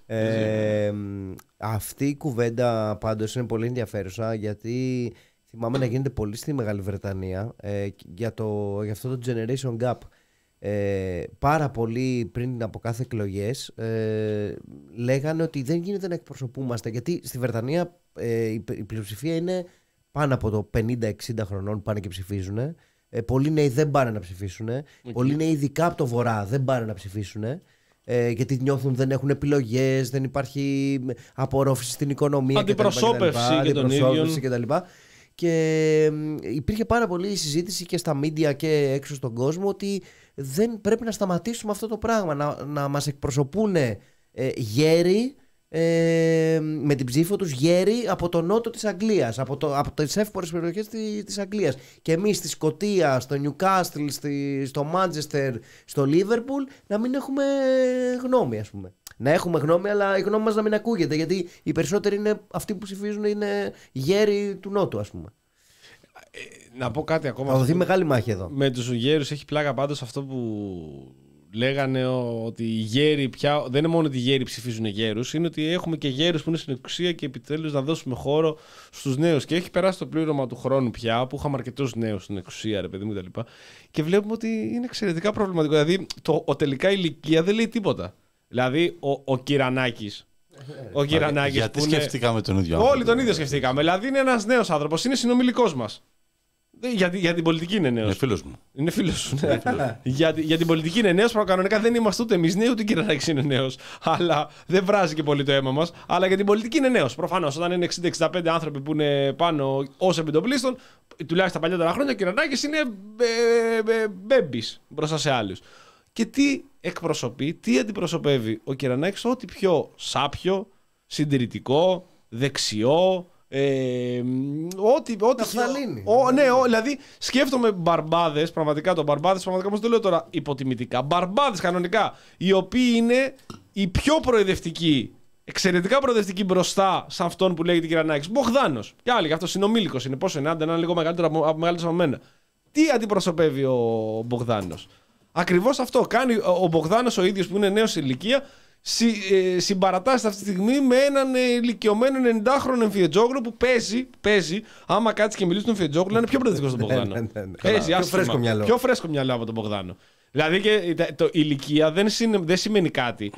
Ε, αυτή η κουβέντα πάντως είναι πολύ ενδιαφέρουσα, γιατί θυμάμαι να γίνεται πολύ στη Μεγάλη Βρετανία ε, για, το, για αυτό το generation gap. Ε, πάρα πολύ πριν από κάθε εκλογές ε, λέγανε ότι δεν γίνεται να εκπροσωπούμαστε, γιατί στη Βρετανία ε, η, η πλειοψηφία είναι πάνω από το πενήντα εξήντα χρονών που πάνε και ψηφίζουν. Ε, πολλοί νέοι δεν πάνε να ψηφίσουν. Okay. Πολλοί νέοι, ειδικά από το βορρά, δεν πάνε να ψηφίσουν. Ε, γιατί νιώθουν δεν έχουν επιλογές, δεν υπάρχει απορρόφηση στην οικονομία. Αντιπροσώπευση και των ίδιων. κτλ. Και υπήρχε πάρα πολύ συζήτηση και στα media και έξω στον κόσμο ότι δεν πρέπει να σταματήσουμε αυτό το πράγμα. Να, να μας εκπροσωπούν ε, γέροι, ε, με την ψήφο τους γέροι από το νότο της Αγγλίας, από, το, από τις εύπορες περιοχές της, της Αγγλίας. Και εμείς στη Σκωτία, στο Νιουκάστλ, στη, στο Μάντσεστερ, στο Λίβερπουλ να μην έχουμε γνώμη, ας πούμε. Να έχουμε γνώμη, αλλά η γνώμη μας να μην ακούγεται, γιατί οι περισσότεροι είναι αυτοί που ψηφίζουν είναι γέροι του Νότου, ας πούμε. Ε, να πω κάτι ακόμα. Θα δοθεί μεγάλη μάχη εδώ. Με τους γέρους έχει πλάκα πάντως αυτό που λέγανε, ότι οι γέροι πια δεν είναι μόνο ότι οι γέροι ψηφίζουν γέρους, είναι ότι έχουμε και γέρους που είναι στην εξουσία και επιτέλους να δώσουμε χώρο στους νέους. Και έχει περάσει το πλήρωμα του χρόνου πια, που είχαμε αρκετούς νέους στην εξουσία, ρε παιδί μου, κτλ. Και βλέπουμε ότι είναι εξαιρετικά προβληματικό. Δηλαδή, το, ο τελικά ηλικία δεν λέει τίποτα. Δηλαδή, ο, ο Κυρανάκης. Ο Κυρανάκης. Γιατί που σκεφτήκαμε είναι... τον ίδιο άνθρωπο. Όλοι τον ίδιο σκεφτήκαμε. Δηλαδή, είναι ένας νέος άνθρωπος, είναι συνομιλικός μας. Για, για την πολιτική είναι νέος. Είναι φίλος μου. Είναι φίλος σου. Ναι. για, για την πολιτική είναι νέος. Κανονικά δεν είμαστε ούτε εμείς νέοι, ούτε ο Κυρανάκης είναι νέος. Αλλά δεν βράζει και πολύ το αίμα μας. Αλλά για την πολιτική είναι νέος. Προφανώς, όταν είναι εξήντα εξήντα πέντε άνθρωποι που είναι πάνω ως επιτοπλίστων, τουλάχιστον τα παλιότερα χρόνια, ο Κυρανάκης είναι μπέμπης μπροστά σε άλλους. Και τι εκπροσωπεί, τι αντιπροσωπεύει ο Κυρανάκης? Ό,τι πιο σάπιο, συντηρητικό, δεξιό. Ε, ό,τι. ό,τι ο, ναι, ο, δηλαδή σκέφτομαι μπαρμπάδες, πραγματικά το μπαρμπάδες, πραγματικά όμως το λέω τώρα υποτιμητικά. Μπαρμπάδες κανονικά, οι οποίοι είναι οι πιο προεδευτικοί, εξαιρετικά προεδευτικοί μπροστά σε αυτόν που λέγεται Κυρανάκης. Μπογδάνος. Και άλλοι, αυτό συνομήλικος είναι. Πόσο είναι, άντε να είναι λίγο μεγαλύτερο από, από μεγαλύτερο από μένα. Τι αντιπροσωπεύει ο Μπογδάνος? Ακριβώς αυτό. Κάνει ο Μπογδάνος ο ίδιος που είναι νέος σε ηλικία. Συ, ε, συμπαρατάσσεται αυτή τη στιγμή με έναν ε, ηλικιωμένο ενενηντάχρονο Εμφιετζόγλου που παίζει, παίζει, άμα κάτσει και μιλήσει τον Εμφιετζόγλου, να είναι πιο προεδρικός στον Μπογδάνο. Παίζει, πιο φρέσκο μυαλό. Πιο φρέσκο μυαλό από τον Μπογδάνο. Δηλαδή και το, το, η ηλικία δεν, συν, δεν σημαίνει κάτι.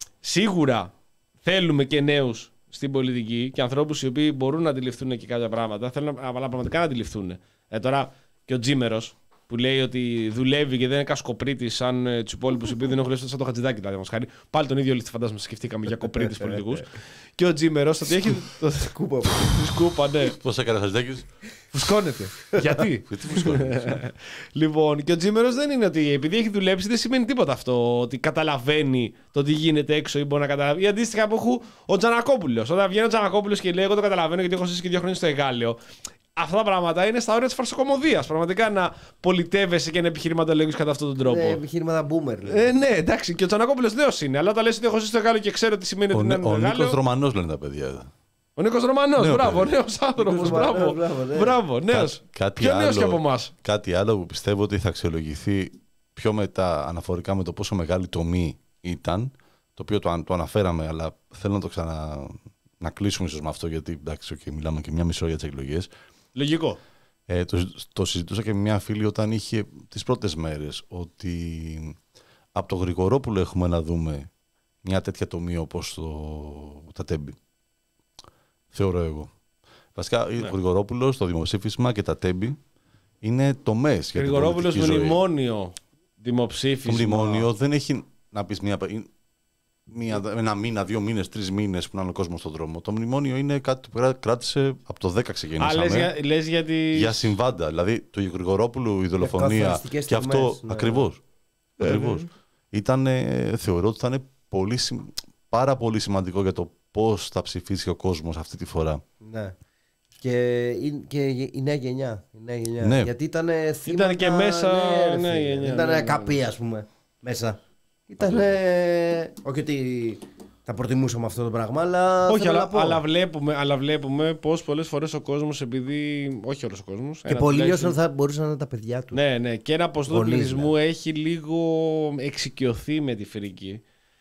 Σίγουρα θέλουμε και νέους στην πολιτική και ανθρώπους οι οποίοι μπορούν να αντιληφθούν και κάποια πράγματα. Θέλουν αλλά πραγματικά να αντιληφθούν. Ε, τώρα και ο Τζίμερος, που λέει ότι δουλεύει και δεν είναι κασκοπρίτη σαν ε, του υπόλοιπου οι οποίοι δεν έχουν λεφτά, σαν το Χατζηδάκι, δηλαδή. Χάρη. Πάλι τον ίδιο λίστη, φαντάζομαι, σκεφτήκαμε για κοπρίτη πολιτικού. Και ο Τζίμερος ότι έχει. Σκούπα. Σκούπα, ναι. Πώς έκανε ο Χατζηδάκης? Φουσκώνεται. Γιατί? Γιατί φουσκώνεται? Λοιπόν, και ο Τζίμερος δεν είναι ότι επειδή έχει δουλέψει, δεν σημαίνει τίποτα αυτό. Ότι καταλαβαίνει το τι γίνεται έξω ή μπορεί να καταλαβαίνει. Ή αντίστοιχα που έχω ο Τζανακόπουλος. Όταν βγαίνει ο Τζανακόπουλος και λέει: εγώ το καταλαβαίνω γιατί έχω ζήσει και δύο χρόνια στο Εγάλεο. Αυτά τα πράγματα είναι στα όρια της φαρσοκομωδίας. Πραγματικά να πολιτεύεσαι και να επιχειρηματολογείς κατά αυτόν τον τρόπο. Ναι, επιχειρήματα boomer. Ε, ναι, εντάξει. Και ο Τζανακόπουλος νέος είναι. Αλλά όταν λες ότι έχω ζήσει στο Εγάλεο και ξέρω τι σημαίνει ότι είναι Ο Νίκος Ρωμανός λένε τα παιδιά. Ο Νίκος Ρωμανός, μπράβο, νέος άνθρωπος. Μπράβο, μπράβο, νέος. Πιο νέος και από εμάς. Κάτι άλλο που πιστεύω ότι θα αξιολογηθεί πιο μετά αναφορικά με το πόσο μεγάλη τομή ήταν, το οποίο το, το αναφέραμε, αλλά θέλω να το ξανα. Να κλείσουμε ίσως με αυτό, γιατί εντάξει, okay, μιλάμε και μια μισή ώρα για τις εκλογές. Λογικό. Ε, το, το συζητούσα και με μια φίλη όταν είχε τις πρώτες μέρες ότι από το Γρηγορόπουλο έχουμε να δούμε μια τέτοια τομή όπως το, τα Τέμπη. Θεωρώ εγώ. Βασικά, ναι. Ο Γρηγορόπουλος, το δημοψήφισμα και τα Τέμπη είναι τομές για την πολιτική ζωή. Γρηγορόπουλος, μνημόνιο δημοψήφισμα. Το μνημόνιο δεν έχει να πεις μια... Μία, ένα μήνα, δύο μήνες, τρεις μήνες που να είναι ο κόσμος στον δρόμο. Το μνημόνιο είναι κάτι που κράτησε από το δέκα ξεκινήσαμε. Α, λες για, λες για, τις... για συμβάντα. Δηλαδή το Γρηγορόπουλου, η δολοφονία και αυτό ναι. ακριβώς. Ε, ακριβώς. Ε, Ήταν, θεωρώ ότι θα είναι πολύ, πάρα πολύ σημαντικό για το πώς θα ψηφίσει ο κόσμος αυτή τη φορά. Ναι. Και, και η νέα γενιά. Η νέα γενιά. Ναι. Γιατί ήταν θύματα... Ήταν και μέσα... Ναι, ναι, γενιά, ήταν ναι, ναι. καπή, ας πούμε, μέσα. Ήταν. Όχι ότι θα προτιμούσαμε αυτό το πράγμα, αλλά. Όχι, αλλά, αλλά, βλέπουμε, αλλά βλέπουμε πως πολλές φορές ο κόσμος, επειδή. Όχι όλος ο κόσμος. Και πολλοί όσο θα μπορούσαν να είναι τα παιδιά του. Ναι, ναι. Και ένα ποσοστό του πληθυσμού έχει λίγο εξοικειωθεί με τη φρίκη.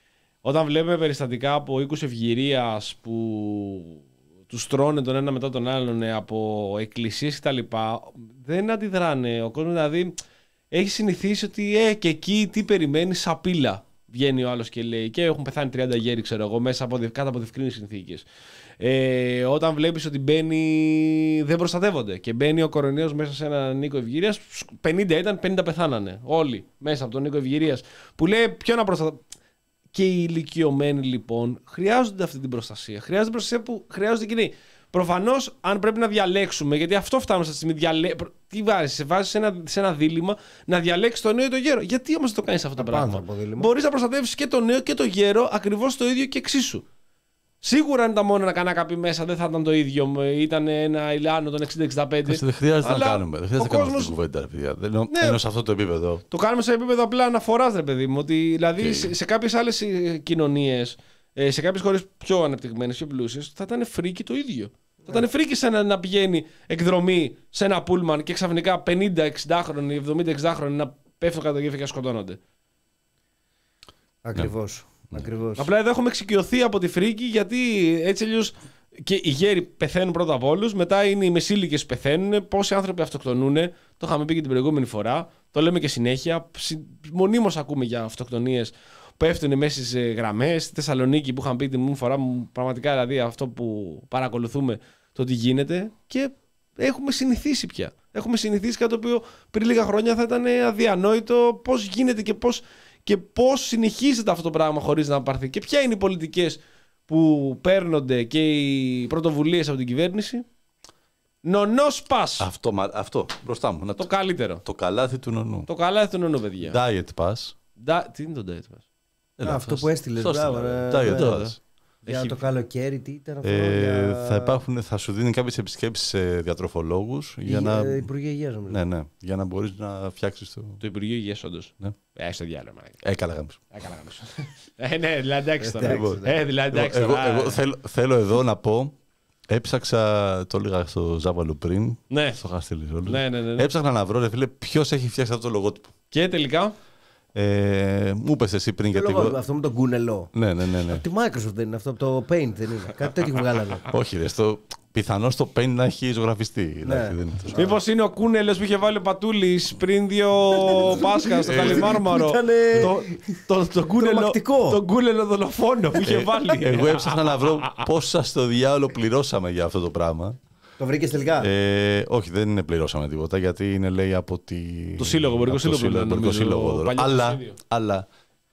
Όταν βλέπουμε περιστατικά από οίκους ευγυρίας που τους τρώνε τον ένα μετά τον άλλον από εκκλησίες κτλ., δεν αντιδράνε. Ο κόσμος δηλαδή έχει συνηθίσει ότι ε, και εκεί τι περιμένει, σαπίλα. Βγαίνει ο άλλος και λέει και έχουν πεθάνει τριάντα γέροι, ξέρω εγώ, μέσα από, κάτω από διευκρίνεις συνθήκες. Ε, όταν βλέπεις ότι μπαίνει, δεν προστατεύονται και μπαίνει ο κορονοϊός μέσα σε έναν οίκο ευγυρίας, πενήντα ήταν, πενήντα πεθάνανε. Όλοι μέσα από τον οίκο ευγυρίας. Που λέει ποιο να προστατεύονται. Και οι ηλικιωμένοι λοιπόν χρειάζονται αυτή την προστασία. Χρειάζονται την προστασία που χρειάζονται εκείνοι. Προφανώς, αν πρέπει να διαλέξουμε, γιατί αυτό φτάνουμε στη στιγμή. Διαλέ... Τι βάζεις, σε βάζεις σε ένα, σε ένα δίλημμα να διαλέξεις το νέο ή το γέρο. Γιατί όμως δεν το κάνεις αυτό το πράγμα. Μπορείς να προστατεύσεις και το νέο και το γέρο ακριβώς το ίδιο και εξίσου. Σίγουρα αν ήταν μόνο να κάνει κάποιοι μέσα δεν θα ήταν το ίδιο. Ήταν ένα Ηλιάνο των εξήντα εξήντα πέντε. Δεν χρειάζεται να κάνουμε. Δεν χρειάζεται να κάνουμε αυτή την κουβέντα, παιδιά. Ενώ ναι, σε αυτό το επίπεδο. Το κάνουμε σε επίπεδο απλά αναφοράς, ρε παιδί μου. Ότι δηλαδή okay. σε, σε κάποιες άλλες κοινωνίες, σε κάποιες χώρες πιο ανεπτυγμένες, πιο πλούσιες, θα ήταν φρίκι το ίδιο. Yeah. Θα ήταν φρίκι σε ένα να πηγαίνει εκδρομή σε ένα πούλμαν και ξαφνικά πενήντα εξήντα-χρονοι, εβδομήντα εξήντα-χρονοι να πέφτουν κατά το γέφυρα και σκοτώνονται. Ακριβώς. Ναι. Ακριβώς. Απλά εδώ έχουμε εξοικειωθεί από τη φρίκη, γιατί έτσι αλλιώς και οι γέροι πεθαίνουν πρώτα από όλους, μετά είναι οι μεσήλικες που πεθαίνουν, πόσοι άνθρωποι αυτοκτονούν. Το είχαμε πει και την προηγούμενη φορά, το λέμε και συνέχεια. Μονίμως ακούμε για αυτοκτονίες που πέφτουν μέσα στις γραμμές. Στη Θεσσαλονίκη που είχαμε πει την προηγούμενη φορά, πραγματικά δηλαδή αυτό που παρακολουθούμε το τι γίνεται και έχουμε συνηθίσει πια. Έχουμε συνηθίσει κάτι το οποίο πριν λίγα χρόνια θα ήταν αδιανόητο πώς γίνεται και πώς. Και πώς συνεχίζεται αυτό το πράγμα χωρίς να πάρθει. Και ποια είναι οι πολιτικές που παίρνονται και οι πρωτοβουλίες από την κυβέρνηση. Νονός πας. Αυτό, αυτό μπροστά μου. Το, το καλύτερο. Το καλάθι του νονού. Το καλάθι του νονού, παιδιά. Diet pass. Da... Τι είναι το diet pass? Α, αυτό που έστειλες. Diet pass. Για έχει... το καλοκαίρι, τι ήταν αυτό. Ε, για... θα, υπάρχουν, θα σου δίνει κάποιες επισκέψεις σε διατροφολόγους. Για η, να... ε, Υπουργείο Υγείας, νομίζω. Ναι, ναι. Για να μπορείς να φτιάξεις το. Το Υπουργείο Υγείας, όντως. Ναι. Ε, στο διάλογο. Έκανα γάμισο. Έκανα γάμισο. Ε, ναι, δηλαδή εντάξει τώρα. Ε, δηλαδή εντάξει τώρα. Εγώ, εγώ θέλω, θέλω εδώ να πω. Έψαξα, το έλεγα στο Ζάβαλο πριν. Ναι. Στο χαστήλι όλους. Ναι, ναι, ναι, ναι. Έψαχνα να βρω, ρε φίλε, ποιος έχει φτιάξει αυτό το λογότυπο. Και τελικά. Ε, μου είπες εσύ πριν γιατί. Εγώ... Αυτό με τον κούνελο. Ναι, ναι, ναι, ναι. Από τη Microsoft δεν είναι αυτό, από το Paint δεν είναι. Κάτι τέτοιο βγάλανε. Όχι, ρε. Στο... Πιθανώς το Paint να έχει ζωγραφιστεί. Ναι. Δεν είναι τόσο... Μήπως είναι ο κούνελος που είχε βάλει ο Πατούλης πριν δύο Πάσχα στο Καλιμάρμαρο. Ήτανε... το, το, το, κούνελο, το κούνελο δολοφόνο που είχε βάλει. Εγώ έψαχνα να βρω πόσα στο διάολο πληρώσαμε για αυτό το πράγμα. Το βρήκες τελικά? Ε, όχι, δεν είναι πληρώσαμε τίποτα γιατί είναι λέει από τη... το σύλλογο, εμπορικό σύλλογο. Εμπορικό σύλλογο. Αλλά, αλλά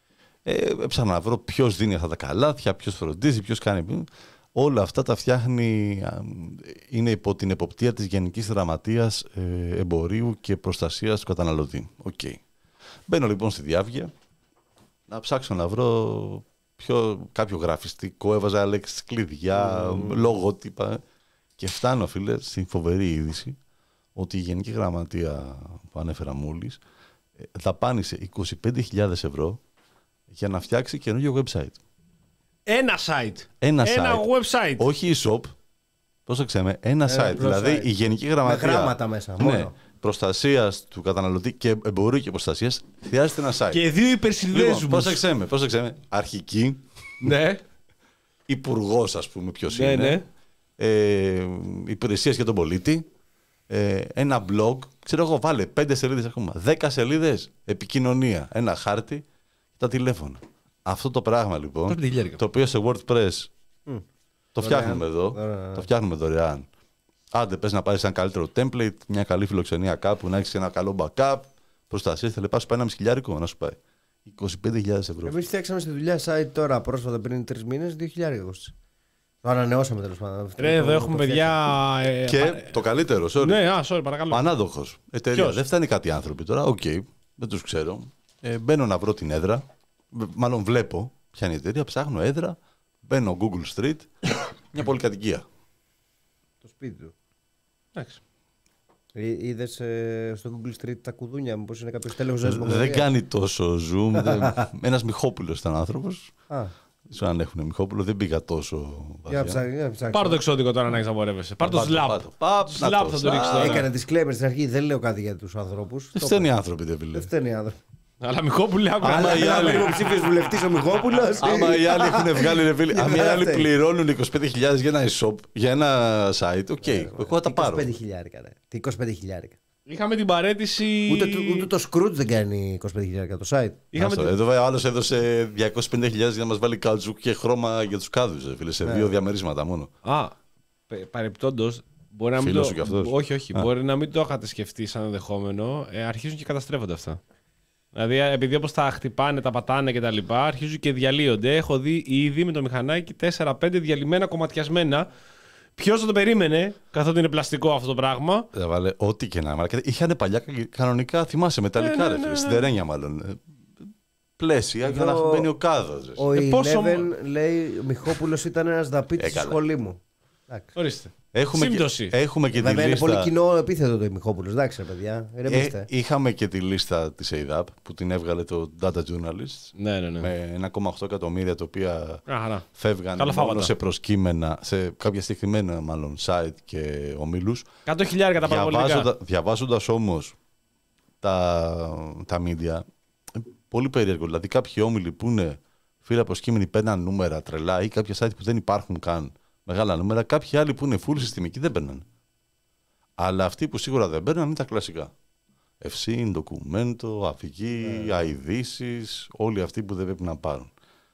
ε, έψαχνα να βρω ποιος δίνει αυτά τα καλάθια, ποιος φροντίζει, ποιος κάνει. Όλα αυτά τα φτιάχνει, είναι υπό την εποπτεία της Γενικής Γραμματείας ε, Εμπορίου και Προστασίας του Καταναλωτή. Okay. Μπαίνω λοιπόν στη διάβγεια να ψάξω να βρω ποιο, κάποιο γραφιστικό, έβαζα λέξεις κλειδιά, mm. λογότυπα. Και φτάνω, φίλε, στην φοβερή είδηση ότι η Γενική Γραμματεία που ανέφερα μόλις δαπάνησε είκοσι πέντε χιλιάδες ευρώ για να φτιάξει καινούργιο website. Ένα site. Ένα, ένα site. website. Όχι e-shop. Πρόσεξε με, ένα ε, site. Δηλαδή site. Η Γενική Γραμματεία. Με γράμματα μέσα. Ναι, μόνο. Προστασίας του καταναλωτή και εμπορίου και προστασίας χρειάζεται ένα site. Και δύο υπερσυνδέσμους. Λοιπόν, πρόσεξε με, πρόσεξε με. Αρχική. Ναι. Υπουργός, ας πούμε, ποιος ναι, είναι. Ναι. Ε, υπηρεσίες για τον πολίτη, ε, ένα blog, ξέρω εγώ, βάλε πέντε σελίδες ακόμα, δέκα σελίδες, επικοινωνία, ένα χάρτη, τα τηλέφωνα. Αυτό το πράγμα λοιπόν, το οποίο σε WordPress mm. το φτιάχνουμε εδώ, Ωραία. το φτιάχνουμε δωρεάν. Άντε πες να πάρεις ένα καλύτερο template, μια καλή φιλοξενία κάπου, να έχεις ένα καλό backup, προστασίες, θα πάει ένα μισχιλιάρικο να σου πάει. είκοσι πέντε χιλιάδες ευρώ. Εμείς φτιάξαμε στη δουλειά site τώρα πρόσφατα πριν τρεις μήνες, δύο χιλιάδες. Το ανανεώσαμε τέλος πάντων. Ρε, εδώ έχουμε παιδιά. Ε, και α, το καλύτερο, sorry. Ναι, α, sorry, παρακαλώ. Ανάδοχος. Εταιρεία. Ποιος? Δεν φτάνει κάτι άνθρωποι τώρα. Οκ, okay, δεν τους ξέρω. Ε, μπαίνω να βρω την έδρα. Μάλλον βλέπω ποια είναι η εταιρεία. Ψάχνω έδρα. Μπαίνω Google Street. Μια πολυκατοικία. Το σπίτι του. Εντάξει. Είδες ε, στο Google Street τα κουδούνια, μήπως είναι κάποιος τέλος ζωής. Δεν κάνει τόσο zoom. Ένας Μιχόπουλος ήταν άνθρωπος. Δεν ξέρω αν έχουν Μιχόπουλο, δεν πήγα τόσο βαθιά. Πάρ' το εξώδικο τώρα να έχεις να πορεύεσαι. Πάρ' το σλάπ. Σλάπ θα το ρίξεις τώρα. Έκανα disclaimer στην αρχή, δεν λέω κάτι για τους ανθρώπους. Δεν φταίνουν οι άνθρωποι, δεν φταίνουν οι άνθρωποι. Αλλά Μιχόπουλε, άκουγα. Άμα οι άλλοι. Είναι υποψήφιος βουλευτής ο Μιχόπουλος. Άμα οι άλλοι έχουν βγάλει ρεβίλ. Αν οι άλλοι Αυτοί. πληρώνουν είκοσι πέντε χιλιάδες για ένα e-shop, για ένα site, οκ, εγώ θα τα πάρω. είκοσι πέντε χιλιάρικα, ρε. Τι είκοσι πέντε χιλιάρικα. Είχαμε την παρέτηση. Ούτε, το- ούτε το Scrooge δεν κάνει είκοσι πέντε χιλιάρικα το site. Είχαμε Άστο, την... Εδώ ο άλλος έδωσε διακόσιες πενήντα χιλιάδες για να μας βάλει κάτζουκ και χρώμα για τους κάδους, ρε φίλε, σε δύο διαμερίσματα μόνο. Α, παρεπτόντως. Μπορεί να μην Φίλος το... σου κι αυτός. Όχι, όχι. Α. Μπορεί να μην το είχατε σκεφτεί σαν ενδεχόμενο. Ε, αρχίζουν και καταστρέφονται αυτά. Δηλαδή, επειδή όπως τα χτυπάνε, τα πατάνε κτλ., αρχίζουν και διαλύονται. Έχω δει ήδη με το μηχανάκι τέσσερα πέντε διαλυμένα, κομματιασμένα. Ποιος θα το περίμενε, καθότι είναι πλαστικό αυτό το πράγμα. Θα βάλε ό,τι και να είναι. Είχαν παλιά κανονικά, θυμάσαι, μεταλλικά, Ναι, ναι, ρε ναι, φίλε, ναι. σιδερένια μάλλον. Ε, Πλαίσια για να Εδώ μπαίνει ο κάδος. ρε. Ο Ε, πόσο- Eleven λέει: Ο Μιχόπουλος ήταν ένας δαπίτης Ε, στη καλά. σχολή μου. Εντάξει. Ορίστε. Έχουμε Σύμπτωση. και, έχουμε και τη Βέβαια είναι πολύ λίστα. κοινό επίθετο το Μιχόπουλος. Εντάξει, ρε παιδιά. Ε, Ρεμίστε. είχαμε και τη λίστα της έι ντάμπ που την έβγαλε το Data Journalist Ναι, ναι, ναι. με ένα κόμμα οκτώ εκατομμύρια τα οποία Α, χαρά. φεύγαν Καλά μόνο φάγματα. σε προσκύμενα, σε κάποια συγκεκριμένα μάλλον site και ομίλους. εκατό χιλιάρικα τα παραπολιτικά. Διαβάζοντα, διαβάζοντας όμως τα, τα media, πολύ περίεργο. Δηλαδή κάποιοι όμιλοι που είναι φίλοι προσκύμενοι παίρναν νούμερα τρελά ή κάποια site που δεν υπάρχουν καν μεγάλα νούμερα, κάποιοι άλλοι που είναι full συστημικοί δεν παίρναν. Αλλά αυτοί που σίγουρα δεν παίρναν είναι τα κλασικά. Ευσύν, ντοκουμέντο, αφηγή, αηδήσεις, όλοι αυτοί που δεν πρέπει να πάρουν.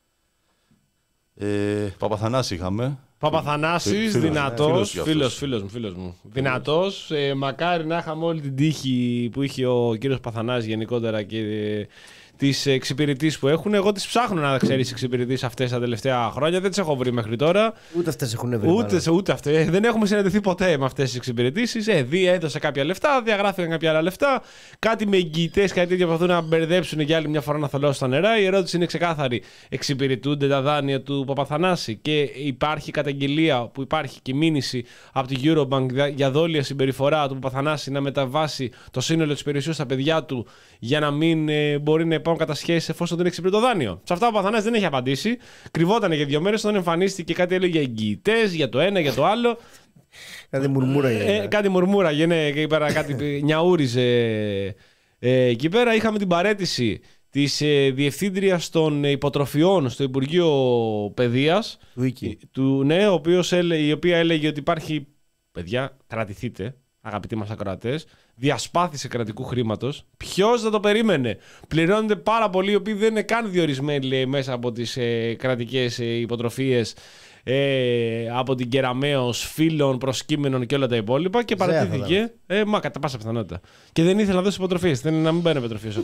Ε, Παπαθανάση είχαμε. Παπαθανάσης, Φίλος, φίλος, δυνατός, φίλος κι αυτός. φίλος, φίλος μου, φίλος μου. Δυνατός, ε, μακάρι να είχαμε όλη την τύχη που είχε ο κύριος Παθανάσης γενικότερα και ε, τις εξυπηρετήσεις που έχουν. Εγώ τις ψάχνω να ξέρεις εξυπηρετήσεις αυτές τα τελευταία χρόνια, δεν τις έχω βρει μέχρι τώρα. Ούτε αυτές έχουν βρει. Ούτε, μάλλον. σε- ούτε αυτές. Δεν έχουμε συναντηθεί ποτέ με αυτές τις εξυπηρετήσεις. Ε, δει, έδωσε κάποια λεφτά, διαγράφηκαν κάποια άλλα λεφτά. Κάτι με εγγυητές, κάτι τέτοια προσπαθούν να μπερδέψουν για άλλη μια φορά να θολώσουν τα νερά. Η ερώτηση είναι ξεκάθαρη. Εξυπηρετούνται τα δάνεια του Παπαθανάση και υπάρχει καταγγελία που υπάρχει και μήνυση από την Eurobank για δόλια συμπεριφορά του Παπαθανάση να μεταβάσει το σύνολο της περιουσίας στα παιδιά του για να μην ε, μπορεί να υπάρχουν κατασχέσεις εφόσον δεν εξυπηρετεί το δάνειο. Σε αυτά ο Παπαθανάσης δεν έχει απαντήσει. Κρυβόταν για δύο μέρες όταν εμφανίστηκε κάτι έλεγε για εγγυητές, για το ένα, για το άλλο. Κάτι μουρμούρα Ε, γίνεται. κάτι μουρμούραγε, ναι, εκεί πέρα κάτι νιαούριζε. Ε, εκεί πέρα είχαμε την παραίτηση της ε, διευθύντριας των υποτροφιών στο Υπουργείο Παιδείας. Του Ίκη. Του, ναι, ο οποίος έλε, η οποία έλεγε ότι υπάρχει. Παιδιά, κρατηθείτε, αγαπητοί μας ακροατές. Διασπάθηση κρατικού χρήματος. Ποιος δεν το περίμενε. Πληρώνονται πάρα πολλοί οι οποίοι δεν είναι καν διορισμένοι λέει, μέσα από τις ε, κρατικές ε, υποτροφίες. Ε, από την Κεραμέως, φίλων, προσκύμενων και όλα τα υπόλοιπα και Ζέα παρατήθηκε. Ε, μα κατά πάσα πιθανότητα. Και δεν ήθελε να δώσει υποτροφίες. Δεν να μην μπαίνει υποτροφίες.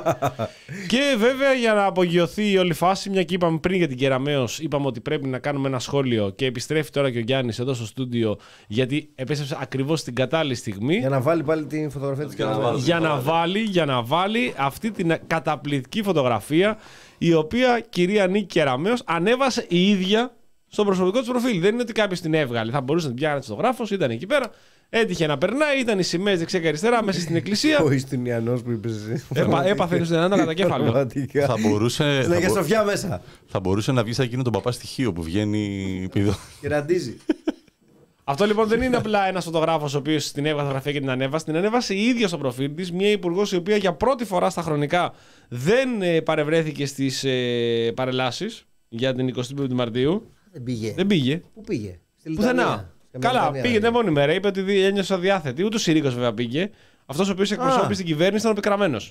Και βέβαια για να απογειωθεί η όλη φάση, μια και είπαμε πριν για την Κεραμέως, είπαμε ότι πρέπει να κάνουμε ένα σχόλιο και επιστρέφει τώρα και ο Γιάννης εδώ στο στούντιο γιατί επέστρεψε ακριβώς την κατάλληλη στιγμή. Για να βάλει πάλι την φωτογραφία του Για να βάλει. Για να βάλει, για να βάλει αυτή την καταπληκτική φωτογραφία η οποία κυρία Νίκη Κεραμέως ανέβασε η ίδια στο προσωπικό της προφίλ. Δεν είναι ότι κάποιος την έβγαλε. Θα μπορούσε να την πιάνει στο γράφος, ήταν εκεί πέρα. Έτυχε να περνάει, ήταν οι σημαίες δεξιά και αριστερά μέσα στην εκκλησία. Ο Ιστινιανός που είπες εσύ. Έπα, έπαθε στον έναν κατά κέφαλο. Πραγματικά. Θα μπορούσε, Στην θα, Αγία μπο- Σοφιά μέσα. θα μπορούσε να βγει σαν εκείνο τον παπά στοιχείο που βγαίνει πηδό. Και ραντίζει. Αυτό λοιπόν δεν είναι απλά ένας φωτογράφος ο οποίος την έβγαλε φωτογραφία και την ανέβασε. Την ανέβασε η ίδια στο προφίλ της, μια υπουργός η οποία για πρώτη φορά στα χρονικά δεν ε, παρευρέθηκε στις ε, παρελάσεις για την εικοστή πέμπτη Μαρτίου. Δεν πήγε. Δεν πήγε. Πού πήγε. Στη Πουθενά. Λιτανία. Σε μια Καλά, Λιτανία, πήγε την δηλαδή. επόμενη μέρα. Είπε ότι δι- ένιωσα διάθετη. Ούτε ο Συρίκος βέβαια πήγε. Αυτός ο οποίος εκπροσώπησε την κυβέρνηση ήταν ο πικραμένος.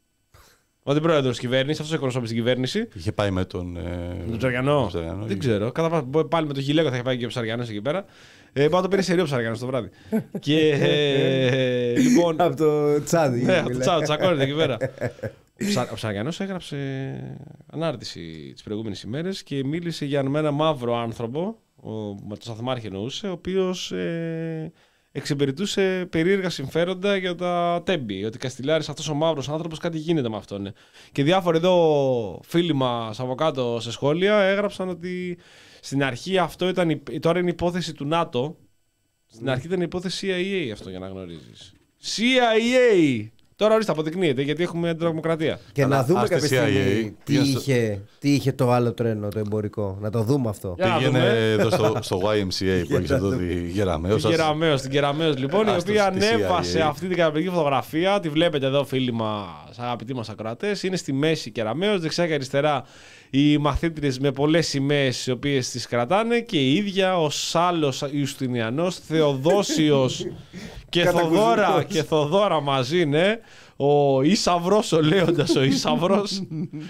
Ο αντιπρόεδρος της κυβέρνησης, αυτός εκπροσώπησε την κυβέρνηση. Είχε πάει με τον. Ε, Με τον Ψαριανό. τον Ψαριανό, Δεν ή- ξέρω. Κατά βάση, πάλι με τον Γιλέκο θα είχε πάει και ο Ψαριανός εκεί πέρα. Ε, πάω το πήρε σε ρίο ο Ψαριανός το βράδυ. Και ε, λοιπόν. Από το τσάδι. Ναι, από το μιλάει. τσάο, τσακώνεται εκεί πέρα. Ο, Ψα, ο Ψαριανός έγραψε ανάρτηση τις προηγούμενες ημέρες και μίλησε για ένα μαύρο άνθρωπο, ο, με τον Σταθμάρχη εννοούσε, ο οποίος ε, εξυπηρετούσε περίεργα συμφέροντα για τα τέμπη. Ότι Καστιλάρης αυτός ο μαύρος άνθρωπος κάτι γίνεται με αυτόν. Και διάφοροι εδώ φίλοι μας από κάτω σε σχόλια έγραψαν ότι στην αρχή αυτό ήταν, η- τώρα είναι υπόθεση του ΝΑΤΟ. Στην αρχή ήταν υπόθεση σι άι έι αυτό για να γνωρίζεις. σι άι έι! Τώρα ορίστε, αποδεικνύεται γιατί έχουμε τρομοκρατία. Και Αλλά να δούμε άστε κάποια σι άι έι, στιγμή τι είχε, τι είχε το άλλο τρένο, το εμπορικό. Να το δούμε αυτό. Για να Πήγαινε δούμε. εδώ στο, στο γουάι εμ σι έι που έχεις εδώ τη Γεραμέως. Την Κεραμέως, την Κεραμέως λοιπόν, η Άστος, οποία τη σι άι έι. ανέβασε αυτή την καταπληκτική φωτογραφία. Τη βλέπετε εδώ, φίλοι μας, αγαπητοί μας ακροατές. Είναι στη μέση η Κεραμέως, δεξιά και αριστερά οι μαθήτριες με πολλές σημαίες, οι οποίες τις κρατάνε, και η ίδια ο Σάλλος Ιουστινιανός, Θεοδόσιος και Θοδόρα, και Θοδόρα μαζί, ναι. Ο Ίσαυρος, ο Λέοντας ο Ίσαυρος.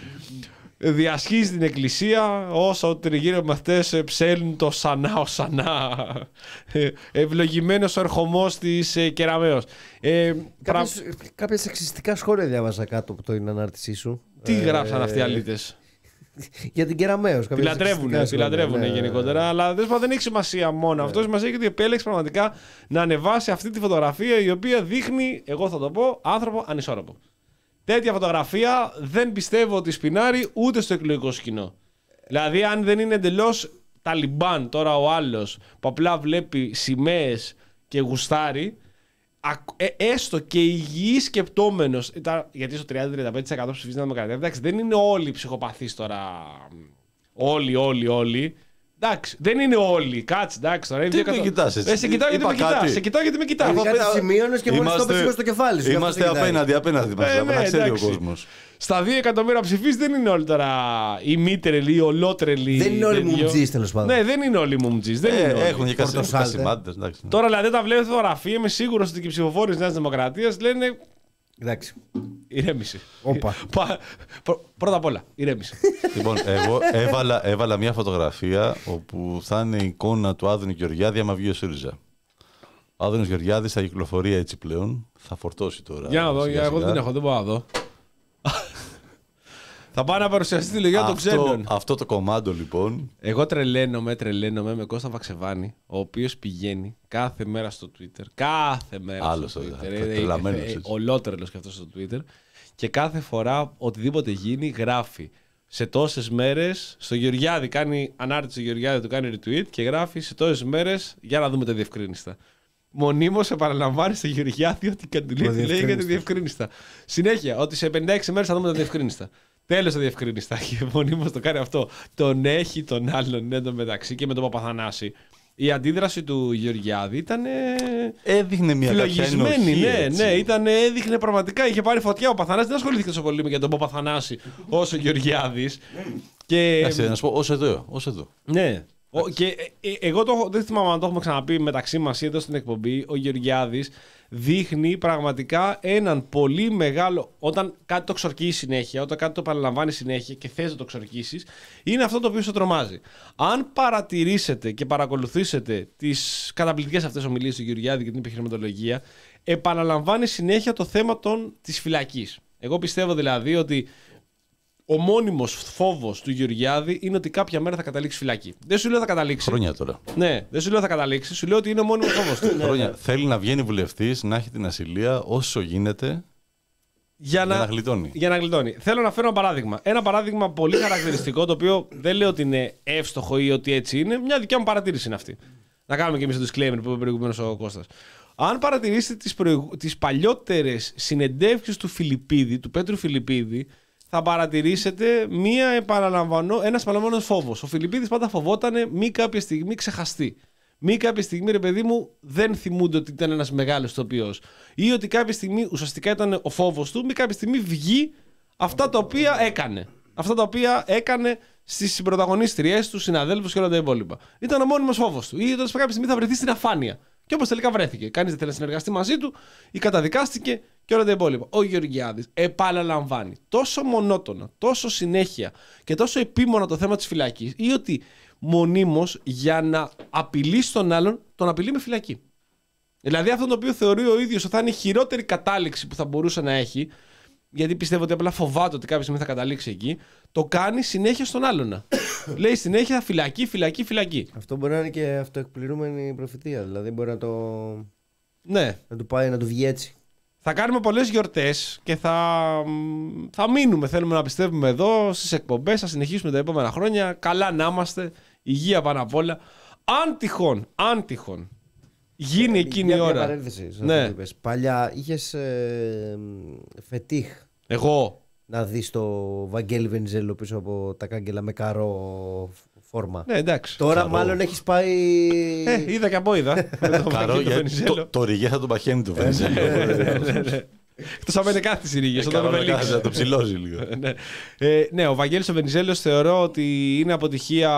Διασχίζει την εκκλησία όσο τριγύρω με αυτές ψέλνουν το σανά ο σανά. Ευλογημένος ο ερχομός της ε, Κεραμέως. Ε, Κάποιες, κάποια σεξιστικά σχόλια διάβαζα κάτω από την ανάρτησή σου. Τι Ε, γράψαν αυτοί οι αλήτες. Για την Κεραμέως. Τη λατρεύουνε, τη λατρεύουνε γενικότερα, αλλά δεν έχει σημασία μόνο αυτό. Σημασία έχει ότι επέλεξε πραγματικά να ανεβάσει αυτή τη φωτογραφία, η οποία δείχνει, εγώ θα το πω, άνθρωπο ανισόρροπο. Τέτοια φωτογραφία δεν πιστεύω ότι σπινάρει ούτε στο εκλογικό σκηνό. Δηλαδή, αν δεν είναι εντελώς Ταλιμπάν τώρα ο άλλος που απλά βλέπει σημαίες και γουστάρει, έστω και υγιή σκεπτόμενος, γιατί στο τριάντα με τριάντα πέντε τοις εκατό ψηφίζει την Δημοκρατία, εντάξει, δεν είναι όλοι ψυχοπαθείς τώρα. Όλοι, όλοι, όλοι. Εντάξει, δεν είναι όλοι. Κάτσε, εντάξει τώρα. Τι με κοιτάς έτσι. Ε, σε κοιτάω γιατί με κοιτάς. Σε κοιτάω γιατί με κοιτάς. Κάτι σημείωνες και μόλις το πες στο κεφάλι σου. Είμαστε απέναντι, απέναντι μας. Ε, ναι, να ξέρει ο εντάξει. κόσμος. Στα δύο εκατομμύρια ψηφίσει δεν είναι όλοι τώρα οι μη τρελοί, οι ολότρελοι. Δεν είναι όλοι τέτοιο. μουμτζείς, τέλος πάντων. Ναι, δεν είναι όλοι μουμτζείς. Δεν Ε, είναι όλοι. Έχουν και Πορτοσάλτε. κασιμάντες. εντάξει. Τώρα δηλαδή τα βλέπετε φωτογραφία, είμαι σίγουρος ότι και οι ψηφοφόροι της Νέας Δημοκρατίας λένε Εντάξει. ηρέμηση. Όπα. Πα- πρω- Πρώτα απ' όλα, ηρέμηση. Λοιπόν, εγώ έβαλα, έβαλα μια φωτογραφία όπου θα είναι η εικόνα του Άδωνη Γεωργιάδη άμα βγει ο ΣΥΡΙΖΑ. Ο Άδωνης Γεωργιάδης θα κυκλοφορεί έτσι πλέον. Θα φορτώσει τώρα. Για να δω, σιγά για, εγώ σιγά. δεν έχω, δεν μπορώ να δω. Θα πάει να παρουσιαστεί τη λογία των Αυτό, ξένων. αυτό το κομμάτι λοιπόν. Εγώ τρελαίνομαι, τρελαίνομαι με Κώστα Βαξεβάνη, ο οποίος πηγαίνει κάθε μέρα στο Twitter. Κάθε μέρα Άλλος στο τώρα, Twitter. τε- Ε, τρελαμένος ε, ε, έτσι. Ολότρελος και αυτός στο Twitter. Και κάθε φορά οτιδήποτε γίνει γράφει. Σε τόσες μέρες, στο Γεωργιάδη κάνει ανάρτηση, στο Γεωργιάδη του κάνει retweet και γράφει σε τόσες μέρες για να δούμε τα διευκρίνηστα. Μονίμως επαναλαμβάνει στο Γεωργιάδη ότι κατηλεί τι λέει για τα διευκρίνηστα. Συνέχεια, ότι σε πενήντα έξι μέρες θα δούμε τα διευκρίνηστα. Τέλος τα διευκρίνηστα. Και μονίμως το κάνει αυτό. Τον έχει τον άλλον εν τω μεταξύ και με τον Παπαθανάση. Η αντίδραση του Γεωργιάδη ήταν. Έδειχνε μια κάποια Φυλογισμένη, ενοχή, ναι, έτσι. ναι, ήταν, έδειχνε πραγματικά. Είχε πάρει φωτιά ο Παπαθανάσης. Δεν ασχολήθηκε τόσο πολύ με για τον Παπαθανάση όσο ο Γεωργιάδης. Και. Εντάξει, να σου πω, ως εδώ, ως εδώ. Ναι. Ο, και ε, ε, εγώ το, έχω- δεν θυμάμαι αν το έχουμε ξαναπεί μεταξύ μας ή εδώ στην εκπομπή. Ο Γεωργιάδης δείχνει πραγματικά έναν πολύ μεγάλο. Όταν κάτι το ξορκίσει συνέχεια, όταν κάτι το παραλαμβάνει συνέχεια και θες να το ξορκίσεις, είναι αυτό το οποίο σε τρομάζει. Αν παρατηρήσετε και παρακολουθήσετε τις καταπληκτικές αυτές ομιλίες του Γεωργιάδη και την επιχειρηματολογία, επαναλαμβάνει συνέχεια το θέμα των, της φυλακής. Εγώ πιστεύω δηλαδή ότι ο μόνιμος φόβος του Γεωργιάδη είναι ότι κάποια μέρα θα καταλήξει φυλακή. Δεν σου λέω θα καταλήξει. Χρόνια τώρα. Ναι, δεν σου λέω θα καταλήξει, σου λέω ότι είναι ο μόνιμος φόβος του. Χρόνια. Θέλει να βγαίνει βουλευτής, να έχει την ασυλία όσο γίνεται Για για να γλιτώνει. Για να γλιτώνει. Θέλω να φέρω ένα παράδειγμα. Ένα παράδειγμα πολύ χαρακτηριστικό, το οποίο δεν λέω ότι είναι εύστοχο ή ότι έτσι είναι. Μια δικιά μου παρατήρηση είναι αυτή. Να κάνουμε και εμείς το disclaimer που είπε προηγουμένως ο Κώστας. Αν παρατηρήσετε τις, προηγου... τις παλιότερες συνεντεύξεις του Φιλιππίδη, του Πέτρου Φιλιππίδη, θα παρατηρήσετε μία επαναλαμβανό... ένας επαναλαμβανός φόβος. Ο Φιλιππίδης πάντα φοβόταν μη κάποια στιγμή ξεχαστεί. Μη κάποια στιγμή, ρε παιδί μου, δεν θυμούνται ότι ήταν ένας μεγάλος ηθοποιός. Ή ότι κάποια στιγμή ουσιαστικά ήταν ο φόβος του, μη κάποια στιγμή βγει αυτά τα οποία έκανε. Αυτά τα οποία έκανε στις συμπροταγωνίστριές του, συναδέλφους και όλα τα υπόλοιπα. Ήταν ο μόνιμος φόβος του. Ή ότι κάποια στιγμή θα βρεθεί στην αφάνεια. Και όπως τελικά βρέθηκε. Κανείς δεν θέλει να συνεργαστεί μαζί του, ή καταδικάστηκε και όλα τα υπόλοιπα. Ο Γεωργιάδης επαναλαμβάνει τόσο μονότονα, τόσο συνέχεια και τόσο επίμονα το θέμα της φυλακής, ή ότι μονίμως για να απειλήσει τον άλλον, τον απειλεί με φυλακή. Δηλαδή αυτό το οποίο θεωρεί ο ίδιος ότι θα είναι η χειρότερη κατάληξη που θα μπορούσε να έχει, γιατί πιστεύω ότι απλά φοβάται ότι κάποια στιγμή θα καταλήξει εκεί, το κάνει συνέχεια στον άλλον. Λέει συνέχεια φυλακή, φυλακή, φυλακή. Αυτό μπορεί να είναι και αυτοεκπληρούμενη προφητεία. Δηλαδή μπορεί να, το... Ναι. να του πάει να του βγει έτσι. Θα κάνουμε πολλές γιορτές και θα, θα μείνουμε, θέλουμε να πιστεύουμε εδώ στις εκπομπές, θα συνεχίσουμε τα επόμενα χρόνια. Καλά να είμαστε, υγεία πάνω απ' όλα. Αν τυχόν, αν τυχόν γίνει εκείνη η Μια ώρα. παρένθεση. Ναι. Παλιά είχες ε, φετίχ Εγώ. να δεις το Βαγγέλη Βενιζέλο πίσω από τα κάγκελα με καρό φόρμα. Ναι, εντάξει. Τώρα Καρό. μάλλον έχεις πάει. Ε, είδα και από είδα. Με το Καρό, Βαγγέλη το γιατί Βενιζέλο. το, το ριγέ θα τον παχαίνει το Βενιζέλο. Εκτός αν είναι κάτι στις ρίγες, όταν το Καλό να βελίξει. θα το ψηλώσει λίγο. ναι. Ε, ναι, ο Βαγγέλης ο Βενιζέλος θεωρώ ότι είναι αποτυχία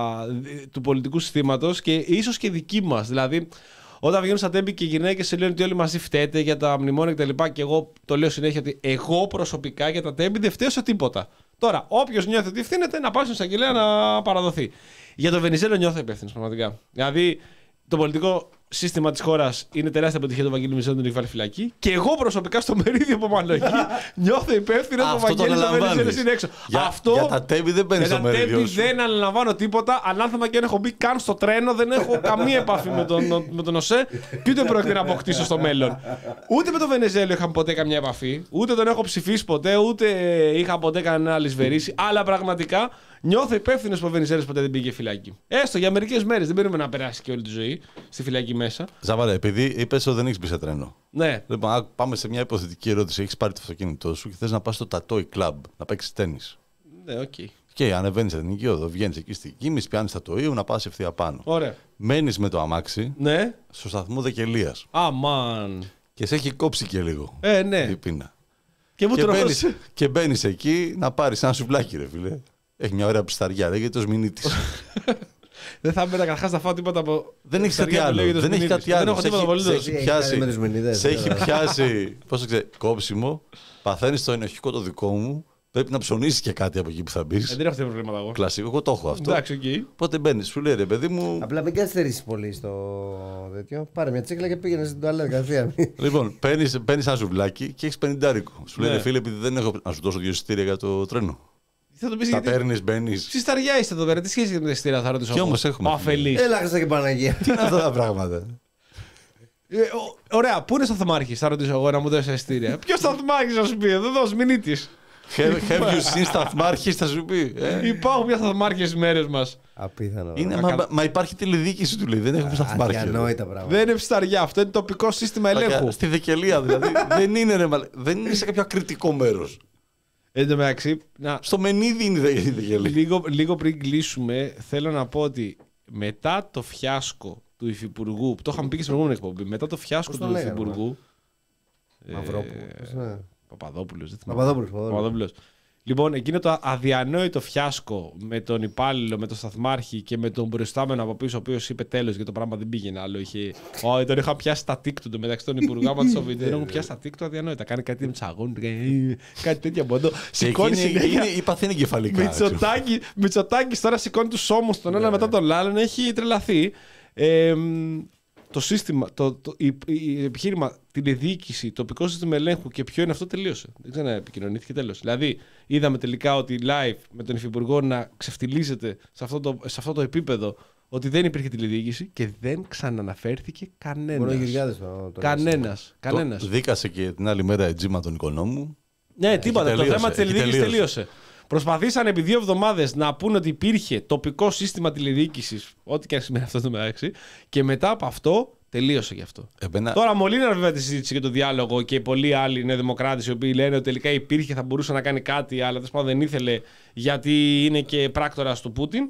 του πολιτικού συστήματος και ίσως και δική μας. Δηλαδή, όταν βγαίνουν στα τέμπη και οι γυναίκες σε λένε ότι όλοι μαζί φταίτε για τα μνημόνια κτλ. Και, και εγώ το λέω συνέχεια ότι εγώ προσωπικά για τα τέμπη δεν φταίω σε τίποτα. Τώρα, όποιος νιώθει ότι ευθύνεται να πάει στον εισαγγελέα να παραδοθεί. Για τον Βενιζέλο νιώθω υπεύθυνος πραγματικά. Δηλαδή, το πολιτικό σύστημα της χώρας είναι τεράστια αποτυχία του Βαγγέλη Βενιζέλου, τον έχει βάλει φυλακή. Και εγώ προσωπικά στο μερίδιο που ομολογεί νιώθω υπεύθυνο ότι ο Αυτό το Βαγγέλης ο Βενιζέλος αναλαμβάνεις. είναι έξω. Για- Αυτό, για τα τέμπη δεν μπαίνεις για στο τα μερίδιο τέμπη σου. δεν αναλαμβάνω τίποτα. Ανάθεμα και αν έχω μπει καν στο τρένο, δεν έχω καμία επαφή με τον, με τον ΟΣΕ και ούτε πρόκειται να αποκτήσω στο μέλλον. Ούτε με τον Βενιζέλο είχα ποτέ καμιά επαφή, ούτε τον έχω ψηφίσει ποτέ, ούτε είχα ποτέ κανένα λησβερίσει. Αλλά πραγματικά νιώθω υπεύθυνο που ο Βενιζέλος ποτέ δεν πήγε φυλακή. Έστω για μερικές μέρες, δεν μπορούμε να περάσει και όλη τη ζωή στη φυλακή μέσα. Ζαβαρέ, επειδή είπες ότι δεν έχεις μπει σε τρένο. Ναι. Λοιπόν, άκου, πάμε σε μια υποθετική ερώτηση. Έχεις πάρει το αυτοκίνητό σου και θες να πας στο Τατόι Club να παίξεις τένις. Ναι, οκ. Και ανεβαίνεις Εθνική Οδό, βγαίνεις εκεί στη Κίμης, πιάνεις Τατοίου να πας ευθεία πάνω. Ωραία. Μένεις με το αμάξι Ναι. στο σταθμό Δεκελίας Αμάν. και σε έχει κόψει και λίγο Ε, ναι. η πείνα. Και μου Και τρως. μπαίνεις, και μπαίνεις εκεί να πάρεις ένα σουβλάκι, ρε φίλε. Έχει μια ωραία πισταριά, λέγεται το Σμινίτης. Δεν θα έπρεπε καταρχάς να φάω τίποτα από. Δεν έχει κάτι Ψαριά που άλλο. λέγεται Δεν έχει Σμινίτης. κάτι άλλο. Δεν έχω Σε τίποτα έχει- απολύτως. σε έχει Τι έχει κάνει πιάσει- με τους Μενιδές, Σε έχει τώρα. πιάσει, πώς το ξέρει, κόψιμο. Παθαίνεις το ενοχικό το δικό μου. Πρέπει να ψωνίσεις και κάτι από εκεί που θα μπει. Ε, δεν έχω τέτοια προβλήματα εγώ. Κλασικό, εγώ το έχω αυτό. Εντάξει, οκ. Πότε μπαίνει, σου λέει ρε παιδί μου. Απλά μην καθυστερήσει πολύ στο τέτοιο. Πάρε μια τσίκλα και πήγαινε στην τουαλέτα κατευθείαν. Λοιπόν, παίρνει ένα ζουβλάκι και έχει πενηντάρικο. Σου λέει Ναι. ρε φίλε, επειδή δεν έχω να σου δώσω δύο εισιτήρια για το τρένο. Θα το πεις Τα γιατί. παίρνει, μπαίνει. Συσταριά είστε εδώ πέρα, τι σχέση με τα εισιτήρια θα ρωτήσω. Κι εγώ. όμως έχουμε, Ο αφελής. Έλα, Χριστέ και Παναγία. Τι είναι αυτά τα πράγματα. Ε, ο- Ωραία, πού είναι στο σταθμάρχη, θα ρωτήσω εγώ να μου δώσει εισιτήρια. Ποιο σταθμάρχη θα σου πει, εδώ δώσει μηνύτη. Have have you seen σταθμάρχη, θα σου πει. ε. Υπάρχουν πια σταθμάρχε στι μέρε μα. Απίθανο. Είναι, Να μα, κάνω- μα υπάρχει τηλεδιοίκηση του λέει. Δεν έχουμε σταθμάρχη. εδώ. Αδιανόητα πράγματα. Δεν είναι ψηταριά, αυτό είναι τοπικό σύστημα ελέγχου. Μαλάκα, Στη Δεκελία δηλαδή. δεν, είναι, ρε, μαλα- δεν είναι σε κάποιο ακριτικό μέρο. Εν τω μεταξύ, να, Στο Μενίδη είναι η Δεκελία. λίγο, λίγο πριν κλείσουμε, θέλω να πω ότι μετά το φιάσκο του Υφυπουργού, που το είχαμε πει και στην προηγούμενη εκπομπή, μετά το φιάσκο Πώς το του λέγανε, Υφυπουργού. Μαυρόπουλος. Ναι. Παπαδόπουλος, δεν θυμάμαι. Παπαδόπουλος, Παπαδόπουλος. Παπαδόπουλος. Λοιπόν, εκείνο το αδιανόητο φιάσκο με τον υπάλληλο, με τον σταθμάρχη και με τον προϊστάμενο από πίσω, ο οποίο είπε τέλος γιατί το πράγμα δεν πήγαινε άλλο. Είχε... Ω, τον είχα πιάσει στα TikTok μεταξύ των υπουργών μα στο βίντεο. Δεν έχουν πιάσει στα TikTok αδιανόητα. Κάνει κάτι με του αγώνε, κάτι τέτοια από εδώ. Σηκώνει συνέχεια. Η παθήνη κεφαλικά. Μητσοτάκη, Μητσοτάκης τώρα σηκώνει του ώμου τον ένα μετά τον άλλον. Έχει τρελαθεί. Ε, το σύστημα, το, το, η, η επιχείρημα, τηλεδιοίκηση, τοπικό σύστημα ελέγχου και ποιο είναι αυτό τελείωσε. Δεν ξαναεπικοινωνήθηκε τέλος. Δηλαδή, είδαμε τελικά ότι live με τον Υφυπουργό να ξεφτιλίζεται σε αυτό το, σε αυτό το επίπεδο ότι δεν υπήρχε τηλεδιοίκηση και δεν ξαναναφέρθηκε κανένας. Μόνο οι Γεωργιάδες το- το Κανένας. Το Κανένας. δίκασε και την άλλη μέρα η Τζίμα τον οικονόμου. Ναι, τίποτα. Το τελείωσε, θέμα της εκεί τηλεδιοίκησης τελείωσε. τελείωσε. Προσπαθήσαν επί δύο εβδομάδες να πούνε ότι υπήρχε τοπικό σύστημα τηλεδιοίκησης, ό,τι και αν σημαίνει αυτό το μεταξύ, και μετά από αυτό τελείωσε γι' αυτό. Εμένα, Τώρα, μολύναν βέβαια τη συζήτηση για το διάλογο και πολλοί άλλοι νεοδημοκράτες οι οποίοι λένε ότι τελικά υπήρχε, θα μπορούσε να κάνει κάτι, αλλά τέλος πάντων δεν ήθελε γιατί είναι και πράκτορας του Πούτιν.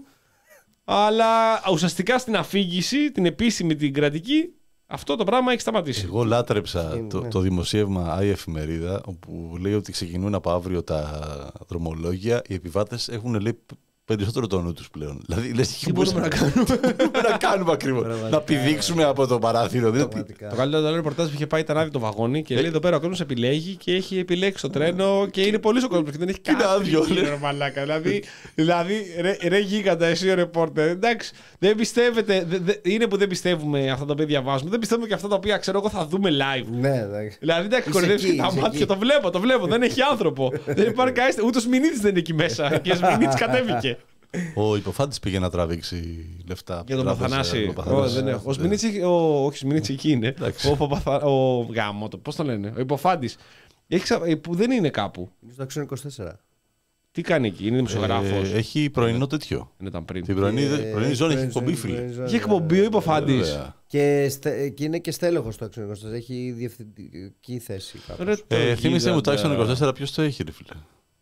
Αλλά ουσιαστικά στην αφήγηση, την επίσημη, την κρατική, αυτό το πράγμα έχει σταματήσει. εγώ λάτρεψα Είναι, το, ναι. το δημοσίευμα η Εφημερίδα, όπου λέει ότι ξεκινούν από αύριο τα δρομολόγια. Οι επιβάτες έχουν λέει περισσότερο το νου τους πλέον. Δηλαδή, λες, Τι μπορούμε να κάνουμε. Τι μπορούμε να κάνουμε ακριβώς. Να πηδήξουμε από το παράθυρο. Δηλαδή, Πραγματικά. Το καλύτερο το ρεπορτάζ που είχε πάει ήταν άδειο το βαγόνι και λέει εδώ πέρα ο κόσμο επιλέγει και έχει επιλέξει το τρένο και είναι πολύ ο κόσμο και δεν έχει Είναι κάτι. άδειο, γύρω, λέει. μαλάκα. Δηλαδή, δηλαδή ρε, ρε γίγαντα, εσύ ο ρεπόρτερ. Εντάξει, δεν πιστεύετε. Δε, δε, είναι που δεν πιστεύουμε αυτά τα οποία διαβάζουμε. Δεν πιστεύουμε και αυτά τα οποία ξέρω εγώ θα δούμε live. Ναι, εντάξει. Δηλαδή, εντάξει, Είσαι κορυδεύει εκεί, και τα είσαι μάτια. εκεί. Το βλέπω, το βλέπω. Δεν έχει άνθρωπο. δεν υπάρχει κανένα. Ούτε ο Σμινίτης δεν είναι εκεί μέσα. Και ο Σμινίτης κατέβηκε. Ο υποφάντης πήγε να τραβήξει λεφτά. από Για τον τράπεζα, Παθανάση. τον Παθανάση. Ω, δεν έχω. Ο Σμινίτης έχει- ο- όχι, ο Σμινίτης εκεί είναι. Εντάξει. Ο, Παπαθα... ο γάμο, το, πώς το λένε, ο υποφάντης. Έχει ξα... ε, που δεν είναι κάπου. Είναι στο Action είκοσι τέσσερα. Τι κάνει εκεί, είναι δημοσιογράφος? Ε, έχει πρωινό τέτοιο. Δεν ήταν πριν. Την πρωινή, Ε, πρωινή ζώνη έχει πρωινή εκπομπή, ζώνη, πρωινή φίλε. ζώνη, Είχε εκπομπή ο Υποφάντης. Βέβαια. Και, στε, και είναι και στέλεχος στο Action είκοσι τέσσερα. Έχει διευθυντική θέση. κάπως. Ρε, το Ε, θύμισε μου το γίγαντα. Action είκοσι τέσσερα, ποιος το έχει, ρε φίλε.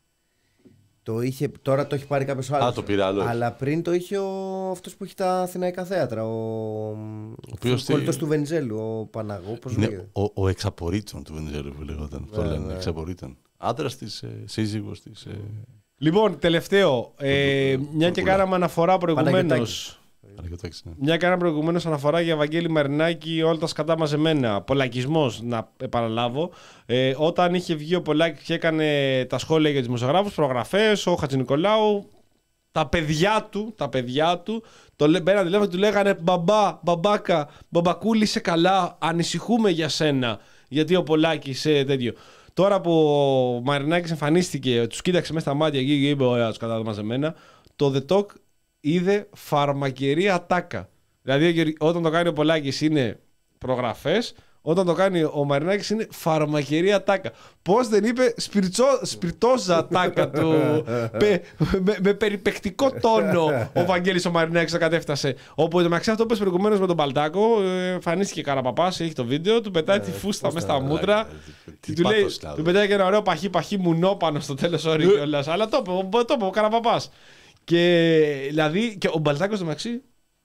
Το είχε, τώρα το έχει πάρει κάποιος άλλος. Α, το πήρε άλλος. Αλλά πριν το είχε ο, αυτός που έχει τα αθηναϊκά θέατρα. Ο, οποίος ο τι- κολλητός του Βενιζέλου, ο Παναγού. Πώς Είναι λέγεται. ο, ο εξαπορήτων του Βενιζέλου που λέγονταν. Το Ναι, λένε, ναι. εξαπορήτων. Άντρας της, ε, σύζυγος της. Ε, Λοιπόν, τελευταίο. Ε, μια και κάναμε αναφορά προηγουμένως. Παναγιώτακης, ναι. Μια και κάναμε προηγουμένως αναφορά για Βαγγέλη Μαρινάκη, όλα τα σκατά μαζεμένα. Πολακισμός, να επαναλάβω. Ε, όταν είχε βγει ο Πολάκης και έκανε τα σχόλια για τους δημοσιογράφους, προγραφές, ο Χατζηνικολάου, τα παιδιά του, τα παιδιά του, το μπαίναν τηλέφωνο και του λέγανε μπαμπά, μπαμπάκα, μπαμπακούλη, είσαι καλά, ανησυχούμε για σένα. Γιατί ο Πολάκης ε, τέτοιο. Τώρα που ο Μαρινάκης εμφανίστηκε, τους κοίταξε μέσα στα μάτια και είπε: ωραία, τους κατά μαζεμένα. Το The Talk είδε φαρμακερή ατάκα. Δηλαδή, όταν το κάνει ο Πολάκης είναι προγραφές, όταν το κάνει ο Μαρινάκης είναι φαρμακερή ατάκα. Πώς δεν είπε σπιρτσό, σπιρτόζα ατάκα του, με, με, με περιπεκτικό τόνο ο Βαγγέλης ο Μαρινάκης το κατέφτασε. Όπου μεταξύ αυτό πες προηγουμένως με τον Παλτάκο, εμφανίστηκε Καραπαπάς, έχει το βίντεο, του πετάει τη φούστα μέσα στα μούτρα. Τι Του, λέει, πάθος, του πετάει και ένα ωραίο παχύ παχύ μουνόπανο στο τέλος όρι κιόλας. Αλλά το είπε, το είπε ο Καραπαπάς. Και δηλαδή, και ο Μπαλτάκος το μεταξύ.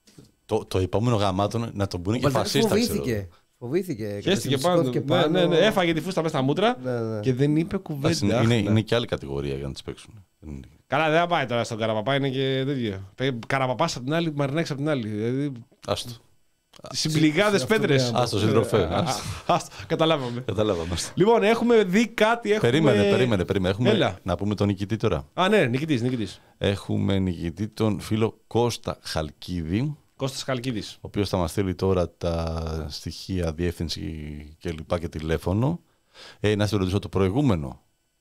Το, το επόμενο γαμάτων να τον πούνε Ο και Μπαλτάκης φασίστα, ξέρω. φοβήθηκε. Φοβήθηκε. Χαίστηκε σηκώθηκε πάνω. Ναι, ναι, ναι, έφαγε τη φούστα μέσα στα μούτρα Ναι, ναι. και δεν είπε Εντάξει, κουβέντα. Είναι, Άχνα. είναι και άλλη κατηγορία για να τις παίξουν. Δεν είναι- Καλά, δεν θα πάει τώρα στον Καραπαπά, είναι και τέτοιο. Καραπαπάς από την άλλη, Μαρινάκης από την άλλη. Δηλαδή, Άστο. συμπληγάδες αυτό πέτρες. δεν- Άστο, συντροφέ. άστο. Άστο, καταλάβαμε. Καταλάβαμε. Λοιπόν, έχουμε δει κάτι. Έχουμε... Περίμενε, περίμενε, περίμενε. Έχουμε Έλα. να πούμε τον νικητή τώρα. Α, ναι, νικητής, νικητής. Έχουμε νικητή τον φίλο Κώστα Χαλκίδη, Κώστας Χαλκίδης. ο οποίος θα μας στείλει τώρα τα στοιχεία, διεύθυνση και λοιπά και τηλέφωνο. Ε, να σας ρωτήσω το προηγούμενο.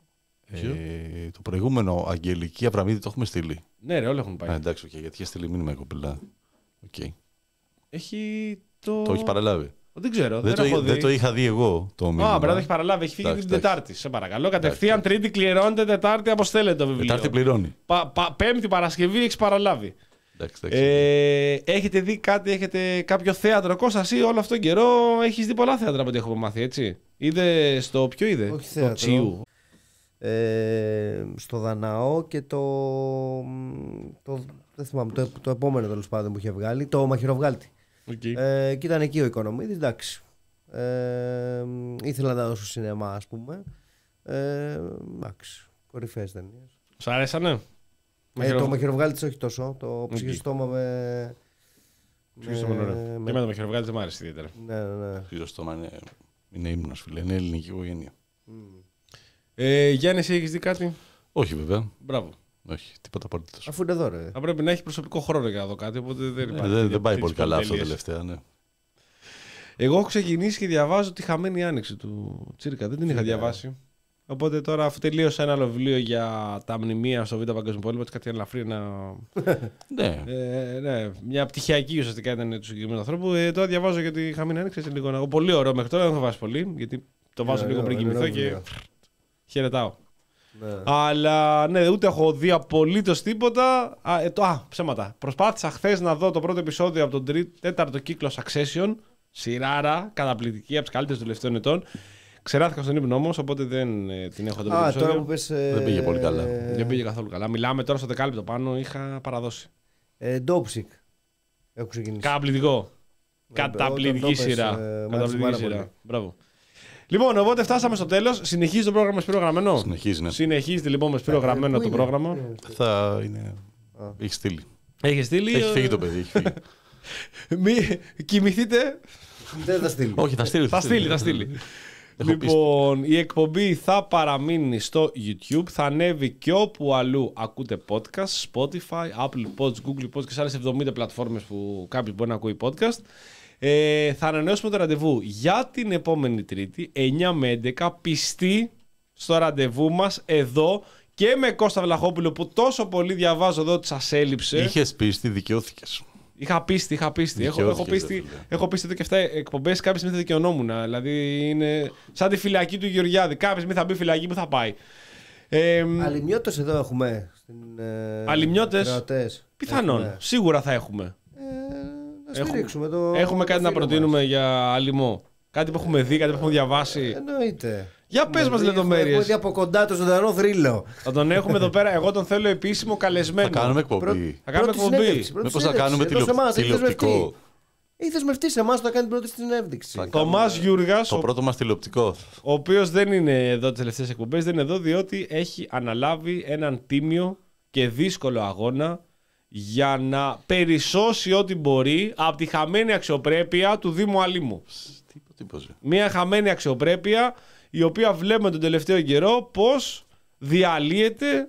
Ε, το προηγούμενο Αγγελική Αβραμίδη το έχουμε στείλει. Ναι, ρε, όλα έχουν πάει. Α, εντάξει, okay, γιατί είχε στείλει μήνυμα η κοπελά. Okay. Έχει το. Το έχει παραλάβει. Δεν ξέρω, Δεν, δεν, το, έχω δεν δει. το είχα δει εγώ το μήνυμα. Α, πρέπει να το έχει παραλάβει. Έχει φύγει Εντάξει, την εντάξει. Τετάρτη. Σε παρακαλώ. Κατευθείαν Τρίτη κληρώνεται, Τετάρτη αποστέλλεται το βιβλίο. Τετάρτη πληρώνει. Πα, πα, πέμπτη Παρασκευή έχει παραλάβει. Εντάξει, εντάξει. Ε, έχετε δει κάτι, έχετε κάποιο θέατρο, Κώστα, εσύ όλο αυτόν τον καιρό έχεις δει πολλά θέατρα από ό,τι έχουμε μάθει, έτσι. Είδε στο ποιο είδε, Όχι στο θέατρο. Τσίου. Ε, στο Δαναό και το, το, δεν θυμάμαι, το, το επόμενο τέλος πάντων που είχε βγάλει, το Μαχαιροβγάλτη. Okay. Ε, και ήταν εκεί ο Οικονομίδης, εντάξει. Ε, ήθελα να τα δώσω στο σινεμά, ας πούμε. Ε, εντάξει, κορυφαίες ταινίες. Σ' άρεσανε? Ε, το Μαχαιροβγάλτης όχι τόσο, το ψυχιστόμα με... Ψυχιστόμα, ωραίο. με- Και με το Μαχαιροβγάλτη δεν μ' άρεσε ιδιαίτερα. Ναι, ναι, ναι. Φίλο στόμα είναι, είναι ύμνος, φίλε. Είναι ελληνική οικογένεια. Ε, Γιάννη, εσύ έχεις δει κάτι? Όχι, βέβαια. Μπράβο. Όχι, τίποτα απολύτως. Αφού είναι εδώ, ρε. Θα πρέπει να έχει προσωπικό χρόνο για να δω κάτι, οπότε δεν Ε, υπάρχει. δεν, δεν πάει τέτοιες πολύ καλά αυτό πολυτέλειες. τελευταία, ναι. Εγώ έχω ξεκινήσει και διαβάζω τη χαμένη άνοιξη του Τσίρκα. Δεν την είχα διαβάσει. Οπότε τώρα, αφού τελείωσα ένα άλλο βιβλίο για τα μνημεία στο Β' Παγκόσμιο Πόλεμο, κάτι ελαφρύ να. Ναι. Ε, ναι, μια πτυχιακή ουσιαστικά ήταν του συγκεκριμένου ανθρώπου. Ε, τώρα διαβάζω για τη χαμένη άνοιξη. Έτσι, λίγο, να... Πολύ ωραίο μέχρι τώρα, δεν έχω βάσει πολύ, γιατί το βάζω Ναι, λίγο ναι, πριν ναι, κοιμηθώ ναι, και ναι. χαιρετάω. Ναι. Αλλά ναι, ούτε έχω δει απολύτως τίποτα. Α, ε, το, α, ψέματα. Προσπάθησα χθες να δω το πρώτο επεισόδιο από τον τρίτο, τέταρτο κύκλο Succession. Σειράρα, καταπληκτική, από τις καλύτερες των τελευταίων ετών. Ξεράθηκα στον ύπνο όμως, οπότε δεν ε, την έχω δει το Α, επεισόδιο. τώρα που πες... ε, Δεν πήγε πολύ καλά. Δεν πήγε καθόλου καλά. Μιλάμε τώρα στο δεκάλεπτο πάνω, είχα παραδώσει. Ε, Ντόψικ. Έχω ξεκινήσει. Καταπληκτικό. Ε, όταν Καταπληκτική το πες, σειρά. ε, μ' άρεσε Καταπληκτική πάρα σειρά. πολύ. Μπράβο. Λοιπόν, οπότε φτάσαμε στο τέλος. Συνεχίζει το πρόγραμμα με Σπύρο Γραμμένο. Συνεχίζει, ναι. Συνεχίζεται λοιπόν με Σπύρο Γραμμένο Πού το είναι? πρόγραμμα. Ε, Θα είναι. Έχει στείλει. Έχει στείλει. Έχει ε, φύγει το παιδί. Έχει φύγει. Μη... Κοιμηθείτε. Δεν θα στείλει. Όχι, θα στείλει. Θα στείλει, θα στείλει. Έχω Λοιπόν, η εκπομπή θα παραμείνει στο YouTube, θα ανέβει και όπου αλλού ακούτε podcast, Spotify, Apple Pods, Google Pods και σε άλλες εβδομήντα πλατφόρμες που κάποιος μπορεί να ακούει podcast. Ε, θα ανανεώσουμε το ραντεβού για την επόμενη Τρίτη, εννιά με έντεκα, πιστοί στο ραντεβού μας εδώ και με Κώστα Βλαχόπουλο που τόσο πολύ διαβάζω εδώ ότι σας έλειψε. Είχε πίστη, δικαιώθηκε. Είχα πίστη, είχα πίστη. Έχω, έχω, Δικαιώθηκες, πίστη ρε φίλε. έχω πίστη εδώ και εφτά εκπομπές. Κάποια στιγμή θα δικαιωνόμουν. Δηλαδή είναι σαν τη φυλακή του Γεωργιάδη. Κάποια στιγμή θα μπει φυλακή που θα πάει. Ε, Αλιμιώτες εδώ έχουμε. Στην, ε, Αλιμιώτες. Κροατές. Πιθανόν. Έχουμε. Σίγουρα θα έχουμε. Ε, να στηρίξουμε το. Έχουμε το κάτι να φίλο προτείνουμε μας. για αλιμό. Κάτι που έχουμε δει, κάτι που έχουμε διαβάσει. Εννοείται. Για πες μας Έχουμε δει, λεπτομέρειες. Έχουμε δει από κοντά το ζωντανό θρύλο. Θα τον έχουμε εδώ πέρα. Εγώ τον θέλω επίσημο καλεσμένο. Θα κάνουμε εκπομπή. Θα κάνουμε Πρώτη εκπομπή. συνέντευξη, πρώτη Μήπως θα συνέντευξη. κάνουμε Εδώ σε τηλεο- εμάς, έχει τηλεοπτικό. δεσμευτεί. Έχει δεσμευτεί σε εμάς, θα κάνει πρώτη συνέντευξη. Θωμάς Γιούργας, Το ο, πρώτο μας τηλεοπτικό. ο οποίος δεν είναι εδώ τις τελευταίες εκπομπές, δεν είναι εδώ διότι έχει αναλάβει έναν τίμιο και δύσκολο αγώνα για να περισσώσει ό,τι μπορεί από τη χαμένη αξιοπρέπεια του Δήμου Αλήμου. Τίποτα. Μια χαμένη αξιοπρέπεια η οποία βλέπουμε τον τελευταίο καιρό πως διαλύεται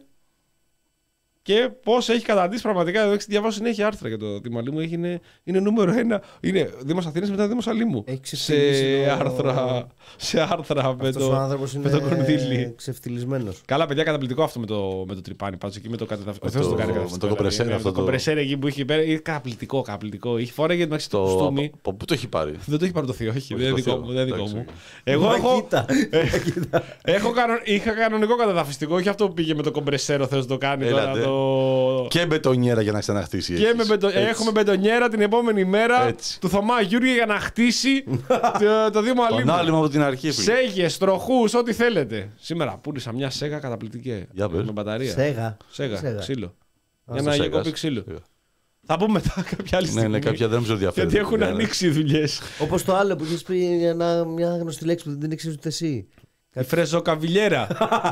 και πώς έχει καταντήσει πραγματικά. Εδώ έχει διαβάσει συνέχεια άρθρα για το Δήμο Αλήμου. Έχει, είναι, είναι νούμερο ένα. Είναι Δήμος Αθήνας μετά Δήμος Αλήμου. Έχει Σε ξεφτυλίσει ο- άρθρα, σε άρθρα με Αυτός ο το, άνθρωπος με το είναι κονδύλι. ξεφτυλισμένος. Καλά, παιδιά, καταπληκτικό αυτό με το, με το τρυπάνι. Πάντως εκεί με το κατεδαφιστικό. Με Ο Θεός το- το κάνει με καταπληκτικό. το κομπρεσέρ δηλαδή, αυτό Το το- κομπρεσέρ εκεί που είχε πέρα. Είναι καταπληκτικό, καταπληκτικό. Είχε φοράγε το Το... στούμι. Από πού το έχει πάρει. Δεν το έχει πάρει το θείο, όχι. Όχι, Δεν είναι το δικό θείο. μου. δεν είναι δικό Εντάξει, μου. οκ. Εγώ Μα έχω, κοίτα, κοίτα. έχω κανον, είχα κανονικό καταδαφιστικό, όχι αυτό που πήγε με το κομπρεσέρ, ο Θεός το κάνει τώρα. Έλατε. Το... Και μπετονιέρα για να ξαναχτίσει. Και έχεις. με μπετο... Έτσι. έχουμε μπετονιέρα την επόμενη μέρα Έτσι. του Θωμά Γιούργη για να χτίσει το, το Δήμο Τον Αλήμου. άλυμο από την αρχή. φίλε. Σέγες, τροχούς, ό,τι θέλετε. Σήμερα πούλησα μια σέγα καταπληκτική. Για πες. Με μπαταρία. Σέγα. Σέγα, Σέγα. ξύλο. Για Στο να Σέγας. γεκόπει ξύλο. Σέγα. Θα πούμε μετά κάποια άλλη Ναι, στιγμή. ναι, κάποια δεν νομίζω ενδιαφέρει. Γιατί έχουν ανοίξει οι δουλειές. Όπως το άλλο που είχες πει ένα, μια γνωστή λέξη που δεν ήξερες ούτε εσύ. Η φρεζοκαβιλιέρα.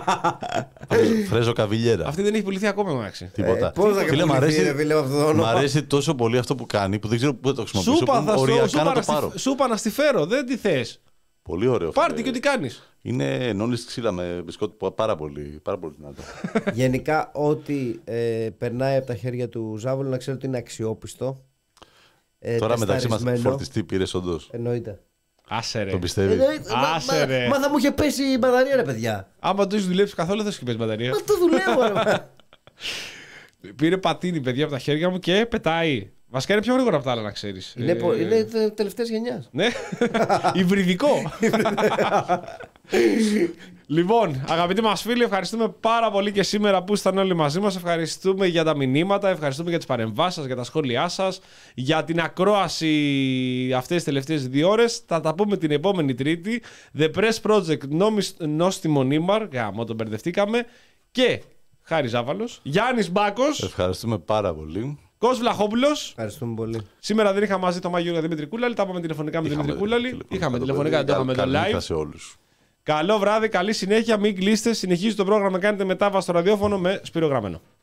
Φρέζο καβιλιέρα. Αυτή δεν έχει πουληθεί ακόμα, εντάξει. Τίποτα. Ε, πώς θα Φίλε, μ' πουληθεί, αρέσει, ρε φίλε, αυτό το μ' όνομα. αρέσει τόσο πολύ αυτό που κάνει που δεν ξέρω πού θα το χρησιμοποιήσω. Σούπα που θα σου οριακά σούπα να να το στη- πάρω. σούπα να στη φέρω, δεν τη θες. Πολύ ωραίο. Πάρτε φίλε. και τι κάνεις. Είναι ενώνεις ξύλα με μπισκότο πάρα πολύ, πάρα πολύ δυνατό. Γενικά, ό,τι ε, περνάει από τα χέρια του Ζάβολου να ξέρω ότι είναι αξιόπιστο. Ε, Τώρα μεταξύ μας τεσταρισμένο. φορτιστή πήρες όντως. Εννοείται. Άσε ρε. Το πιστεύεις. Εννοείται. Μα- Άσε, μα- ρε. Μα θα μου είχε πέσει η μπαταρία, ρε παιδιά. Άμα το έχεις δουλέψει καθόλου, θα σου πες μπαταρία. Μα το δουλεύω, ρε. Πήρε πατίνι, παιδιά, από τα χέρια μου και πετάει. Βασικά είναι πιο γρήγορα από τα άλλα, να ξέρεις. Είναι, Ε, πο- είναι τε- τελευταίας γενιάς. Ναι, υβριδικό. Λοιπόν, αγαπητοί μας φίλοι, ευχαριστούμε πάρα πολύ και σήμερα που ήσταν όλοι μαζί μας. Ευχαριστούμε για τα μηνύματα, ευχαριστούμε για τις παρεμβάσεις σας, για τα σχόλιά σας, για την ακρόαση αυτές τις τελευταίες δύο ώρες. Θα τα πούμε την επόμενη Τρίτη. The Press Project, νόμις- νόστιμο Νίμαρ, γάμο, τον μπερδευτήκαμε. Και Χάρης Ζάβαλος, Γιάννης Μπάκος, Ευχαριστούμε πάρα πολύ. Κος Βλαχόπουλος. Ευχαριστούμε πολύ. Σήμερα δεν είχα μαζί τον Μάγιο Δημήτρη Κούλαλη, τα είπαμε τηλεφωνικά με τον Δημήτρη Κούλαλη. τηλεφωνικά Είχαμε το τηλεφωνικά, παιδί. το είχαμε το Καλή νύχτα live. σε όλους. Καλό βράδυ, καλή συνέχεια, μην κλείστε. Συνεχίζει το πρόγραμμα, κάνετε μετάβαση στο ραδιόφωνο με Σπύρο Γραμμένο.